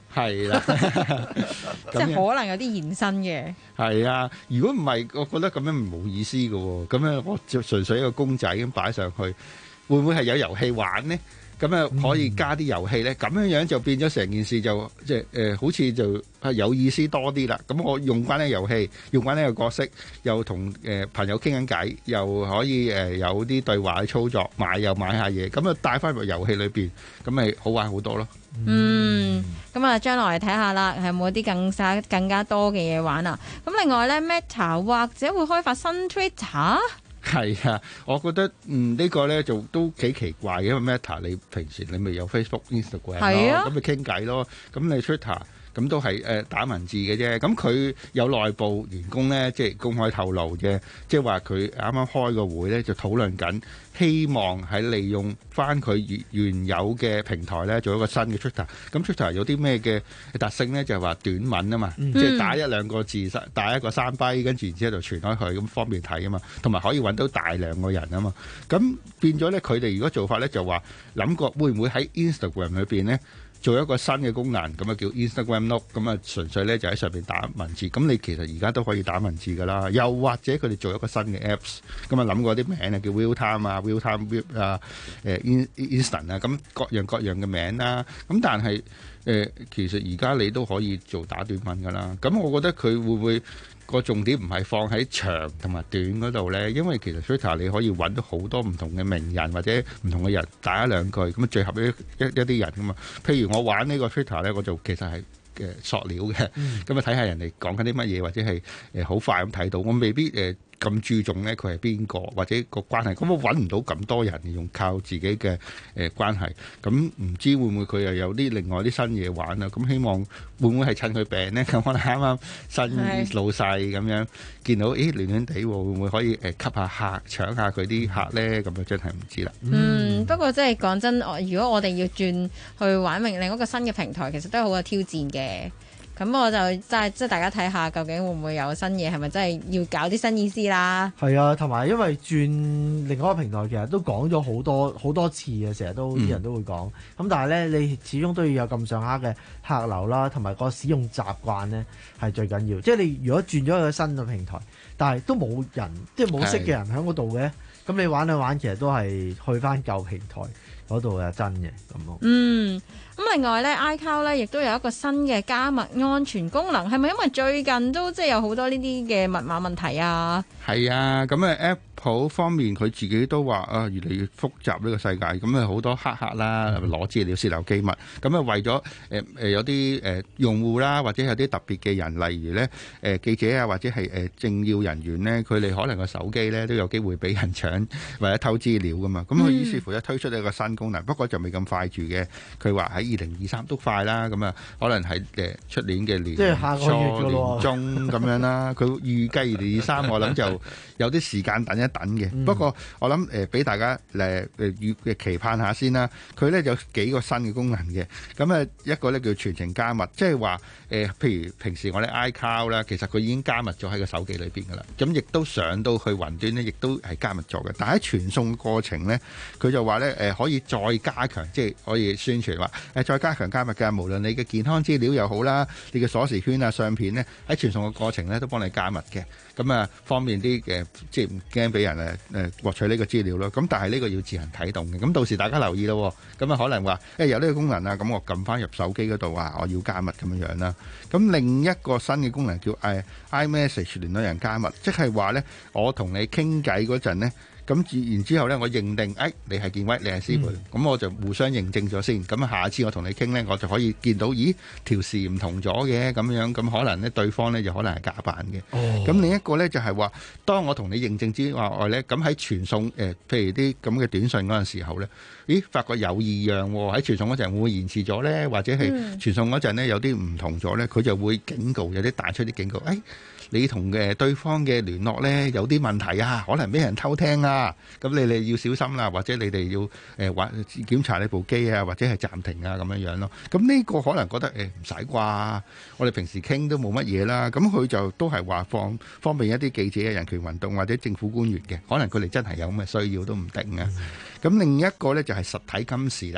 係啦，
即係可能有啲延伸嘅。
係啊，如果唔係，我覺得咁樣冇意思嘅喎。咁樣我就純粹一個公仔咁擺上去，會唔會係有遊戲玩呢？咁啊可以加啲遊戲咧，咁樣樣就變咗成件事就即係誒，好似就係有意思多啲啦。咁我用翻呢個遊戲，用翻呢個角色，又同誒朋友傾緊偈，又可以誒有啲對話去操作，買又買下嘢，咁啊帶翻入遊戲裏邊，咁咪好玩好多咯。
嗯，咁啊，將來睇下啦，係冇啲更加更加多嘅嘢玩啊？咁另外咧 ，Meta 或者會開發新 Twitter。
係啊，我覺得嗯呢個咧就都幾奇怪嘅，因為 Meta 你平時你咪有 Facebook、Instagram 咯，咁咪傾偈咯，咁你 Twitter 咁都係誒打文字嘅啫。咁佢有內部員工咧，即係公開透露嘅，即係話佢啱啱開個會咧，就討論緊，希望喺利用翻佢原原有嘅平台咧，做一個新嘅 Twitter。咁 Twitter 有啲咩嘅特性咧？就係話短文啊嘛，嗯、即係打一兩個字，打一個三筆，跟住然之後就傳開去，咁方便睇啊嘛。同埋可以揾到大量個人啊嘛。咁變咗咧，佢哋如果做法咧，就話諗過會唔會喺 Instagram 裏邊咧？做一個新嘅功能，咁啊叫 Instagram Note，咁啊純粹咧就喺上邊打文字。咁你其實而家都可以打文字噶啦。又或者佢哋做一個新嘅 Apps，咁啊諗過啲名啊，叫 Real Time 啊、Real Time Web 啊、誒 Instant 啊，咁各樣各樣嘅名啦。咁但係誒，其實而家你都可以做打短文噶啦。咁我覺得佢會唔會個重點唔係放喺長同埋短嗰度咧？因為其實 Twitter 你可以揾到好多唔同嘅名人或者唔同嘅人打一兩句，咁啊聚合一一一啲人噶嘛。譬如我玩呢個 Twitter 咧，我就其實係誒索料嘅，咁啊睇下人哋講緊啲乜嘢，或者係誒好快咁睇到，我未必誒。呃咁注重咧，佢係邊個或者個關係，咁我揾唔到咁多人用靠自己嘅誒、呃、關係，咁唔知會唔會佢又有啲另外啲新嘢玩啊？咁希望會唔會係趁佢病咧？咁可能啱啱新老細咁樣見到，咦亂亂地喎，會唔會可以誒吸下客，搶下佢啲客咧？咁啊真係唔知啦。
嗯，不過即係講真，如果我哋要轉去玩明另一個新嘅平台，其實都係好有挑戰嘅。咁我就即係即係大家睇下究竟會唔會有新嘢，係咪真係要搞啲新意思啦？係啊，同埋因為轉另外一個平台，其實都講咗好多好多次嘅，成日都啲人都會講。咁、嗯、但係咧，你始終都要有咁上下嘅客流啦，同埋個使用習慣咧係最緊要。即係你如果轉咗一個新嘅平台，但係都冇人，即係冇識嘅人喺嗰度嘅，咁你玩嚟玩，其實都係去翻舊平台嗰度係真嘅咁咯。嗯。咁另外咧 iCloud 咧亦都有一個新嘅加密安全功能，係咪因為最近都即係有好多呢啲嘅密碼問題啊？係啊，咁啊 Apple 方面佢自己都話啊，越嚟越複雜呢個世界，咁啊好多黑客啦，攞資料泄漏機密，咁啊為咗誒誒有啲誒、呃、用戶啦，或者有啲特別嘅人，例如咧誒、呃、記者啊，或者係誒政要人員咧，佢哋可能個手機咧都有機會俾人搶或者偷資料噶嘛，咁佢於是乎咧推出一個新功能，不過就未咁快住嘅，佢話喺二零二三都快啦，咁啊可能係誒出年嘅年初年中咁樣啦。佢預計二零二三，我諗就有啲時間等一等嘅。嗯、不過我諗誒俾大家誒誒預嘅期盼下先啦。佢咧有幾個新嘅功能嘅。咁啊一個咧叫全程加密，即係話誒譬如平時我哋 iCloud 啦，其實佢已經加密咗喺個手機裏邊噶啦。咁亦都上到去雲端咧，亦都係加密咗嘅。但係喺傳送過程咧，佢就話咧誒可以再加強，即係可以宣傳話誒再加強加密嘅，無論你嘅健康資料又好啦，你嘅鎖匙圈啊、相片咧，喺傳送嘅過程咧都幫你加密嘅，咁啊方便啲嘅，即係唔驚俾人誒誒獲取呢個資料咯。咁但係呢個要自行啟動嘅，咁到時大家留意咯。咁啊可能話誒有呢個功能啊，咁我撳翻入手機嗰度啊，我要加密咁樣樣啦。咁另一個新嘅功能叫誒 iMessage 聯絡人加密，即係話咧我同你傾偈嗰陣咧。咁然之後咧，我認定，誒、哎，你係建威，你係思培，咁、嗯、我就互相認證咗先。咁下次我同你傾咧，我就可以見到，咦，條時唔同咗嘅咁樣，咁可能咧對方咧就可能係假扮嘅。咁、哦、另一個咧就係、是、話，當我同你認證之外咧，咁喺傳送誒、呃，譬如啲咁嘅短信嗰陣時候咧，咦，發覺有異樣喎、哦，喺傳送嗰陣會唔會延遲咗咧？或者係傳送嗰陣咧有啲唔同咗咧，佢就會警告，有啲彈出啲警告，誒、哎。你同嘅對方嘅聯絡咧有啲問題啊，可能俾人偷聽啊，咁你哋要小心啦，或者你哋要誒揾、呃、檢查你部機啊，或者係暫停啊咁樣樣咯。咁呢個可能覺得誒唔使啩，我哋平時傾都冇乜嘢啦。咁佢就都係話放方便一啲記者嘅人權運動或者政府官員嘅，可能佢哋真係有咁嘅需要都唔定啊。咁、嗯、另一個咧就係實體金匙啦。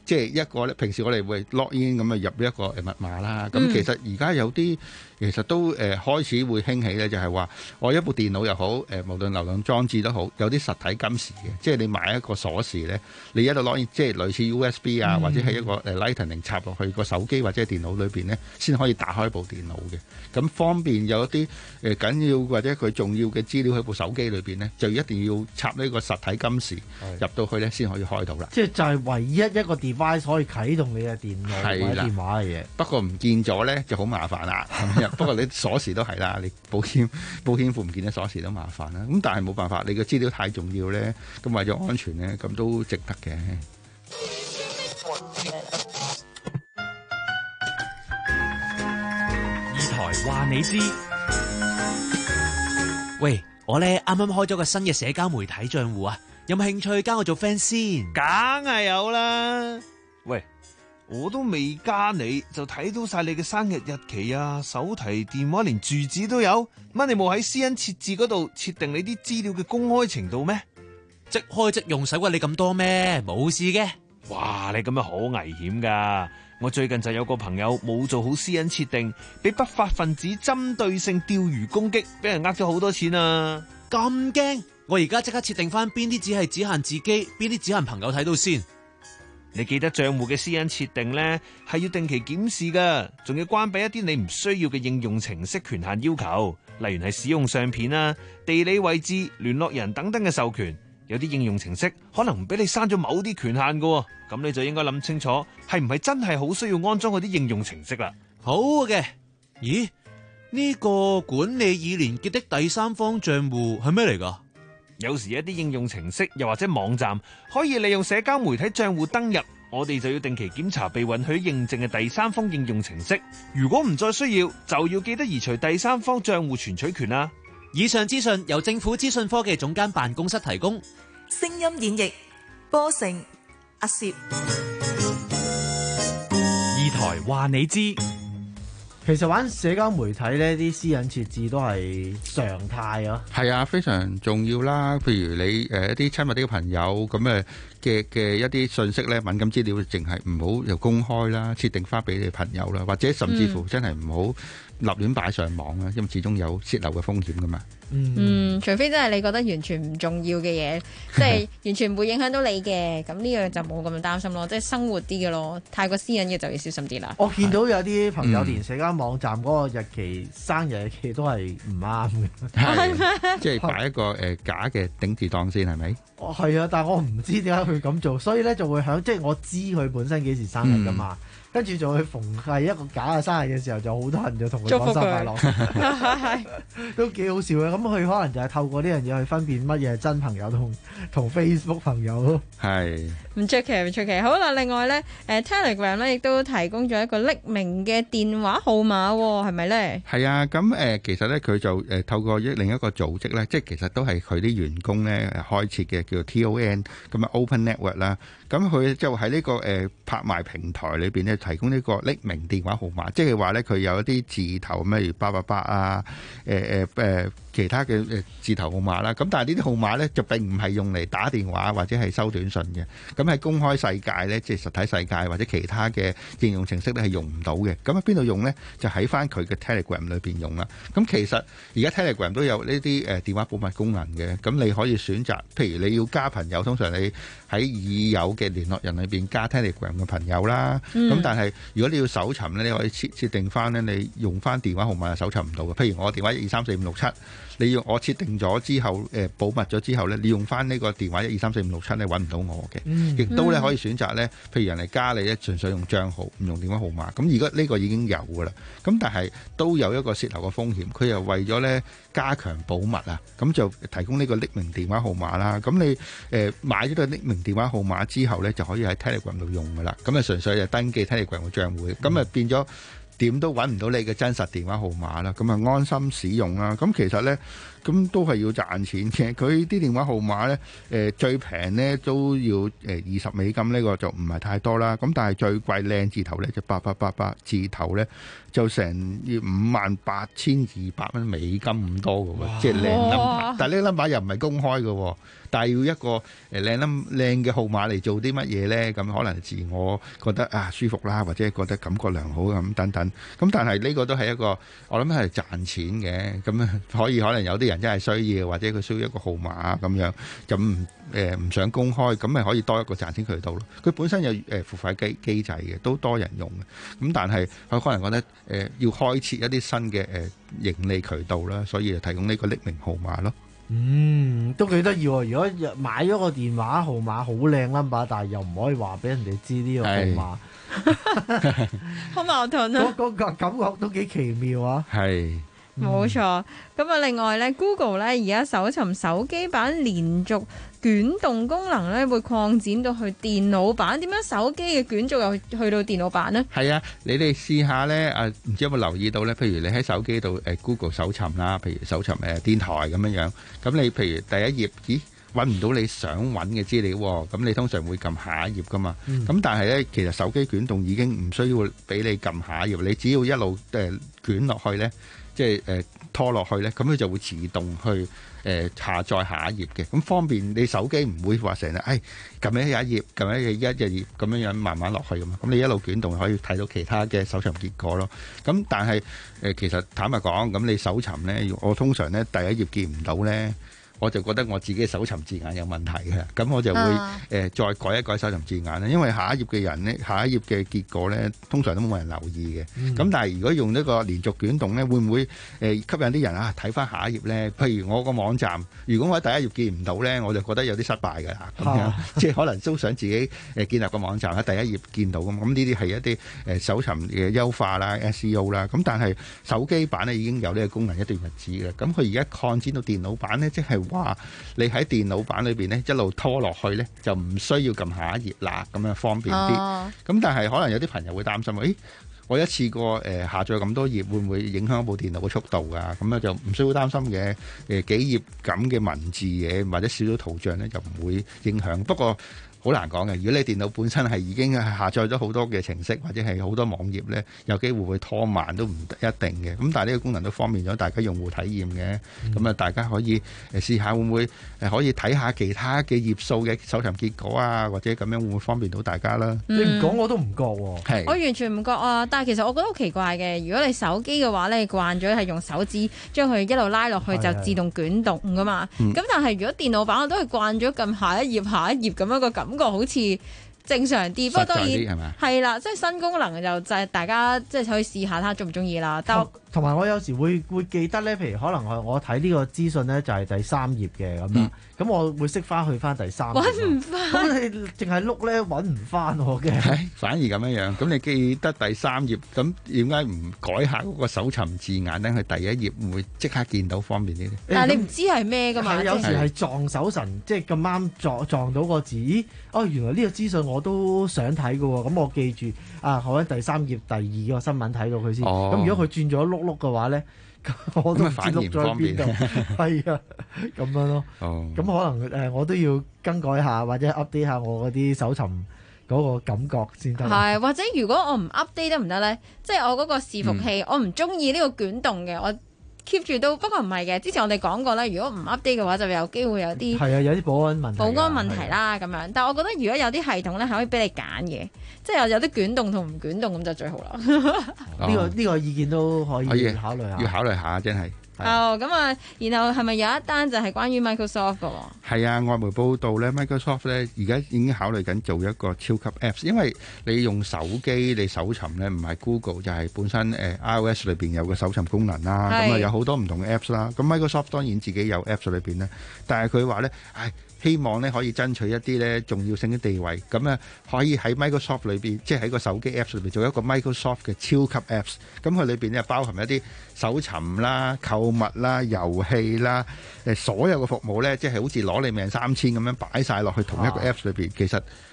即係一個咧，平時我哋會 log in 咁啊入一個誒密碼啦。咁、嗯、其實而家有啲其實都誒、呃、開始會興起咧，就係話我一部電腦又好，誒、呃、無論流量裝置都好，有啲實體金匙嘅，即係你買一個鎖匙咧，你一度 log in 即係類似 U S B 啊，嗯、或者係一個誒 Lightning 插落去個手機或者係電腦裏邊咧，先可以打開部電腦嘅。咁方便有一啲誒緊要或者佢重要嘅資料喺部手機裏邊咧，就一定要插呢個實體金匙入到去咧，先可以開到啦。
即係就係唯一一個 device 可以啟動你嘅電腦或者電話嘅嘢。
不過唔見咗咧就好麻煩啦。不過你鎖匙都係啦，你保險保險庫唔見咗鎖匙都麻煩啦。咁但係冇辦法，你嘅資料太重要咧，咁為咗安全咧，咁都值得嘅。
二台話你知。喂，我咧啱啱開咗個新嘅社交媒體賬戶啊，有冇興趣加我做 friend 先？
梗係有啦。喂，我都未加你，就睇到晒你嘅生日日期啊、手提電話連住址都有。乜你冇喺私隱設置嗰度設定你啲資料嘅公開程度咩？
即開即用，使鬼你咁多咩？冇事嘅。
哇，你咁樣好危險噶！我最近就有個朋友冇做好私隱設定，俾不法分子針對性釣魚攻擊，俾人呃咗好多錢啊！
咁驚？我而家即刻設定翻邊啲只係只限自己，邊啲只限朋友睇到先。
你記得賬戶嘅私隱設定呢，係要定期檢視噶，仲要關閉一啲你唔需要嘅應用程式權限要求，例如係使用相片啊、地理位置、聯絡人等等嘅授權。有啲應用程式可能唔俾你刪咗某啲權限噶，咁你就應該諗清楚，係唔係真係好需要安裝嗰啲應用程式啦。
好嘅，咦？呢個管理已連結的第三方賬戶係咩嚟噶？
有時一啲應用程式又或者網站可以利用社交媒體賬戶登入，我哋就要定期檢查被允許認證嘅第三方應用程式。如果唔再需要，就要記得移除第三方賬戶存取權啦。
以上資訊由政府資訊科技總監辦公室提供。
聲音演繹波成阿攝。
二台話你知。
其實玩社交媒體呢啲私隱設置都係常態啊。
係啊，非常重要啦。譬如你誒一啲親密啲嘅朋友咁誒嘅嘅一啲信息咧，敏感資料淨係唔好又公開啦，設定翻俾你朋友啦，或者甚至乎真係唔好立亂擺上網啊，因為始終有洩漏嘅風險噶嘛。
嗯，嗯，除非真係你覺得完全唔重要嘅嘢，即係完全唔會影響到你嘅，咁呢樣就冇咁擔心咯，即係生活啲嘅咯。太過私隱嘅就要小心啲啦。
我見到有啲朋友連社交網站嗰個日期、嗯、生日日期都係唔啱嘅，
即係擺一個誒、呃、假嘅頂字檔先係咪？
哦，係啊，但係我唔知點解佢咁做，所以咧就會響，即係我知佢本身幾時生日噶嘛。嗯，跟住就會逢係一個假嘅生日嘅時候，就好多人就同佢講生日快樂，都幾好笑嘅。咁佢可能就係透過呢樣嘢去分辨乜嘢係真朋友同同 Facebook 朋友咯。
係
唔出奇唔出奇。好啦，另外咧，誒 Telegram 咧亦都提供咗一個匿名嘅電話號碼，係咪咧？
係啊，咁誒、呃、其實咧佢就誒透過一另一個組織咧，即係其實都係佢啲員工咧開設嘅，叫做 T O N 咁啊 Open Network 啦。咁佢就喺呢、這個誒、呃、拍賣平台裏邊咧，提供呢個匿名電話號碼，即係話咧佢有一啲字頭，例如八八八啊，誒誒誒其他嘅誒字頭號碼啦。咁但係呢啲號碼咧就並唔係用嚟打電話或者係收短信嘅。咁喺公開世界咧，即係實體世界或者其他嘅應用程式咧係用唔到嘅。咁喺邊度用咧？就喺翻佢嘅 Telegram 裏邊用啦。咁其實而家 Telegram 都有呢啲誒電話保密功能嘅。咁你可以選擇，譬如你要加朋友，通常你喺已有嘅聯絡人裏邊加 Telegram 嘅朋友啦。咁、嗯、但係如果你要搜尋咧，你可以設設定翻咧，你用翻電話號碼係搜尋唔到嘅。譬如我電話一二三四五六七，你用我設定咗之後，誒、呃、保密咗之後咧，你用翻呢個電話一二三四五六七，你揾唔到我嘅。亦、嗯、都咧可以選擇咧，譬如人嚟加你咧，純粹用帳號，唔用電話號碼。咁而家呢個已經有噶啦。咁但係都有一個洩漏嘅風險，佢又為咗咧加強保密啊，咁就提供呢個匿名電話號碼啦。咁你誒、呃、買咗個匿名電話號碼之後咧，就可以喺 Telegram 度用噶啦。咁啊純粹就登記 Telegram 嘅帳戶，咁啊變咗點都揾唔到你嘅真實電話號碼啦。咁啊安心使用啦。咁其實咧，咁都係要賺錢嘅。佢啲電話號碼咧，誒、呃、最平咧都要誒二十美金，呢個就唔係太多啦。咁但係最貴靚字頭咧就八八八八字頭咧就成要五萬八千二百蚊美金咁多嘅喎，即係靚 number。但係呢個 number 又唔係公開嘅喎。 但係要一個誒靚得靚嘅號碼嚟做啲乜嘢咧？咁可能自我覺得啊舒服啦，或者覺得感覺良好咁等等。咁但係呢個都係一個我諗係賺錢嘅，咁可以可能有啲人真係需要，或者佢需要一個號碼咁樣，咁誒唔想公開，咁咪可以多一個賺錢渠道咯。佢本身有誒付費機機制嘅，都多人用嘅。咁但係佢可能覺得誒、呃、要開設一啲新嘅誒、呃、盈利渠道啦，所以就提供呢個匿名號碼咯。
嗯，都幾得意喎！如果買咗個電話號碼好靚 number，但係又唔可以話俾人哋知呢個號碼，
好矛盾啊！
嗰嗰個感覺都幾奇妙啊！
係。
冇錯，咁啊，另外咧 ，Google 咧而家搜尋手機版連續捲動功能咧，會擴展到去電腦版。點樣手機嘅卷軸又去到電腦版呢？
係啊，你哋試下咧，啊，唔知有冇留意到咧？譬如你喺手機度誒 Google 搜尋啦，譬如搜尋誒電台咁樣樣，咁你譬如第一頁，咦？揾唔到你想揾嘅資料喎，咁你通常會撳下一頁噶嘛。咁、嗯、但係咧，其實手機捲動已經唔需要俾你撳下一頁，你只要一路誒、呃、捲落去咧，即係誒、呃、拖落去咧，咁佢就會自動去誒、呃、下載下一頁嘅。咁方便你手機唔會話成日誒撳一一頁，撳一一一頁咁樣樣慢慢落去噶嘛。咁你一路捲動可以睇到其他嘅搜尋結果咯。咁但係誒、呃、其實坦白講，咁你搜尋咧，我通常咧第一頁見唔到咧，我就覺得我自己嘅搜尋字眼有問題嘅，咁我就會誒、啊呃、再改一改搜尋字眼啦。因為下一頁嘅人呢，下一頁嘅結果呢，通常都冇人留意嘅。咁、嗯、但係如果用呢個連續捲動呢，會唔會誒、呃、吸引啲人啊睇翻下一頁呢？譬如我個網站，如果我喺第一頁見唔到呢，我就覺得有啲失敗㗎啦。咁樣、啊、即係可能都想自己誒建立個網站喺第一頁見到咁。咁呢啲係一啲誒搜尋嘅優化啦、S E O 啦。咁但係手機版呢已經有呢個功能一段日子嘅。咁佢而家擴展到電腦版呢，即係話你喺電腦版裏邊咧一路拖落去咧，就唔需要撳下一頁啦，咁樣方便啲。咁、哦、但係可能有啲朋友會擔心，誒，我一次過誒、呃、下載咁多頁，會唔會影響部電腦嘅速度啊？咁樣就唔需要擔心嘅。誒、呃、幾頁咁嘅文字嘢或者少少圖像咧，就唔會影響。不過好難講嘅。如果你電腦本身係已經係下載咗好多嘅程式，或者係好多網頁咧，有機會會拖慢都唔一定嘅。咁但係呢個功能都方便咗大家用戶體驗嘅。咁、嗯、啊，大家可以誒試下會唔會誒可以睇下其他嘅頁數嘅搜尋結果啊，或者咁樣會唔會方便到大家啦？
嗯、你唔講我都唔覺喎。係，
我完全唔覺啊！但係其實我覺得好奇怪嘅。如果你手機嘅話咧，你慣咗係用手指將佢一路拉落去就自動捲動噶嘛。咁、嗯、但係如果電腦版我都係慣咗撳下一頁下一頁咁樣個感覺好似正常啲，不過當然係啦，即係新功能就就係大家即係可以試下睇下中唔中意啦。但
同埋我有時會會記得咧，譬如可能我我睇呢個資訊咧就係第三頁嘅咁樣，咁、嗯、我會識翻去翻第三頁，
揾唔翻。
咁你淨係碌咧揾唔翻我嘅，
反而咁樣樣。咁你記得第三頁，咁點解唔改下嗰個搜尋字眼咧？去第一頁會唔會即刻見到方便啲咧？
但係你唔知係咩㗎嘛？
有時係撞手神，即係咁啱撞撞到個字，咦？哦，原來呢個資訊我都想睇㗎喎，咁我記住啊，我喺第三頁第二個新聞睇到佢先。咁、哦、如果佢轉咗碌碌嘅話咧，我都唔知碌咗喺邊度。係啊，咁樣咯。咁、哦、可能誒、呃，我都要更改下或者 update 下我嗰啲搜尋嗰個感覺先得。
係，或者如果我唔 update 得唔得咧？即係我嗰個伺服器，嗯、我唔中意呢個捲動嘅，我 keep 住都。不過唔係嘅，之前我哋講過咧，如果唔 update 嘅話，就有機會有啲
係啊，有啲保安問題、
保安問題啦咁樣。但係我覺得如果有啲系統咧，係可以俾你揀嘅，即係有有啲捲動同唔捲動咁就最好啦。呢、
哦這個呢、這個意見都可以考慮下，
要考慮下真係。
哦，咁啊，然後係咪有一單就係關於 Microsoft 嘅？
係啊，外媒報道咧 ，Microsoft 咧而家已經考慮緊做一個超級 Apps， 因為你用手機你搜尋咧，唔係 Google 就係本身誒、呃、iOS 裏邊有個搜尋功能啦，咁啊有好多唔同嘅 Apps 啦。咁 Microsoft 當然自己有 Apps 裏邊咧，但係佢話咧，唉。希望咧可以爭取一啲咧重要性嘅地位，咁啊可以喺 Microsoft 裏邊，即係喺個手機 Apps 裏邊做一個 Microsoft 嘅超級 Apps。咁佢裏邊咧包含一啲搜尋啦、購物啦、遊戲啦，誒所有嘅服務咧，即係好似攞你命三千咁樣擺晒落去同一個 Apps 裏邊。其實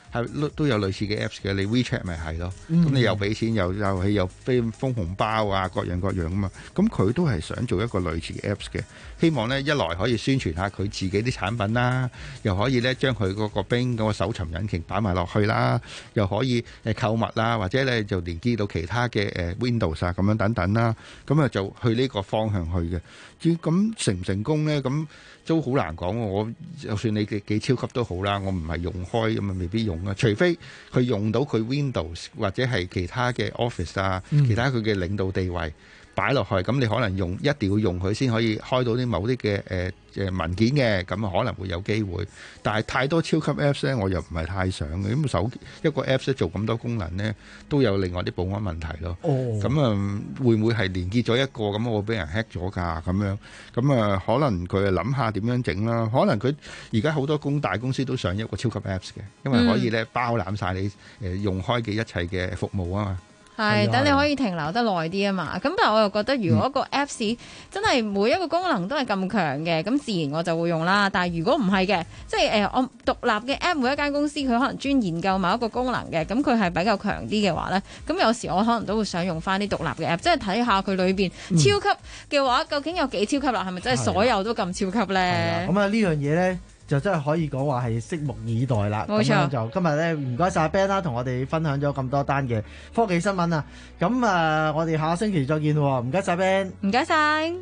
係都有類似嘅 Apps 嘅，你 WeChat 咪係咯，咁、
嗯、
你又俾錢又又係又飛封紅包啊，各樣各樣啊嘛，咁佢都係想做一個類似嘅 Apps 嘅，希望呢一來可以宣傳下佢自己啲產品啦，又可以呢將佢嗰個 Bing 嗰個搜尋引擎擺埋落去啦，又可以誒購物啦，或者呢就連接到其他嘅誒 Windows 啊咁樣等等啦，咁啊就去呢個方向去嘅。至於咁成唔成功呢？咁都好難講。我就算你幾幾超級都好啦，我唔係用開咁啊，未必用啊。除非佢用到佢 Windows 或者係其他嘅 Office 啊，嗯、其他佢嘅領導地位擺落去，咁你可能用一定要用佢先可以開到啲某啲嘅誒誒文件嘅，咁啊可能會有機會。但係太多超級 Apps 咧，我又唔係太想嘅。咁手一個 Apps 做咁多功能咧，都有另外啲保安問題咯。哦，咁啊會唔會係連結咗一個咁我俾人 hack 咗㗎？咁樣咁啊可能佢諗下點樣整啦。可能佢而家好多公大公司都想一個超級 Apps 嘅，因為可以咧包攬晒你誒用開嘅一切嘅服務啊嘛。
係，等你可以停留得耐啲啊嘛。咁但係我又覺得，如果個 Apps 真係每一個功能都係咁強嘅，咁自然我就會用啦。但係如果唔係嘅，即係誒、呃、我獨立嘅 App，每一間公司佢可能專研究某一個功能嘅，咁佢係比較強啲嘅話咧，咁有時我可能都會想用翻啲獨立嘅 App，即係睇下佢裏邊超級嘅話，究竟有幾超級啦？係咪真係所有都咁超級咧？
咁啊呢樣嘢咧，就真係可以講話係拭目以待啦。
冇錯，
就今日咧唔該晒 Ben 啦，同我哋分享咗咁多單嘅科技新聞啊。咁啊，我哋下個星期再見喎。唔該晒 Ben，
唔該晒。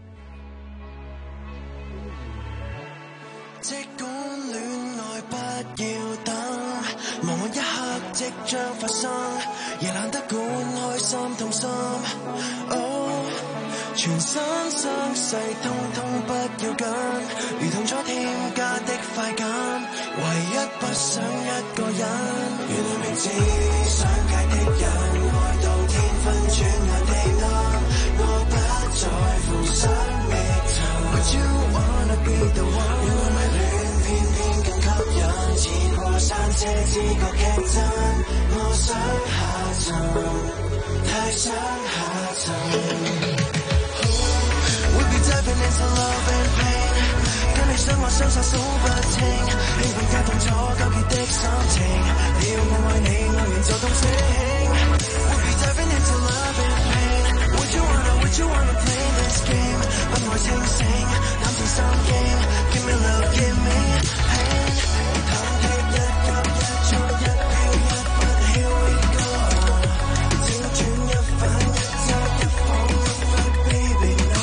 即管戀愛不要等，忙活一刻即將發生，亦懶得管開心痛心。Oh，全身傷勢通通不要緊，如同再添加的快感，唯一不想一個人。原來明知想戒的人，愛到天昏轉眼地暗，我不在乎想覓尋。Would you wanna be the one？ 原來迷戀偏偏更吸引，似過山車知覺劇真，我想下沉，太想下沉。We'll be diving into love and pain， 跟你相愛相殺數不清，興奮加痛楚糾結的心情，你要我愛你愛完就動情。We'll be diving into love and pain， Would you wanna Would you wanna play this game？ 不愛清醒，膽戰心驚 ，Give me love give me pain， 忐忑一急一速一飄一忽 Here we go， 輾轉一反一側一晃一忽 Baby no。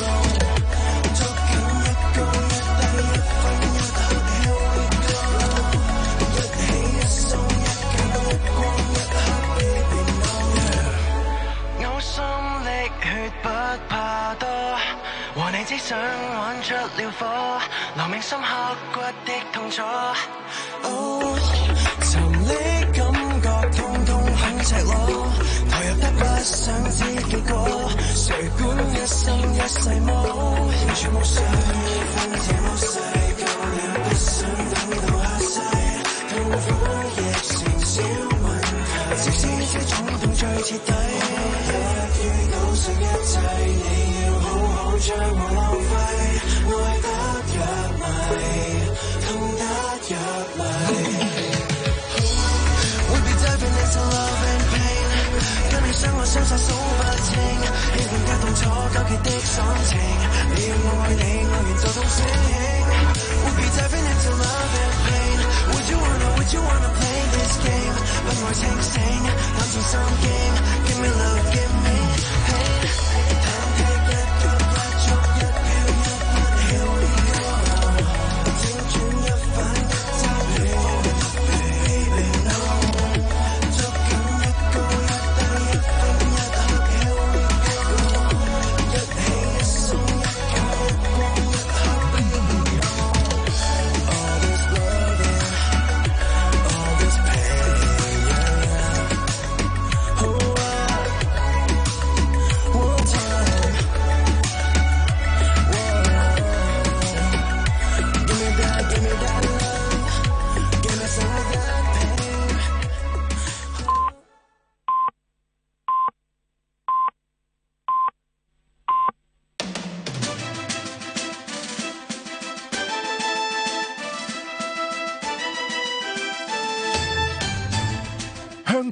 不怕多，和你只想玩出了火，留名深刻骨的痛楚。哦，沉溺感覺通通很赤裸，投入得不想知結果，誰管一生一世麼？完全無需分這麼細，夠了不想等到下世，痛苦亦成小問題，即使這種痛最徹底。遇到上一切，你要好好將我浪費，愛得入迷，痛得入迷。We'll be diving into love and pain， 跟你相愛相殺數不清，興奮加痛楚糾結的心情，你要我愛你愛完就動情。We'll be diving into love and pain， Would you wanna Would you wanna play this game？ 不愛清醒，膽戰心驚 ，Give me love give me pain， 忐忑一急一速一飄一忽 Here we go， 輾轉一反一側一忽 Baby no， 捉緊一高一低一分一刻 Here we go， 一起一鬆一緊一光一刻 Baby no，All this loving，All this pain，yeah，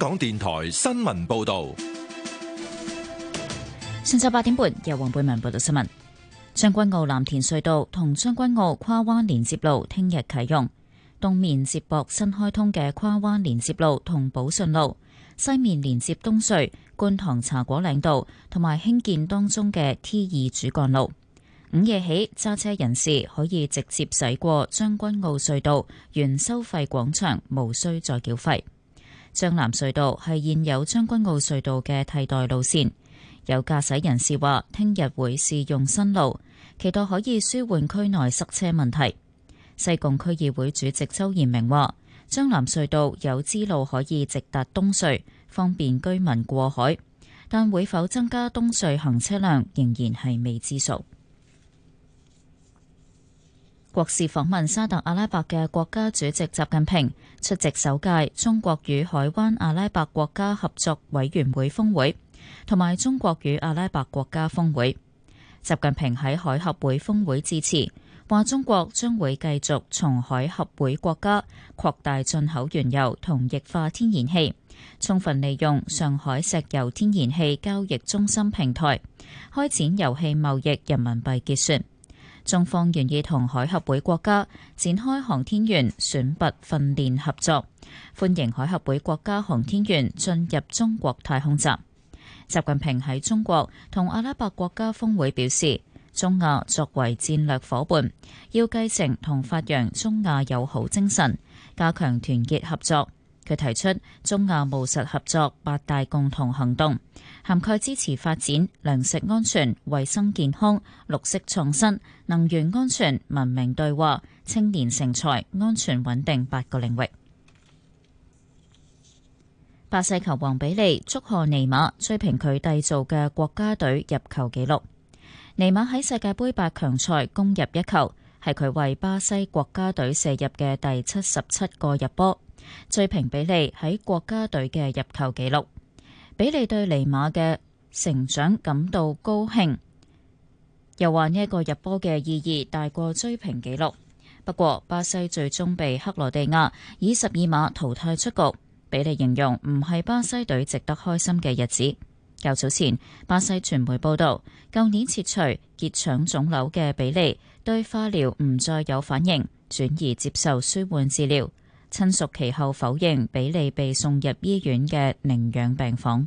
港電台新聞報道。
上晝八點半，由黃貝文報道新聞。將軍澳藍田隧道同將軍澳跨灣連接路聽日啟用，東面接駁新開通嘅跨灣連接路同寶順路，西面連接東隧、觀塘茶果嶺道同埋興建當中嘅 T 二主幹路。午夜起，揸車人士可以直接駛過將軍澳隧道原收費廣場，無需再繳費。將藍隧道係現有將軍澳隧道嘅替代路線。有駕駛人士話，聽日會試用新路，期待可以舒緩區內塞車問題。西貢區議會主席周延明話，將藍隧道有支路可以直達東隧，方便居民過海，但會否增加東隧行車量，仍然係未知數。國事訪問沙特阿拉伯嘅國家主席習近平出席首屆中國與海灣阿拉伯國家合作委員會峰會同埋中國與阿拉伯國家峰會。習近平喺海合會峰會致辭，話中國將會繼續從海合會國家擴大進口原油同液化天然氣，充分利用上海石油天然氣交易中心平台，開展油氣貿易人民幣結算。中方願意同海合會國家展開航天員選拔訓練合作，歡迎海合會國家航天員進入中國太空站。習近平喺中國同阿拉伯國家峰會表示，中亞作為戰略夥伴，要繼承同發揚中亞友好精神，加強團結合作。佢提出中亞務實合作八大共同行動，涵蓋支持發展、糧食安全、衛生健康、綠色創新、能源安全、文明對話、青年成才、安全穩定八個領域。巴西球王比利祝賀尼馬追平佢締造嘅國家隊入球紀錄。尼馬喺世界盃八強賽攻入一球，係佢為巴西國家隊射入嘅第七十七個入波，追平比利喺國家隊嘅入球紀錄。比利對尼馬嘅成長感到高興，又話呢一個入波嘅意義大過追平紀錄。不過巴西最終被克羅地亞以十二碼淘汰出局。比利形容唔係巴西隊值得開心嘅日子。較早前，巴西傳媒報道，舊年切除結腸腫瘤嘅比利對化療唔再有反應，轉而接受舒緩治療。親屬其後否認比利被送入醫院嘅寧養病房。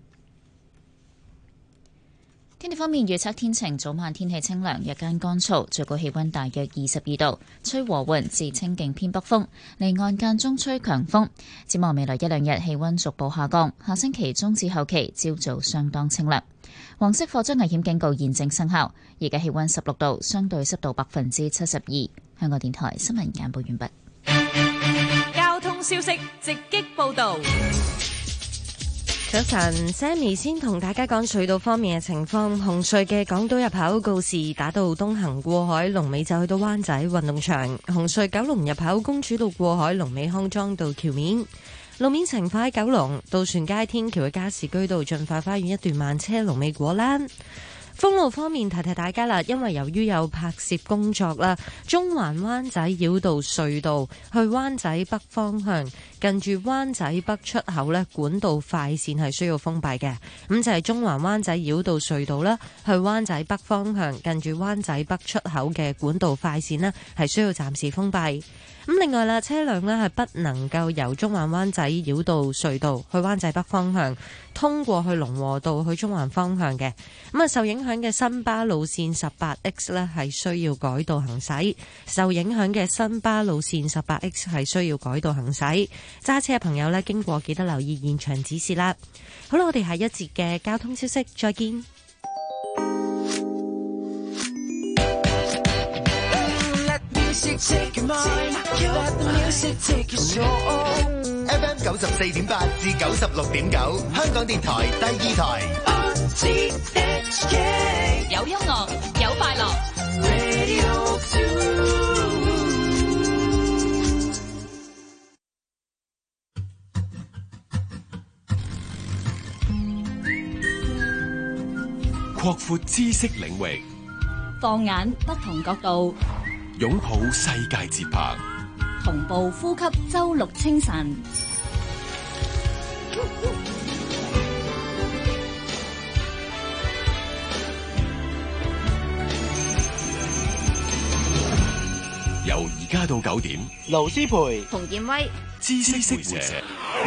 天氣方面預測天晴，早晚天氣清涼，日間乾燥，最高氣溫大約二十二度，吹和緩至清勁偏北風，離岸間中吹強風。展望未來一兩日氣溫逐步下降，下星期中至後期朝早相當清涼。黃色火災危險警告現正生效，而家氣溫十六度，相對濕度百分之七十二。香港電台新聞簡報完畢。
交通消息直擊報道。
早晨 Sammy 先同大家講隧道方面嘅情況。紅隧嘅港島入口告士打道東行過海，龍尾就去到灣仔運動場。紅隧九龍入口公主道過海，龍尾康莊道橋面。路面情況喺九龍渡船街天橋嘅加士居道駿發花園一段慢車，龍尾果欄。封路方面提提大家啦，因為由於有拍攝工作啦，中環灣仔繞道隧道去灣仔北方向，近住灣仔北出口呢，管道快線係需要封閉嘅。咁就係中環灣仔繞道隧道啦，去灣仔北方向，近住灣仔北出口嘅管道快線呢，係需要暫時封閉。咁另外啦，車輛呢係不能夠由中環灣仔繞道隧道去灣仔北方向通過去龍和道去中環方向嘅。咁啊，受影響嘅新巴路線十八 X 呢係需要改道行駛。受影響嘅新巴路線十八 X 係需要改道行駛。揸車嘅朋友呢，經過記得留意現場指示啦。好啦，我哋下一節嘅交通消息再見。
F M 九十四點八至九十六點九，香港電台第二台。
有音樂，有快樂。
擴闊知識領域，
放眼不同角度，
擁抱世界節拍，
同步呼吸周六清晨。
家到九點，
盧思培、
馮建威、
知識會社。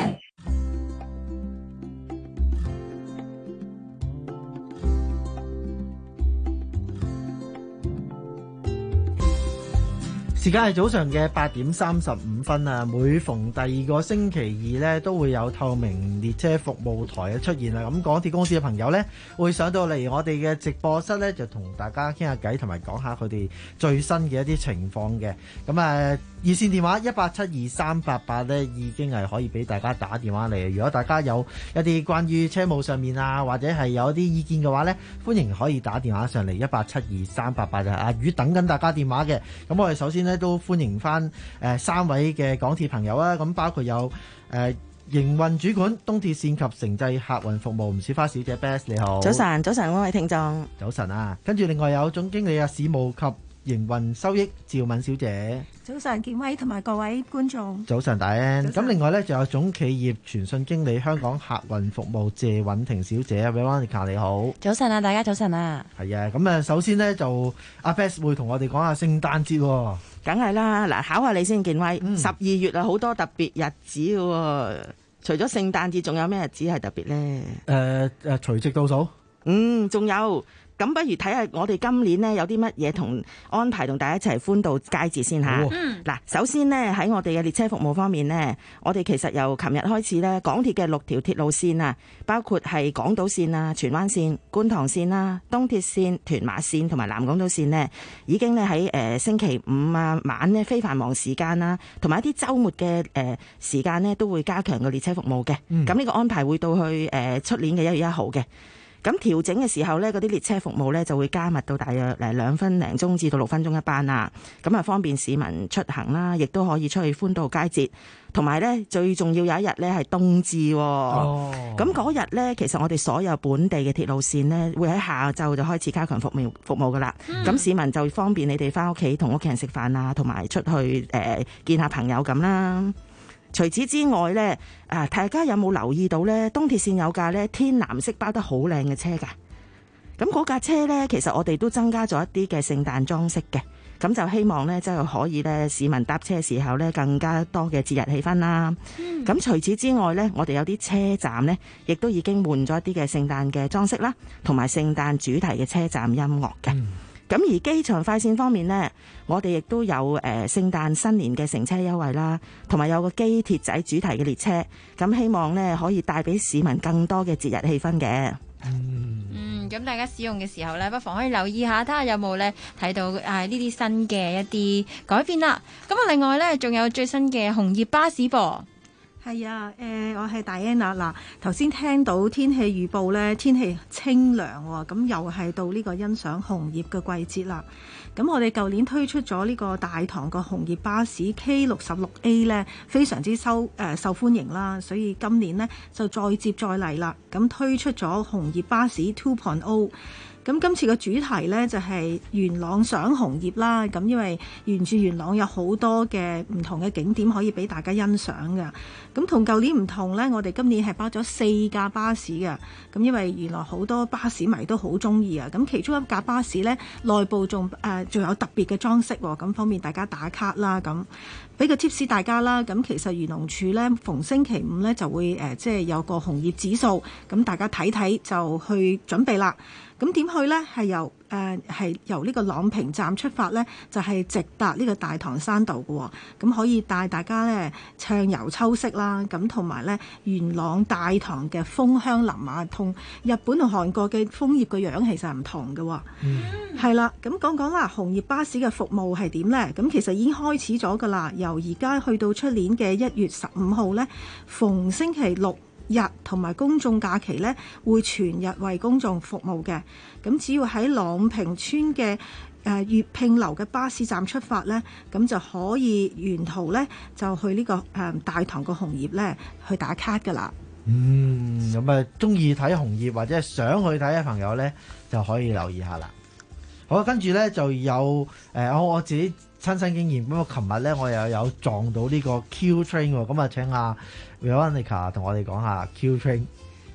時間係早上嘅八點三十五分啊！每逢第二個星期二呢，都會有透明列車服務台嘅出現啦。咁港鐵公司嘅朋友呢，會上到嚟我哋嘅直播室呢，就同大家傾下偈，同埋講下佢哋最新嘅一啲情況嘅。咁啊，熱線電話一八七二三八八呢，已經係可以俾大家打電話嚟。如果大家有一啲關於車務上面啊，或者係有一啲意見嘅話呢，歡迎可以打電話上嚟一八七二三八八，就係阿宇等緊大家電話嘅。咁我哋首先呢，都歡迎翻誒、呃、三位嘅港鐵朋友啊，咁包括有誒、呃、營運主管東鐵線及城際客運服務吳小花小姐 Bess， 你好。
早晨，早晨，各位聽眾。
早晨啊，跟住另外有總經理啊，市務及營運收益趙敏小姐。
早晨，建威同埋各位觀眾。
早晨，大 N。咁另外呢，就有總企業傳訊經理香港客運服務謝允婷小姐 Veronica， 你好。
早晨啊，大家早晨啊。
係啊，咁啊，首先呢，就阿 Bess 會同我哋講下聖誕節喎。
梗係啦，嗱，考下你先，建威。十二、嗯、月啊，好多特別日子嘅喎。除咗聖誕節，仲有咩日子係特別咧？
誒誒，除夕倒數。
嗯，仲有。咁不如睇下我哋今年呢有啲乜嘢同安排同大家一齊歡度佳節先嚇。嗱、哦，首先呢，喺我哋嘅列車服務方面呢，我哋其實由琴日開始呢，港鐵嘅六條鐵路線啊，包括係港島線啊、荃灣線、觀塘線啦、東鐵線、屯馬線同埋南港島線呢，已經呢喺誒星期五啊晚呢非繁忙時間啦，同埋一啲週末嘅誒時間呢，都會加強個列車服務嘅。咁、嗯、呢個安排會到去誒出年嘅一月一號嘅。咁調整嘅時候呢，嗰啲列車服務呢就會加密到大約誒兩分零鐘至到六分鐘一班啦。咁啊方便市民出行啦，亦都可以出去歡度佳節。同埋呢，最重要有一日呢係冬至喎。哦。咁嗰日呢，其實我哋所有本地嘅鐵路線呢，會喺下晝就開始加強服務服務噶啦。咁、嗯、市民就方便你哋翻屋企同屋企人食飯啊，同埋出去誒、呃、見下朋友咁啦。除此之外呢，啊，大家有冇留意到呢？東鐵線有架呢天藍色包得好靚嘅車㗎。咁嗰架車呢，其實我哋都增加咗一啲嘅聖誕裝飾嘅。咁就希望呢，即係可以呢，市民搭車嘅時候呢，更加多嘅節日氣氛啦。咁、嗯、除此之外呢，我哋有啲車站呢，亦都已經換咗一啲嘅聖誕嘅裝飾啦，同埋聖誕主題嘅車站音樂嘅。嗯咁而機場快線方面呢，我哋亦都有誒、呃、聖誕新年嘅乘車優惠啦，同埋有個機鐵仔主題嘅列車，咁希望呢可以帶俾市民更多嘅節日氣氛嘅。
嗯，咁大家使用嘅時候呢，不妨可以留意下，睇下有冇呢睇到誒呢啲新嘅一啲改變啦。咁啊，另外呢，仲有最新嘅紅葉巴士噃。
係啊，誒、呃，我係 Diana。嗱，頭先聽到天氣預報咧，天氣清涼喎，咁又係到呢個欣賞紅葉嘅季節啦。咁我哋舊年推出咗呢個大堂個紅葉巴士 K 六十六 A 咧，非常之收誒、呃、受歡迎啦，所以今年呢，就再接再厲啦，咁推出咗紅葉巴士 two point oh。咁今次嘅主題呢，就係元朗賞紅葉啦，咁因為沿住元朗有好多嘅唔同嘅景點可以俾大家欣賞㗎。咁同舊年唔同呢，我哋今年係包咗四架巴士㗎。咁因為原來好多巴士迷都好中意啊。咁其中一架巴士呢，內部仲誒仲有特別嘅裝飾喎，咁方便大家打卡啦。咁俾個 tips 大家啦。咁其實漁農署呢，逢星期五呢就會誒即係有個紅葉指數，咁大家睇睇就去準備啦。咁點去呢？係由誒係、呃、由呢個朗屏站出發呢，就係、是、直達呢個大棠山道嘅喎。咁可以帶大家呢暢遊秋色啦。咁同埋呢元朗大棠嘅楓香林啊，同日本同韓國嘅楓葉嘅樣其實係唔同嘅喎。嗯，係啦。咁講講啦，紅葉巴士嘅服務係點呢？咁其實已經開始咗㗎啦。由而家去到出年嘅一月十五號呢，逢星期六日同埋公眾假期呢，會全日為公眾服務嘅。咁只要喺朗屏村嘅誒粵拼樓嘅巴士站出發呢，咁就可以沿途呢，就去呢、這個誒、呃、大棠個紅葉呢去打卡噶啦。
嗯，咁啊中意睇紅葉或者係想去睇嘅朋友呢，就可以留意下啦。好，跟住呢，就有誒、呃、我我自己親身經驗，咁我琴日咧我又有撞到呢個 Q Train 喎，咁啊請阿 Veronica 同我哋講下 Q Train。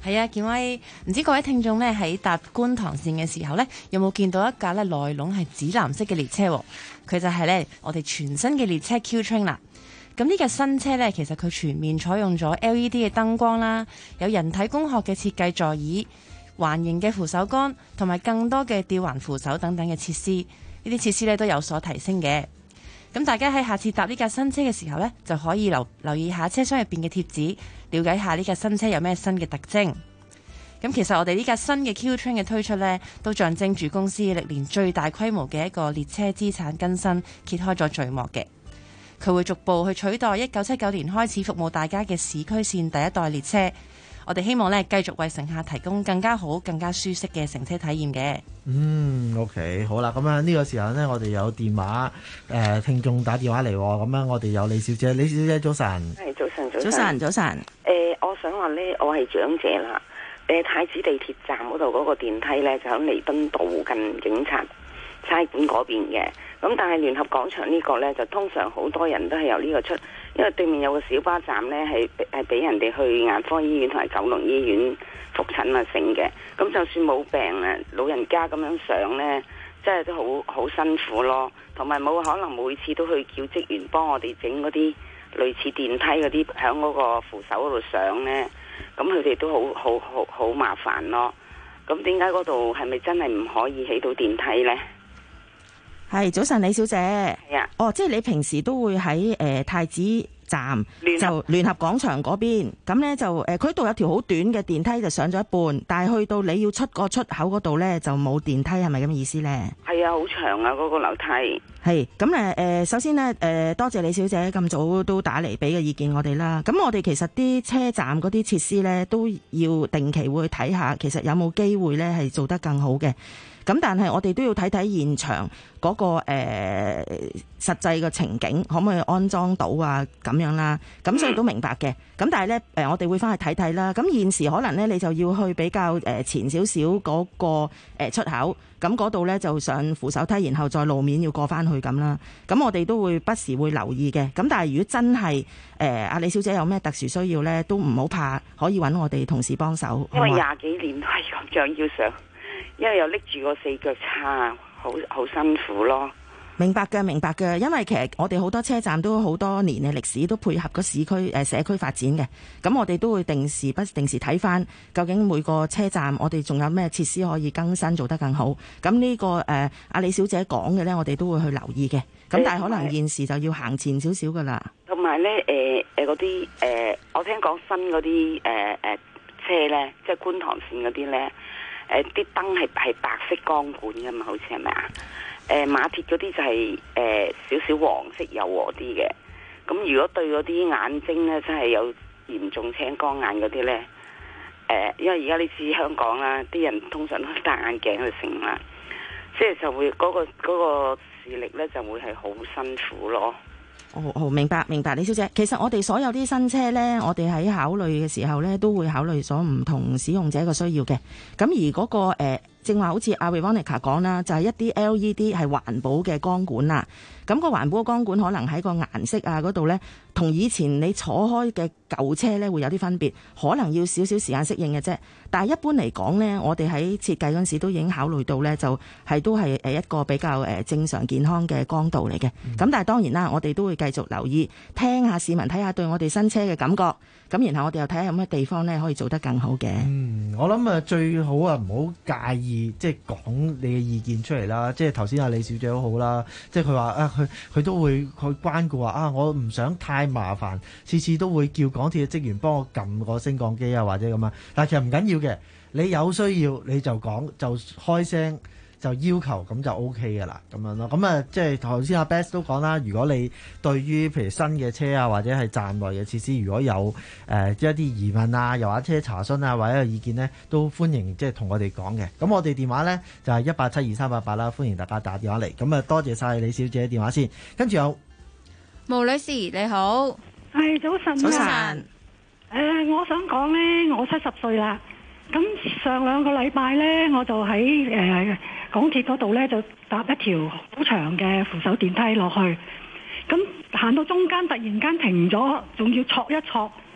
係啊，健威，唔知各位聽眾呢喺搭觀塘線嘅時候呢，有冇見到一架呢內籠係紫藍色嘅列車？佢就係呢我哋全新嘅列車 Q Train 啦。咁呢架新車呢，其實佢全面採用咗 L E D 嘅燈光啦，有人體工學嘅設計座椅、環形嘅扶手桿，同埋更多嘅吊環扶手等等嘅設施。呢啲設施呢都有所提升嘅。咁大家喺下次搭呢架新車嘅時候呢，就可以留留意下車廂入邊嘅貼紙，了解下呢架新車有咩新嘅特徵。咁其實我哋呢架新嘅 Q Train 嘅推出呢，都象徵住公司歷年最大規模嘅一個列車資產更新揭開咗序幕嘅。佢會逐步去取代一九七九年開始服務大家嘅市區線第一代列車。我哋希望咧繼續為乘客提供更加好、更加舒適嘅乘車體驗嘅。
嗯 ，OK， 好啦，咁啊呢個時候呢，我哋有電話誒、呃、聽眾打電話嚟，咁樣我哋有李小姐，李小姐早晨。
係早晨，早
早晨，早晨。
誒、呃，我想話呢，我係長者啦。誒、呃，太子地鐵站嗰度嗰個電梯呢，就喺彌敦道近警察差館嗰邊嘅。咁但係聯合廣場呢個呢，就通常好多人都係由呢個出，因為對面有個小巴站呢，係係俾人哋去眼科醫院同埋九龍醫院復診啊成嘅。咁就算冇病啊，老人家咁樣上呢，真係都好好辛苦咯。同埋冇可能每次都去叫職員幫我哋整嗰啲類似電梯嗰啲響嗰個扶手嗰度上呢。咁佢哋都好好好好麻煩咯。咁點解嗰度係咪真係唔可以起到電梯呢？
係早晨，李小姐。
係啊。
哦，即係你平時都會喺誒、呃、太子站就聯合廣場嗰邊，咁呢就誒佢度有條好短嘅電梯就上咗一半，但係去到你要出個出口嗰度呢，就冇電梯，係咪咁嘅意思呢？
係啊，好長啊嗰、嗰個樓梯。
係咁誒誒，首先呢，誒、呃、多謝李小姐咁早都打嚟俾個意見我哋啦。咁我哋其實啲車站嗰啲設施呢，都要定期會去睇下，其實有冇機會呢係做得更好嘅。咁但係我哋都要睇睇現場嗰、那個誒、呃、實際嘅情景，可唔可以安裝到啊咁樣啦？咁所以都明白嘅。咁但係咧誒，我哋會翻去睇睇啦。咁現時可能咧，你就要去比較誒前少少嗰個出口，咁嗰度咧就上扶手梯，然後再路面要過翻去咁啦。咁我哋都會不時會留意嘅。咁但係如果真係誒阿李小姐有咩特殊需要咧，都唔好怕，可以揾我哋同事幫手。
因為廿幾年都係咁樣要上。因為又拎住個四腳叉，好好辛苦咯。
明白嘅，明白嘅。因為其實我哋好多車站都好多年嘅歷史，都配合個市區誒社區發展嘅。咁我哋都會定時不定時睇翻，究竟每個車站我哋仲有咩設施可以更新做得更好。咁呢、這個誒阿、呃、李小姐講嘅呢，我哋都會去留意嘅。咁但係可能現時就要行前少少噶啦。
同埋呢，誒誒嗰啲誒，我聽講新嗰啲誒誒車呢，即係觀塘線嗰啲呢。誒啲燈係係白色光管㗎嘛，好似係咪啊？誒馬鐵嗰啲就係誒少少黃色柔和啲嘅。咁如果對嗰啲眼睛咧，真係有嚴重青光眼嗰啲咧，誒、呃，因為而家你知香港啦，啲人通常都戴眼鏡去成啦，即係就會嗰、嗰個嗰、嗰個視力咧就會係好辛苦咯。
哦，好明白明白，李小姐。其實我哋所有啲新車呢，我哋喺考慮嘅時候呢，都會考慮咗唔同使用者嘅需要嘅。咁而嗰、嗰個誒、呃，正話好似阿 Veronica 講啦，就係、是、一啲 L E D 係環保嘅光管啦。咁、個環保嘅光管可能喺個顏色啊嗰度呢，同以前你坐開嘅舊車呢會有啲分別，可能要少少時間適應嘅啫。但係一般嚟講呢，我哋喺設計嗰陣時都已經考慮到呢，就係都係誒一個比較誒正常健康嘅光度嚟嘅。咁、嗯、但係當然啦，我哋都會繼續留意，聽下市民睇下對我哋新車嘅感覺。咁然後我哋又睇下有咩地方呢可以做得更好嘅。
嗯，我諗啊最好啊唔好介意，即係講你嘅意見出嚟啦。即係頭先阿李小姐好好啦，即係佢話啊，佢佢都會去關顧話啊，我唔想太麻煩，次次都會叫港鐵嘅職員幫我撳個升降機啊，或者咁啊。但係其實唔緊要嘅，你有需要你就講，就開聲就要求，咁就 O K 嘅啦，咁樣咯。咁啊，即係頭先阿 Best 都講啦，如果你對於譬如新嘅車啊，或者係站內嘅設施，如果有誒、呃、一啲疑問啊，又或者查詢啊，或者有意見呢，都歡迎即係同我哋講嘅。咁我哋電話呢，就係一八七二三八八啦，歡迎大家打電話嚟。咁啊，多謝晒李小姐電話先。跟住有
毛女士你好，
係早晨。
早晨。誒、
呃，我想講呢，我七十歲啦。咁上兩個禮拜呢，我就喺誒、呃、港鐵嗰度呢，就搭一條好長嘅扶手電梯落去。咁行到中間突然間停咗，仲要戳一戳，好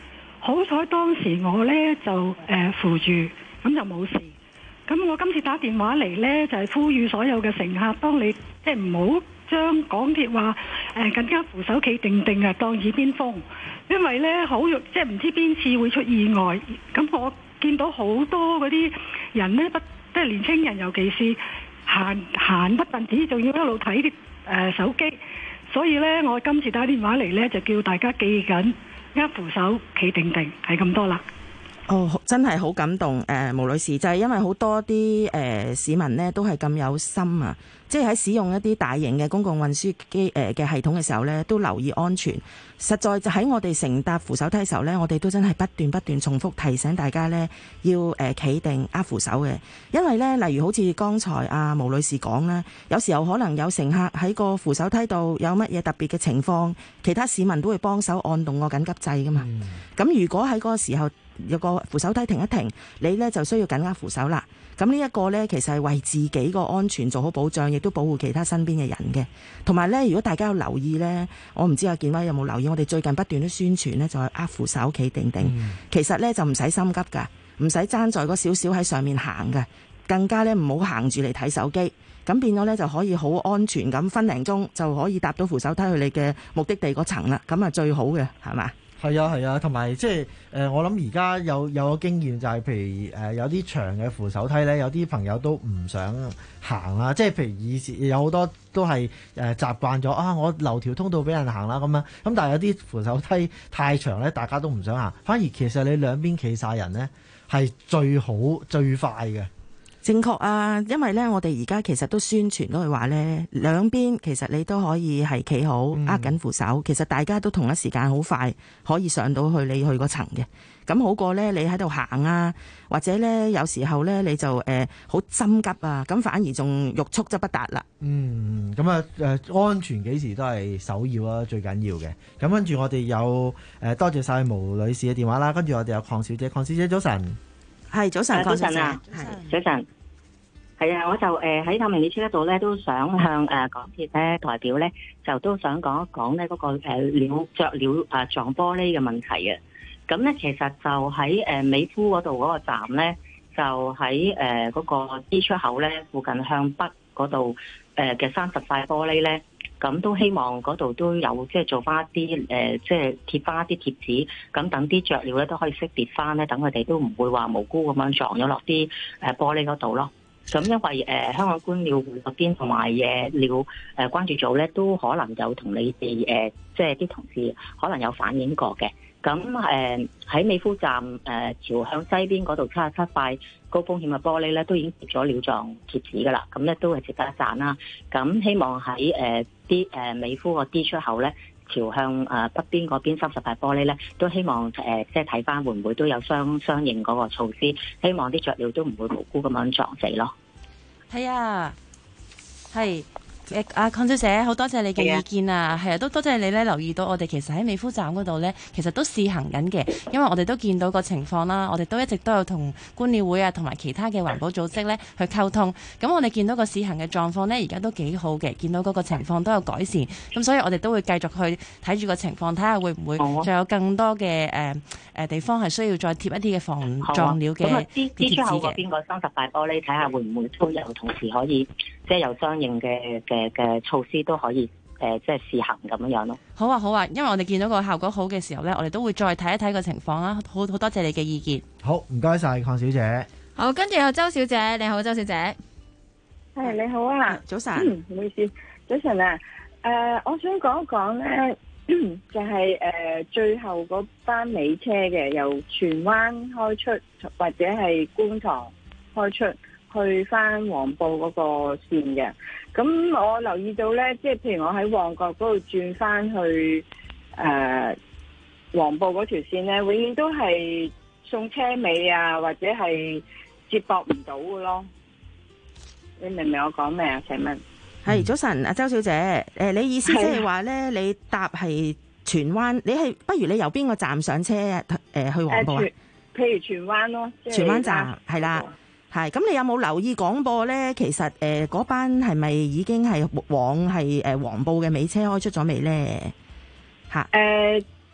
好彩當時我呢就誒、呃、扶住，咁就冇事。咁我今次打電話嚟呢，就係、是、呼籲所有嘅乘客，當你即係唔好將港鐵話誒更加扶手企定定啊當耳邊風，因為呢好容即係唔知邊次會出意外。咁我見到好多嗰啲人呢，不即係年青人，尤其是行行不特止，仲要一路睇啲誒手機。所以呢，我今次打電話嚟呢，就叫大家記緊握扶手企定定，係咁多啦。
哦，真係好感動，誒、呃，毛女士，就係、是、因為好多啲誒、呃、市民呢都係咁有心啊，即係喺使用一啲大型嘅公共運輸機誒嘅系統嘅時候呢，都留意安全。實在就喺我哋乘搭扶手梯嘅時候呢，我哋都真係不斷不斷重複提醒大家呢要誒企、呃、定握扶手嘅，因為呢，例如好似剛才阿毛女士講啦，有時候可能有乘客喺個扶手梯度有乜嘢特別嘅情況，其他市民都會幫手按動個緊急掣噶嘛。咁、嗯、如果喺嗰個時候有個扶手梯停一停，你呢就需要緊握扶手啦。咁呢一個呢，其實係為自己個安全做好保障，亦都保護其他身邊嘅人嘅。同埋呢，如果大家有留意呢，我唔知阿健威有冇留意，我哋最近不斷都宣傳呢，就係握扶手企定定。嗯、其實呢，就唔使心急㗎，唔使爭在嗰少少喺上面行㗎，更加呢，唔好行住嚟睇手機。咁變咗呢，就可以好安全咁分零鐘就可以搭到扶手梯去你嘅目的地嗰層啦。咁啊最好嘅係嘛？
係啊係啊，同埋即係誒，我諗而家有有個經驗就係，譬如誒、呃、有啲長嘅扶手梯咧，有啲朋友都唔想行啦。即係譬如以前有好多都係誒、呃、習慣咗啊，我留條通道俾人行啦咁樣。咁但係有啲扶手梯太長咧，大家都唔想行。反而其實你兩邊企晒人咧，係最好最快嘅。
正確啊，因為咧，我哋而家其實都宣傳都係話咧，兩邊其實你都可以係企好，握緊扶手。嗯、其實大家都同一時間好快可以上到去你去嗰層嘅。咁好過咧，你喺度行啊，或者咧有時候咧你就誒好、呃、心急啊，咁反而仲欲速則不達啦。
嗯，咁啊誒安全幾時都係首要啊，最緊要嘅。咁跟住我哋有誒、呃、多謝晒毛女士嘅電話啦，跟住我哋有鄺小姐，鄺小姐早晨，
係早晨，
早晨啊，係早晨。係啊，我就誒喺透明列車嗰度咧，都想向誒、呃、港鐵咧代表咧，就都想講一講咧嗰個誒鳥雀鳥誒撞玻璃嘅問題啊。咁咧其實就喺誒美孚嗰度嗰個站咧，就喺誒嗰個 D 出口咧附近向北嗰度誒嘅三十塊玻璃咧，咁都希望嗰度都有即係做翻一啲誒，即係貼翻一啲貼紙，咁等啲雀鳥咧都可以識別翻咧，等佢哋都唔會話無辜咁樣撞咗落啲誒玻璃嗰度咯。咁因為誒、呃、香港觀鳥會嗰邊同埋嘢鳥誒關注組咧，都可能有同你哋誒、呃，即係啲同事可能有反映過嘅。咁誒喺美孚站誒、呃、朝向西邊嗰度七十七塊高風險嘅玻璃咧，都已經貼咗鳥狀貼紙噶啦。咁咧都係值得一讚啦。咁希望喺誒啲誒美孚個 D 出口咧，朝向誒北邊嗰邊三十塊玻璃咧，都希望誒、呃、即係睇翻會唔會都有相相應嗰個措施，希望啲雀鳥都唔會無辜咁樣撞死咯。
係啊，係。誒阿鄺小姐，好多謝你嘅意見啊，係啊，都多謝你咧留意到我哋其實喺美孚站嗰度咧，其實都試行緊嘅，因為我哋都見到個情況啦，我哋都一直都有同觀鳥會啊同埋其他嘅環保組織咧去溝通，咁我哋見到個試行嘅狀況咧，而家都幾好嘅，見到嗰個情況都有改善，咁所以我哋都會繼續去睇住個情況，睇下會唔會仲有更多嘅誒誒地方係需要再貼一啲嘅防撞鳥嘅貼紙嘅。咁啊，D D 出口嗰邊個三十塊玻璃，睇下會唔會都有同時可以即係有相應嘅嘅。嘅措施都可以誒、呃，即係試行咁樣樣咯。好啊，好啊，因為我哋見到個效果好嘅時候咧，我哋都會再睇一睇個情況啦。好好多謝你嘅意見。好，唔該晒鄺小姐。
好，跟住有周小姐，你好，周小姐。
係你好啊，
早晨。
唔、嗯、好意思，早晨啊。誒、呃，我想講一講咧，就係、是、誒、呃、最後嗰班尾車嘅，由荃灣開出或者係觀塘開出。去翻黃埔嗰個線嘅，咁我留意到咧，即係譬如我喺旺角嗰度轉翻去誒黃埔嗰條線咧，永遠都係送車尾啊，或者係接駁唔到嘅咯。你明唔明我講咩啊？請問
係早晨，阿周小姐，誒，你意思即係話咧，你搭係荃灣，你係不如你由邊個站上車誒、呃、去黃埔啊？
譬如荃灣咯，
荃灣站係啦。係，咁你有冇留意廣播咧？其實誒嗰、呃、班係咪已經係往係誒黃埔嘅尾車開出咗未咧？嚇、
呃、誒，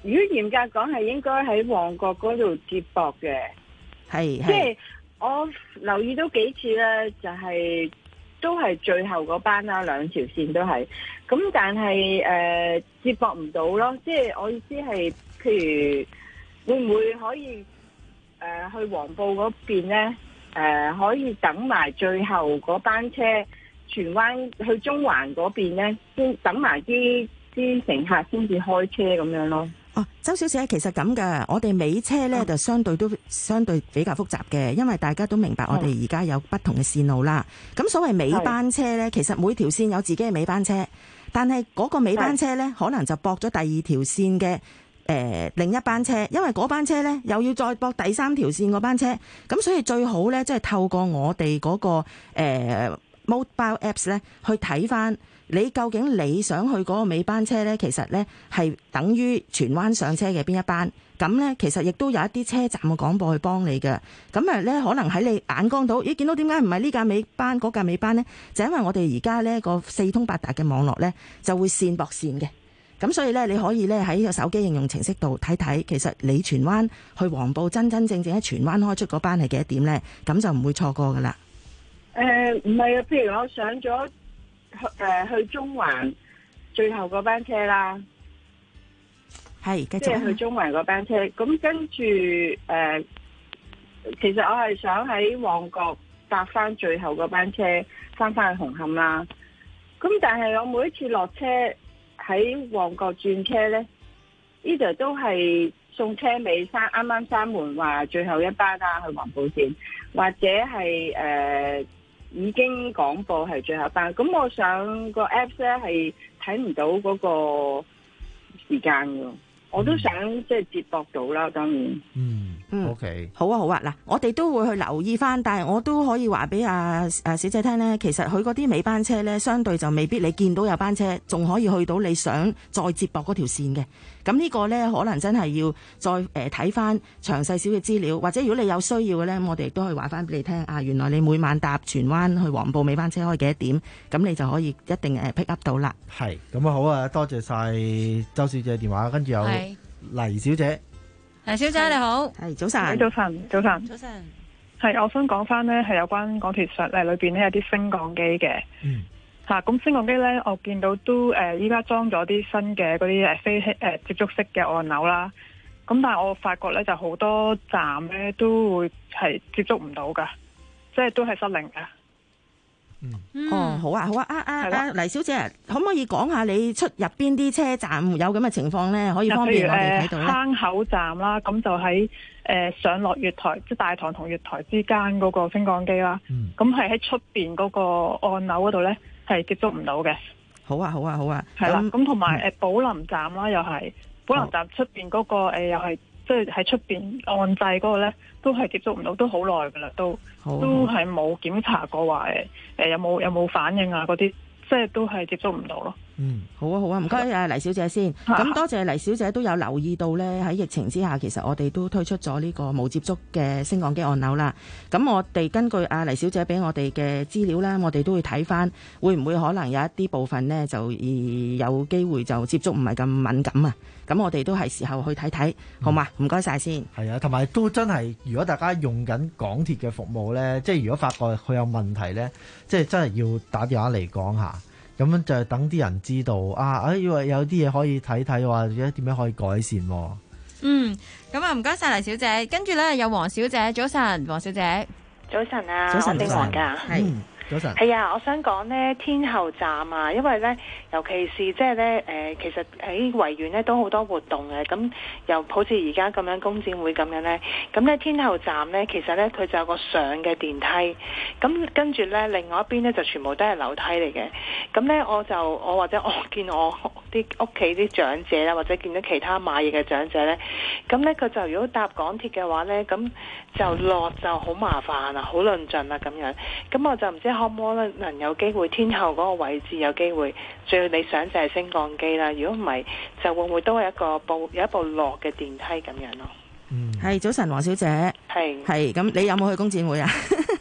如果嚴格講係應該喺旺角嗰度接駁嘅，
係
即係我留意到幾次咧，就係、是、都係最後嗰班啦，兩條線都係。咁但係誒、呃、接駁唔到咯，即係我意思係，譬如會唔會可以誒、呃、去黃埔嗰邊咧？誒、呃、可以等埋最後嗰班車荃灣去中環嗰邊咧，先等埋啲啲乘客先至開車咁樣咯。
哦，周小姐，其實咁嘅，我哋尾車呢就相對都相對比較複雜嘅，因為大家都明白我哋而家有不同嘅線路啦。咁所謂尾班車呢，其實每條線有自己嘅尾班車，但係嗰個尾班車呢，可能就駁咗第二條線嘅誒、呃、另一班車，因為嗰班車呢又要再駁第三條線嗰班車，咁所以最好呢，即係透過我哋嗰、嗰個、呃、mobile apps 呢去睇翻。你究竟你想去嗰個尾班車呢？其實呢係等於荃灣上車嘅邊一班？咁呢，其實亦都有一啲車站嘅廣播去幫你嘅。咁啊呢，可能喺你眼光到，咦見到點解唔係呢架尾班嗰架尾班呢？就因為我哋而家呢個四通八達嘅網絡呢，就會線駁線嘅。咁所以呢，你可以呢喺個手機應用程式度睇睇，其實你荃灣去黃埔真真正正喺荃灣開出嗰班係幾多點呢？咁就唔會錯過噶啦。
誒唔係啊，譬如我上咗。誒、呃，去中環最後嗰班車啦，
係
即係去中環嗰班車。咁跟住誒、呃，其實我係想喺旺角搭翻最後嗰班車，翻翻去紅磡啦。咁但係我每一次落車喺旺角轉車咧，呢度都係送車尾閂，啱啱閂門話最後一班啦，去黃埔線，或者係誒。呃已經廣播係最後一班，咁我上個 Apps 咧係睇唔到嗰個時間㗎，我都想即係接駁到啦，當然。
嗯嗯 ，OK，
好啊好啊，嗱，我哋都會去留意翻，但係我都可以話俾阿阿小姐聽呢，其實佢嗰啲尾班車呢，相對就未必你見到有班車，仲可以去到你想再接駁嗰條線嘅。咁呢個呢，可能真係要再誒睇翻詳細少嘅資料，或者如果你有需要嘅呢，我哋亦都可以話翻俾你聽。啊，原來你每晚搭荃灣去黃埔尾班車開幾多點，咁你就可以一定誒 pick up 到啦。
係，咁啊好啊，多謝晒周小姐電話，跟住有黎小姐。
黎小姐你好，
係早晨，
早晨，早晨，
早晨。
係，我想講翻呢，係有關港鐵上誒裏邊呢有啲升降機嘅。
嗯。
吓、啊，咁升降機咧，我見到都誒，依家裝咗啲新嘅嗰啲誒非誒、呃、接觸式嘅按鈕啦。咁但係我發覺咧，就好多站咧都會係接觸唔到噶，即係都係失靈噶。
嗯。哦，好啊，好啊，啊啊啊，黎小姐，可唔可以講下你出入邊啲車站有咁嘅情況咧？可以方便我哋睇到咧。
坑口站啦，咁就喺誒、呃、上落月台，即係大堂同月台之間嗰個升降機啦。咁係喺出邊嗰個按鈕嗰度咧。係接觸唔到嘅。
好啊，好啊，好啊。
係啦，咁同埋誒寶林站啦，又係寶林站出邊嗰個誒、呃，又係即係喺出邊按掣嗰個咧，都係接觸唔到，都好耐噶啦，都都係冇檢查過話誒誒有冇有冇反應啊嗰啲，即係都係接觸唔到咯。
嗯，好啊，好啊，唔該啊，黎小姐先。咁多謝黎小姐都有留意到呢，喺疫情之下，其實我哋都推出咗呢個無接觸嘅升降機按鈕啦。咁我哋根據啊黎小姐俾我哋嘅資料啦，我哋都會睇翻，會唔會可能有一啲部分呢，就有機會就接觸唔係咁敏感啊。咁我哋都係時候去睇睇，好嘛？唔該晒先。
係啊，同埋都真係，如果大家用緊港鐵嘅服務呢，即係如果發覺佢有問題呢，即係真係要打電話嚟講下。咁樣就等啲人知道啊！哎，以為有啲嘢可以睇睇，話點樣可以改善。
嗯，咁啊，唔該晒黎小姐。跟住咧有黃小姐，早晨，黃小姐，
早晨啊，
早晨，
我姓黃噶，
係。
早晨。
係啊，我想講呢天后站啊，因為呢，尤其是即係呢，誒、呃，其實喺維園呢都好多活動嘅，咁又好似而家咁樣工展會咁樣呢。咁呢天后站呢，其實呢，佢就有個上嘅電梯，咁跟住呢，另外一邊呢，就全部都係樓梯嚟嘅，咁呢，我就我或者我見我啲屋企啲長者啦，或者見到其他買嘢嘅長者呢，咁呢，佢就如果搭港鐵嘅話呢，咁就落就好麻煩啊，好論盡啊咁樣，咁我就唔知可唔可能有機會天后嗰個位置有機會，最理想就係升降機啦。如果唔係，就會唔會都係一個部有一部落嘅電梯咁樣咯。
嗯，係早晨，黃小姐。
係
係咁，你有冇去工展會啊？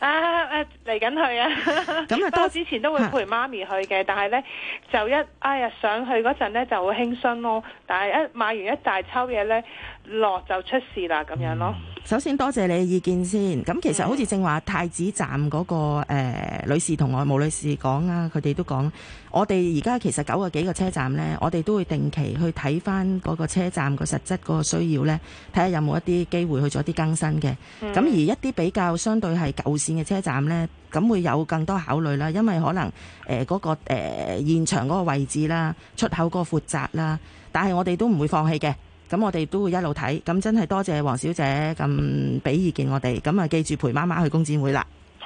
啊誒嚟緊去啊！咁啊，多之前都會陪媽咪去嘅，但係咧就一哎呀上去嗰陣咧就好輕鬆咯，但係一買完一大抽嘢咧落就出事啦咁樣咯。
首先多謝你嘅意見先。咁其實好似正話太子站嗰、那個、呃、女士同我毛女士講啊，佢哋都講，我哋而家其實九個幾個車站呢，我哋都會定期去睇翻嗰個車站個實質嗰個需要呢，睇下有冇一啲機會去做一啲更新嘅。咁、嗯、而一啲比較相對係舊線嘅車站呢，咁會有更多考慮啦，因為可能誒嗰、呃那個誒、呃、現場嗰個位置啦、出口嗰個闊窄啦，但係我哋都唔會放棄嘅。咁我哋都會一路睇，咁真係多謝黃小姐咁俾意見我哋，咁啊記住陪媽媽去工展會啦。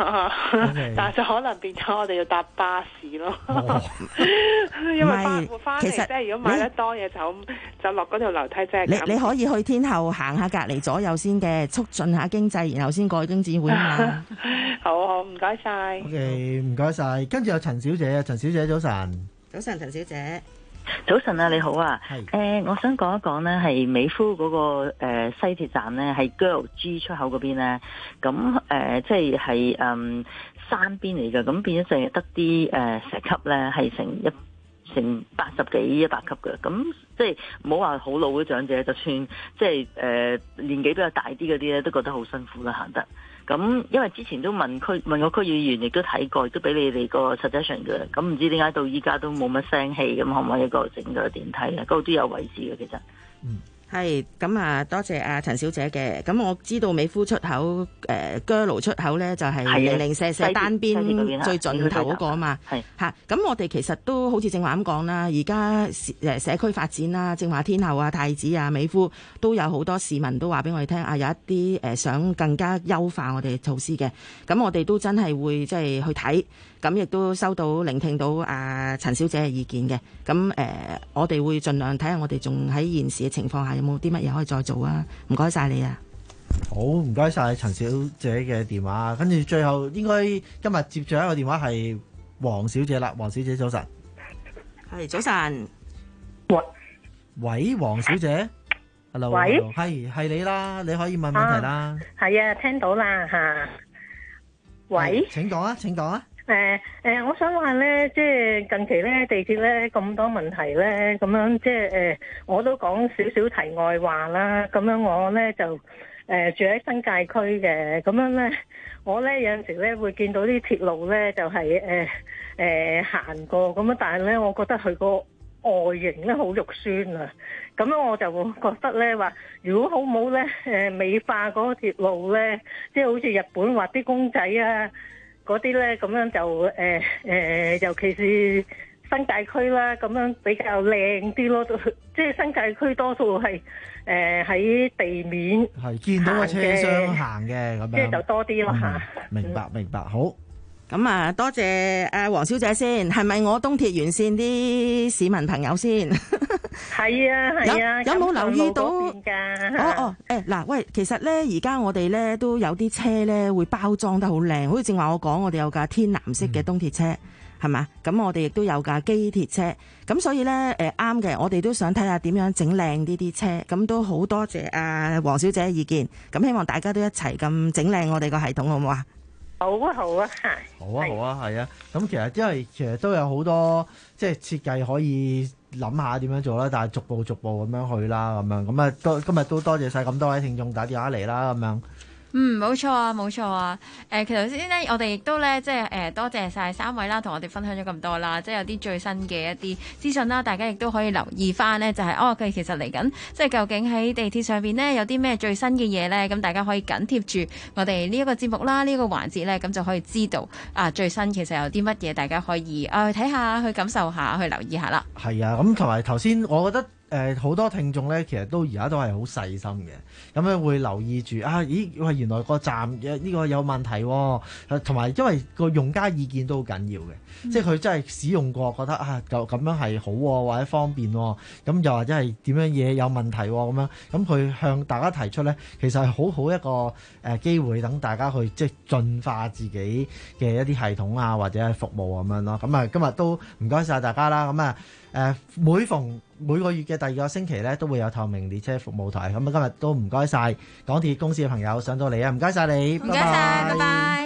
Okay. 但係就可能變咗我哋要搭巴士咯，哦、因為翻翻嚟即係如果買得多嘢就就落嗰條樓梯啫。
你你可以去天后行下隔離左右先嘅，促進下經濟，然後先過去工展會嘛。
好好，唔該晒。
OK，唔該晒。跟住有陳小姐啊，陳小姐早晨。
早晨，陳小姐。
早晨啊，你好啊。誒、呃，我想講一講呢，係美孚嗰、那個誒、呃、西鐵站呢，係 Girl G 出口嗰邊呢。咁誒、呃，即係係誒山邊嚟嘅，咁變咗淨係得啲誒石級呢，係成一成八十幾一百級嘅，咁即係唔好話好老嘅長者，就算即係誒、呃、年紀比較大啲嗰啲咧，都覺得好辛苦啦行得。咁因為之前都問區問個區議員，亦都睇過，亦都俾你哋個 suggestion 嘅。咁唔知點解到依家都冇乜聲氣，咁可唔可以一個整個電梯咧？嗰度都有位置嘅，其實。嗯。
係咁啊，多謝阿陳小姐嘅。咁我知道美孚出口誒 Girl 出口咧，就係零零舍舍單邊最盡頭嗰個啊嘛。係嚇。咁我哋其實都好似正話咁講啦，而家誒社區發展啦，正話天后啊、太子啊、美孚都有好多市民都話俾我哋聽啊，有一啲誒想更加優化我哋措施嘅。咁我哋都真係會即係去睇。咁亦都收到聆聽到阿陳小姐嘅意見嘅，咁誒、呃，我哋會盡量睇下我哋仲喺現時嘅情況下有冇啲乜嘢可以再做啊！唔該晒你啊！
好，唔該晒陳小姐嘅電話，跟住最後應該今日接咗一個電話係黃小姐啦，黃小姐早晨，
係早晨，
喂喂，黃小姐 ，hello，
喂，
係係你啦，你可以問問題啦，
係啊，啊，聽到啦吓，喂，
請講啊，請講啊。
誒、呃、誒、呃，我想話咧，即係近期咧地鐵咧咁多問題咧，咁樣即係誒、呃，我都講少少題外話啦。咁樣我咧就誒、呃、住喺新界區嘅，咁樣咧我咧有陣時咧會見到啲鐵路咧就係誒誒行過咁樣，但係咧我覺得佢個外形咧好肉酸啊。咁樣我就會覺得咧話，如果好唔好咧誒美化嗰個鐵路咧，即係好似日本畫啲公仔啊。嗰啲咧咁樣就誒誒、呃呃，尤其是新界區啦，咁樣比較靚啲咯，即係新界區多數係誒喺地面
係見到個車廂行嘅咁樣，
即係就多啲咯嚇、
嗯。明白明白，好。
咁啊，多謝誒黃小姐先，係咪我東鐵沿線啲市民朋友先？
係啊係啊，
有冇留意到？
哦
哦，誒嗱，喂，其實咧而家我哋咧都有啲車咧會包裝得好靚，好似正話我講，我哋有架天藍色嘅東鐵車，係、嗯、嘛？咁我哋亦都有架機鐵車，咁所以咧誒啱嘅，我哋都想睇下點樣整靚呢啲車，咁都好多謝阿黃小姐嘅意見，咁希望大家都一齊咁整靚我哋個系統，好唔好啊？
好啊好啊，
好啊好啊，係啊，咁其實因為其實都有好多即係設計可以諗下點樣做啦，但係逐步逐步咁樣去啦，咁樣咁啊，多今日都多謝晒咁多位聽眾打電話嚟啦，咁樣。
嗯，冇錯啊，冇錯啊。誒、呃，其實頭先咧，我哋亦都咧，即係誒，多謝晒三位啦，同我哋分享咗咁多啦，即係有啲最新嘅一啲資訊啦，大家亦都可以留意翻呢，就係、是、哦，佢其實嚟緊，即係究竟喺地鐵上邊呢，有啲咩最新嘅嘢咧，咁大家可以緊貼住我哋呢一個節目啦，呢、這、一個環節咧，咁就可以知道啊最新其實有啲乜嘢，大家可以啊去睇下，去感受下，去留意下啦。
係啊，咁同埋頭先，我覺得。誒好多聽眾咧，其實都而家都係好細心嘅，咁樣會留意住啊！咦，喂，原來個站呢、呢個有問題喎、哦，同埋因為個用家意見都好緊要嘅、嗯，即係佢真係使用過，覺得啊，就咁樣係好喎、哦，或者方便喎、哦，咁又或者係點樣嘢有問題喎、哦，咁樣咁佢向大家提出咧，其實係好好一個誒、呃、機會，等大家去即係進化自己嘅一啲系統啊，或者係服務咁樣咯。咁啊，今日都唔該晒大家啦，咁啊。誒、呃、每逢每個月嘅第二個星期咧，都會有透明列車服務台。咁啊，今日都唔該晒港鐵公司嘅朋友上到嚟啊，唔該晒你，
唔該晒，拜拜。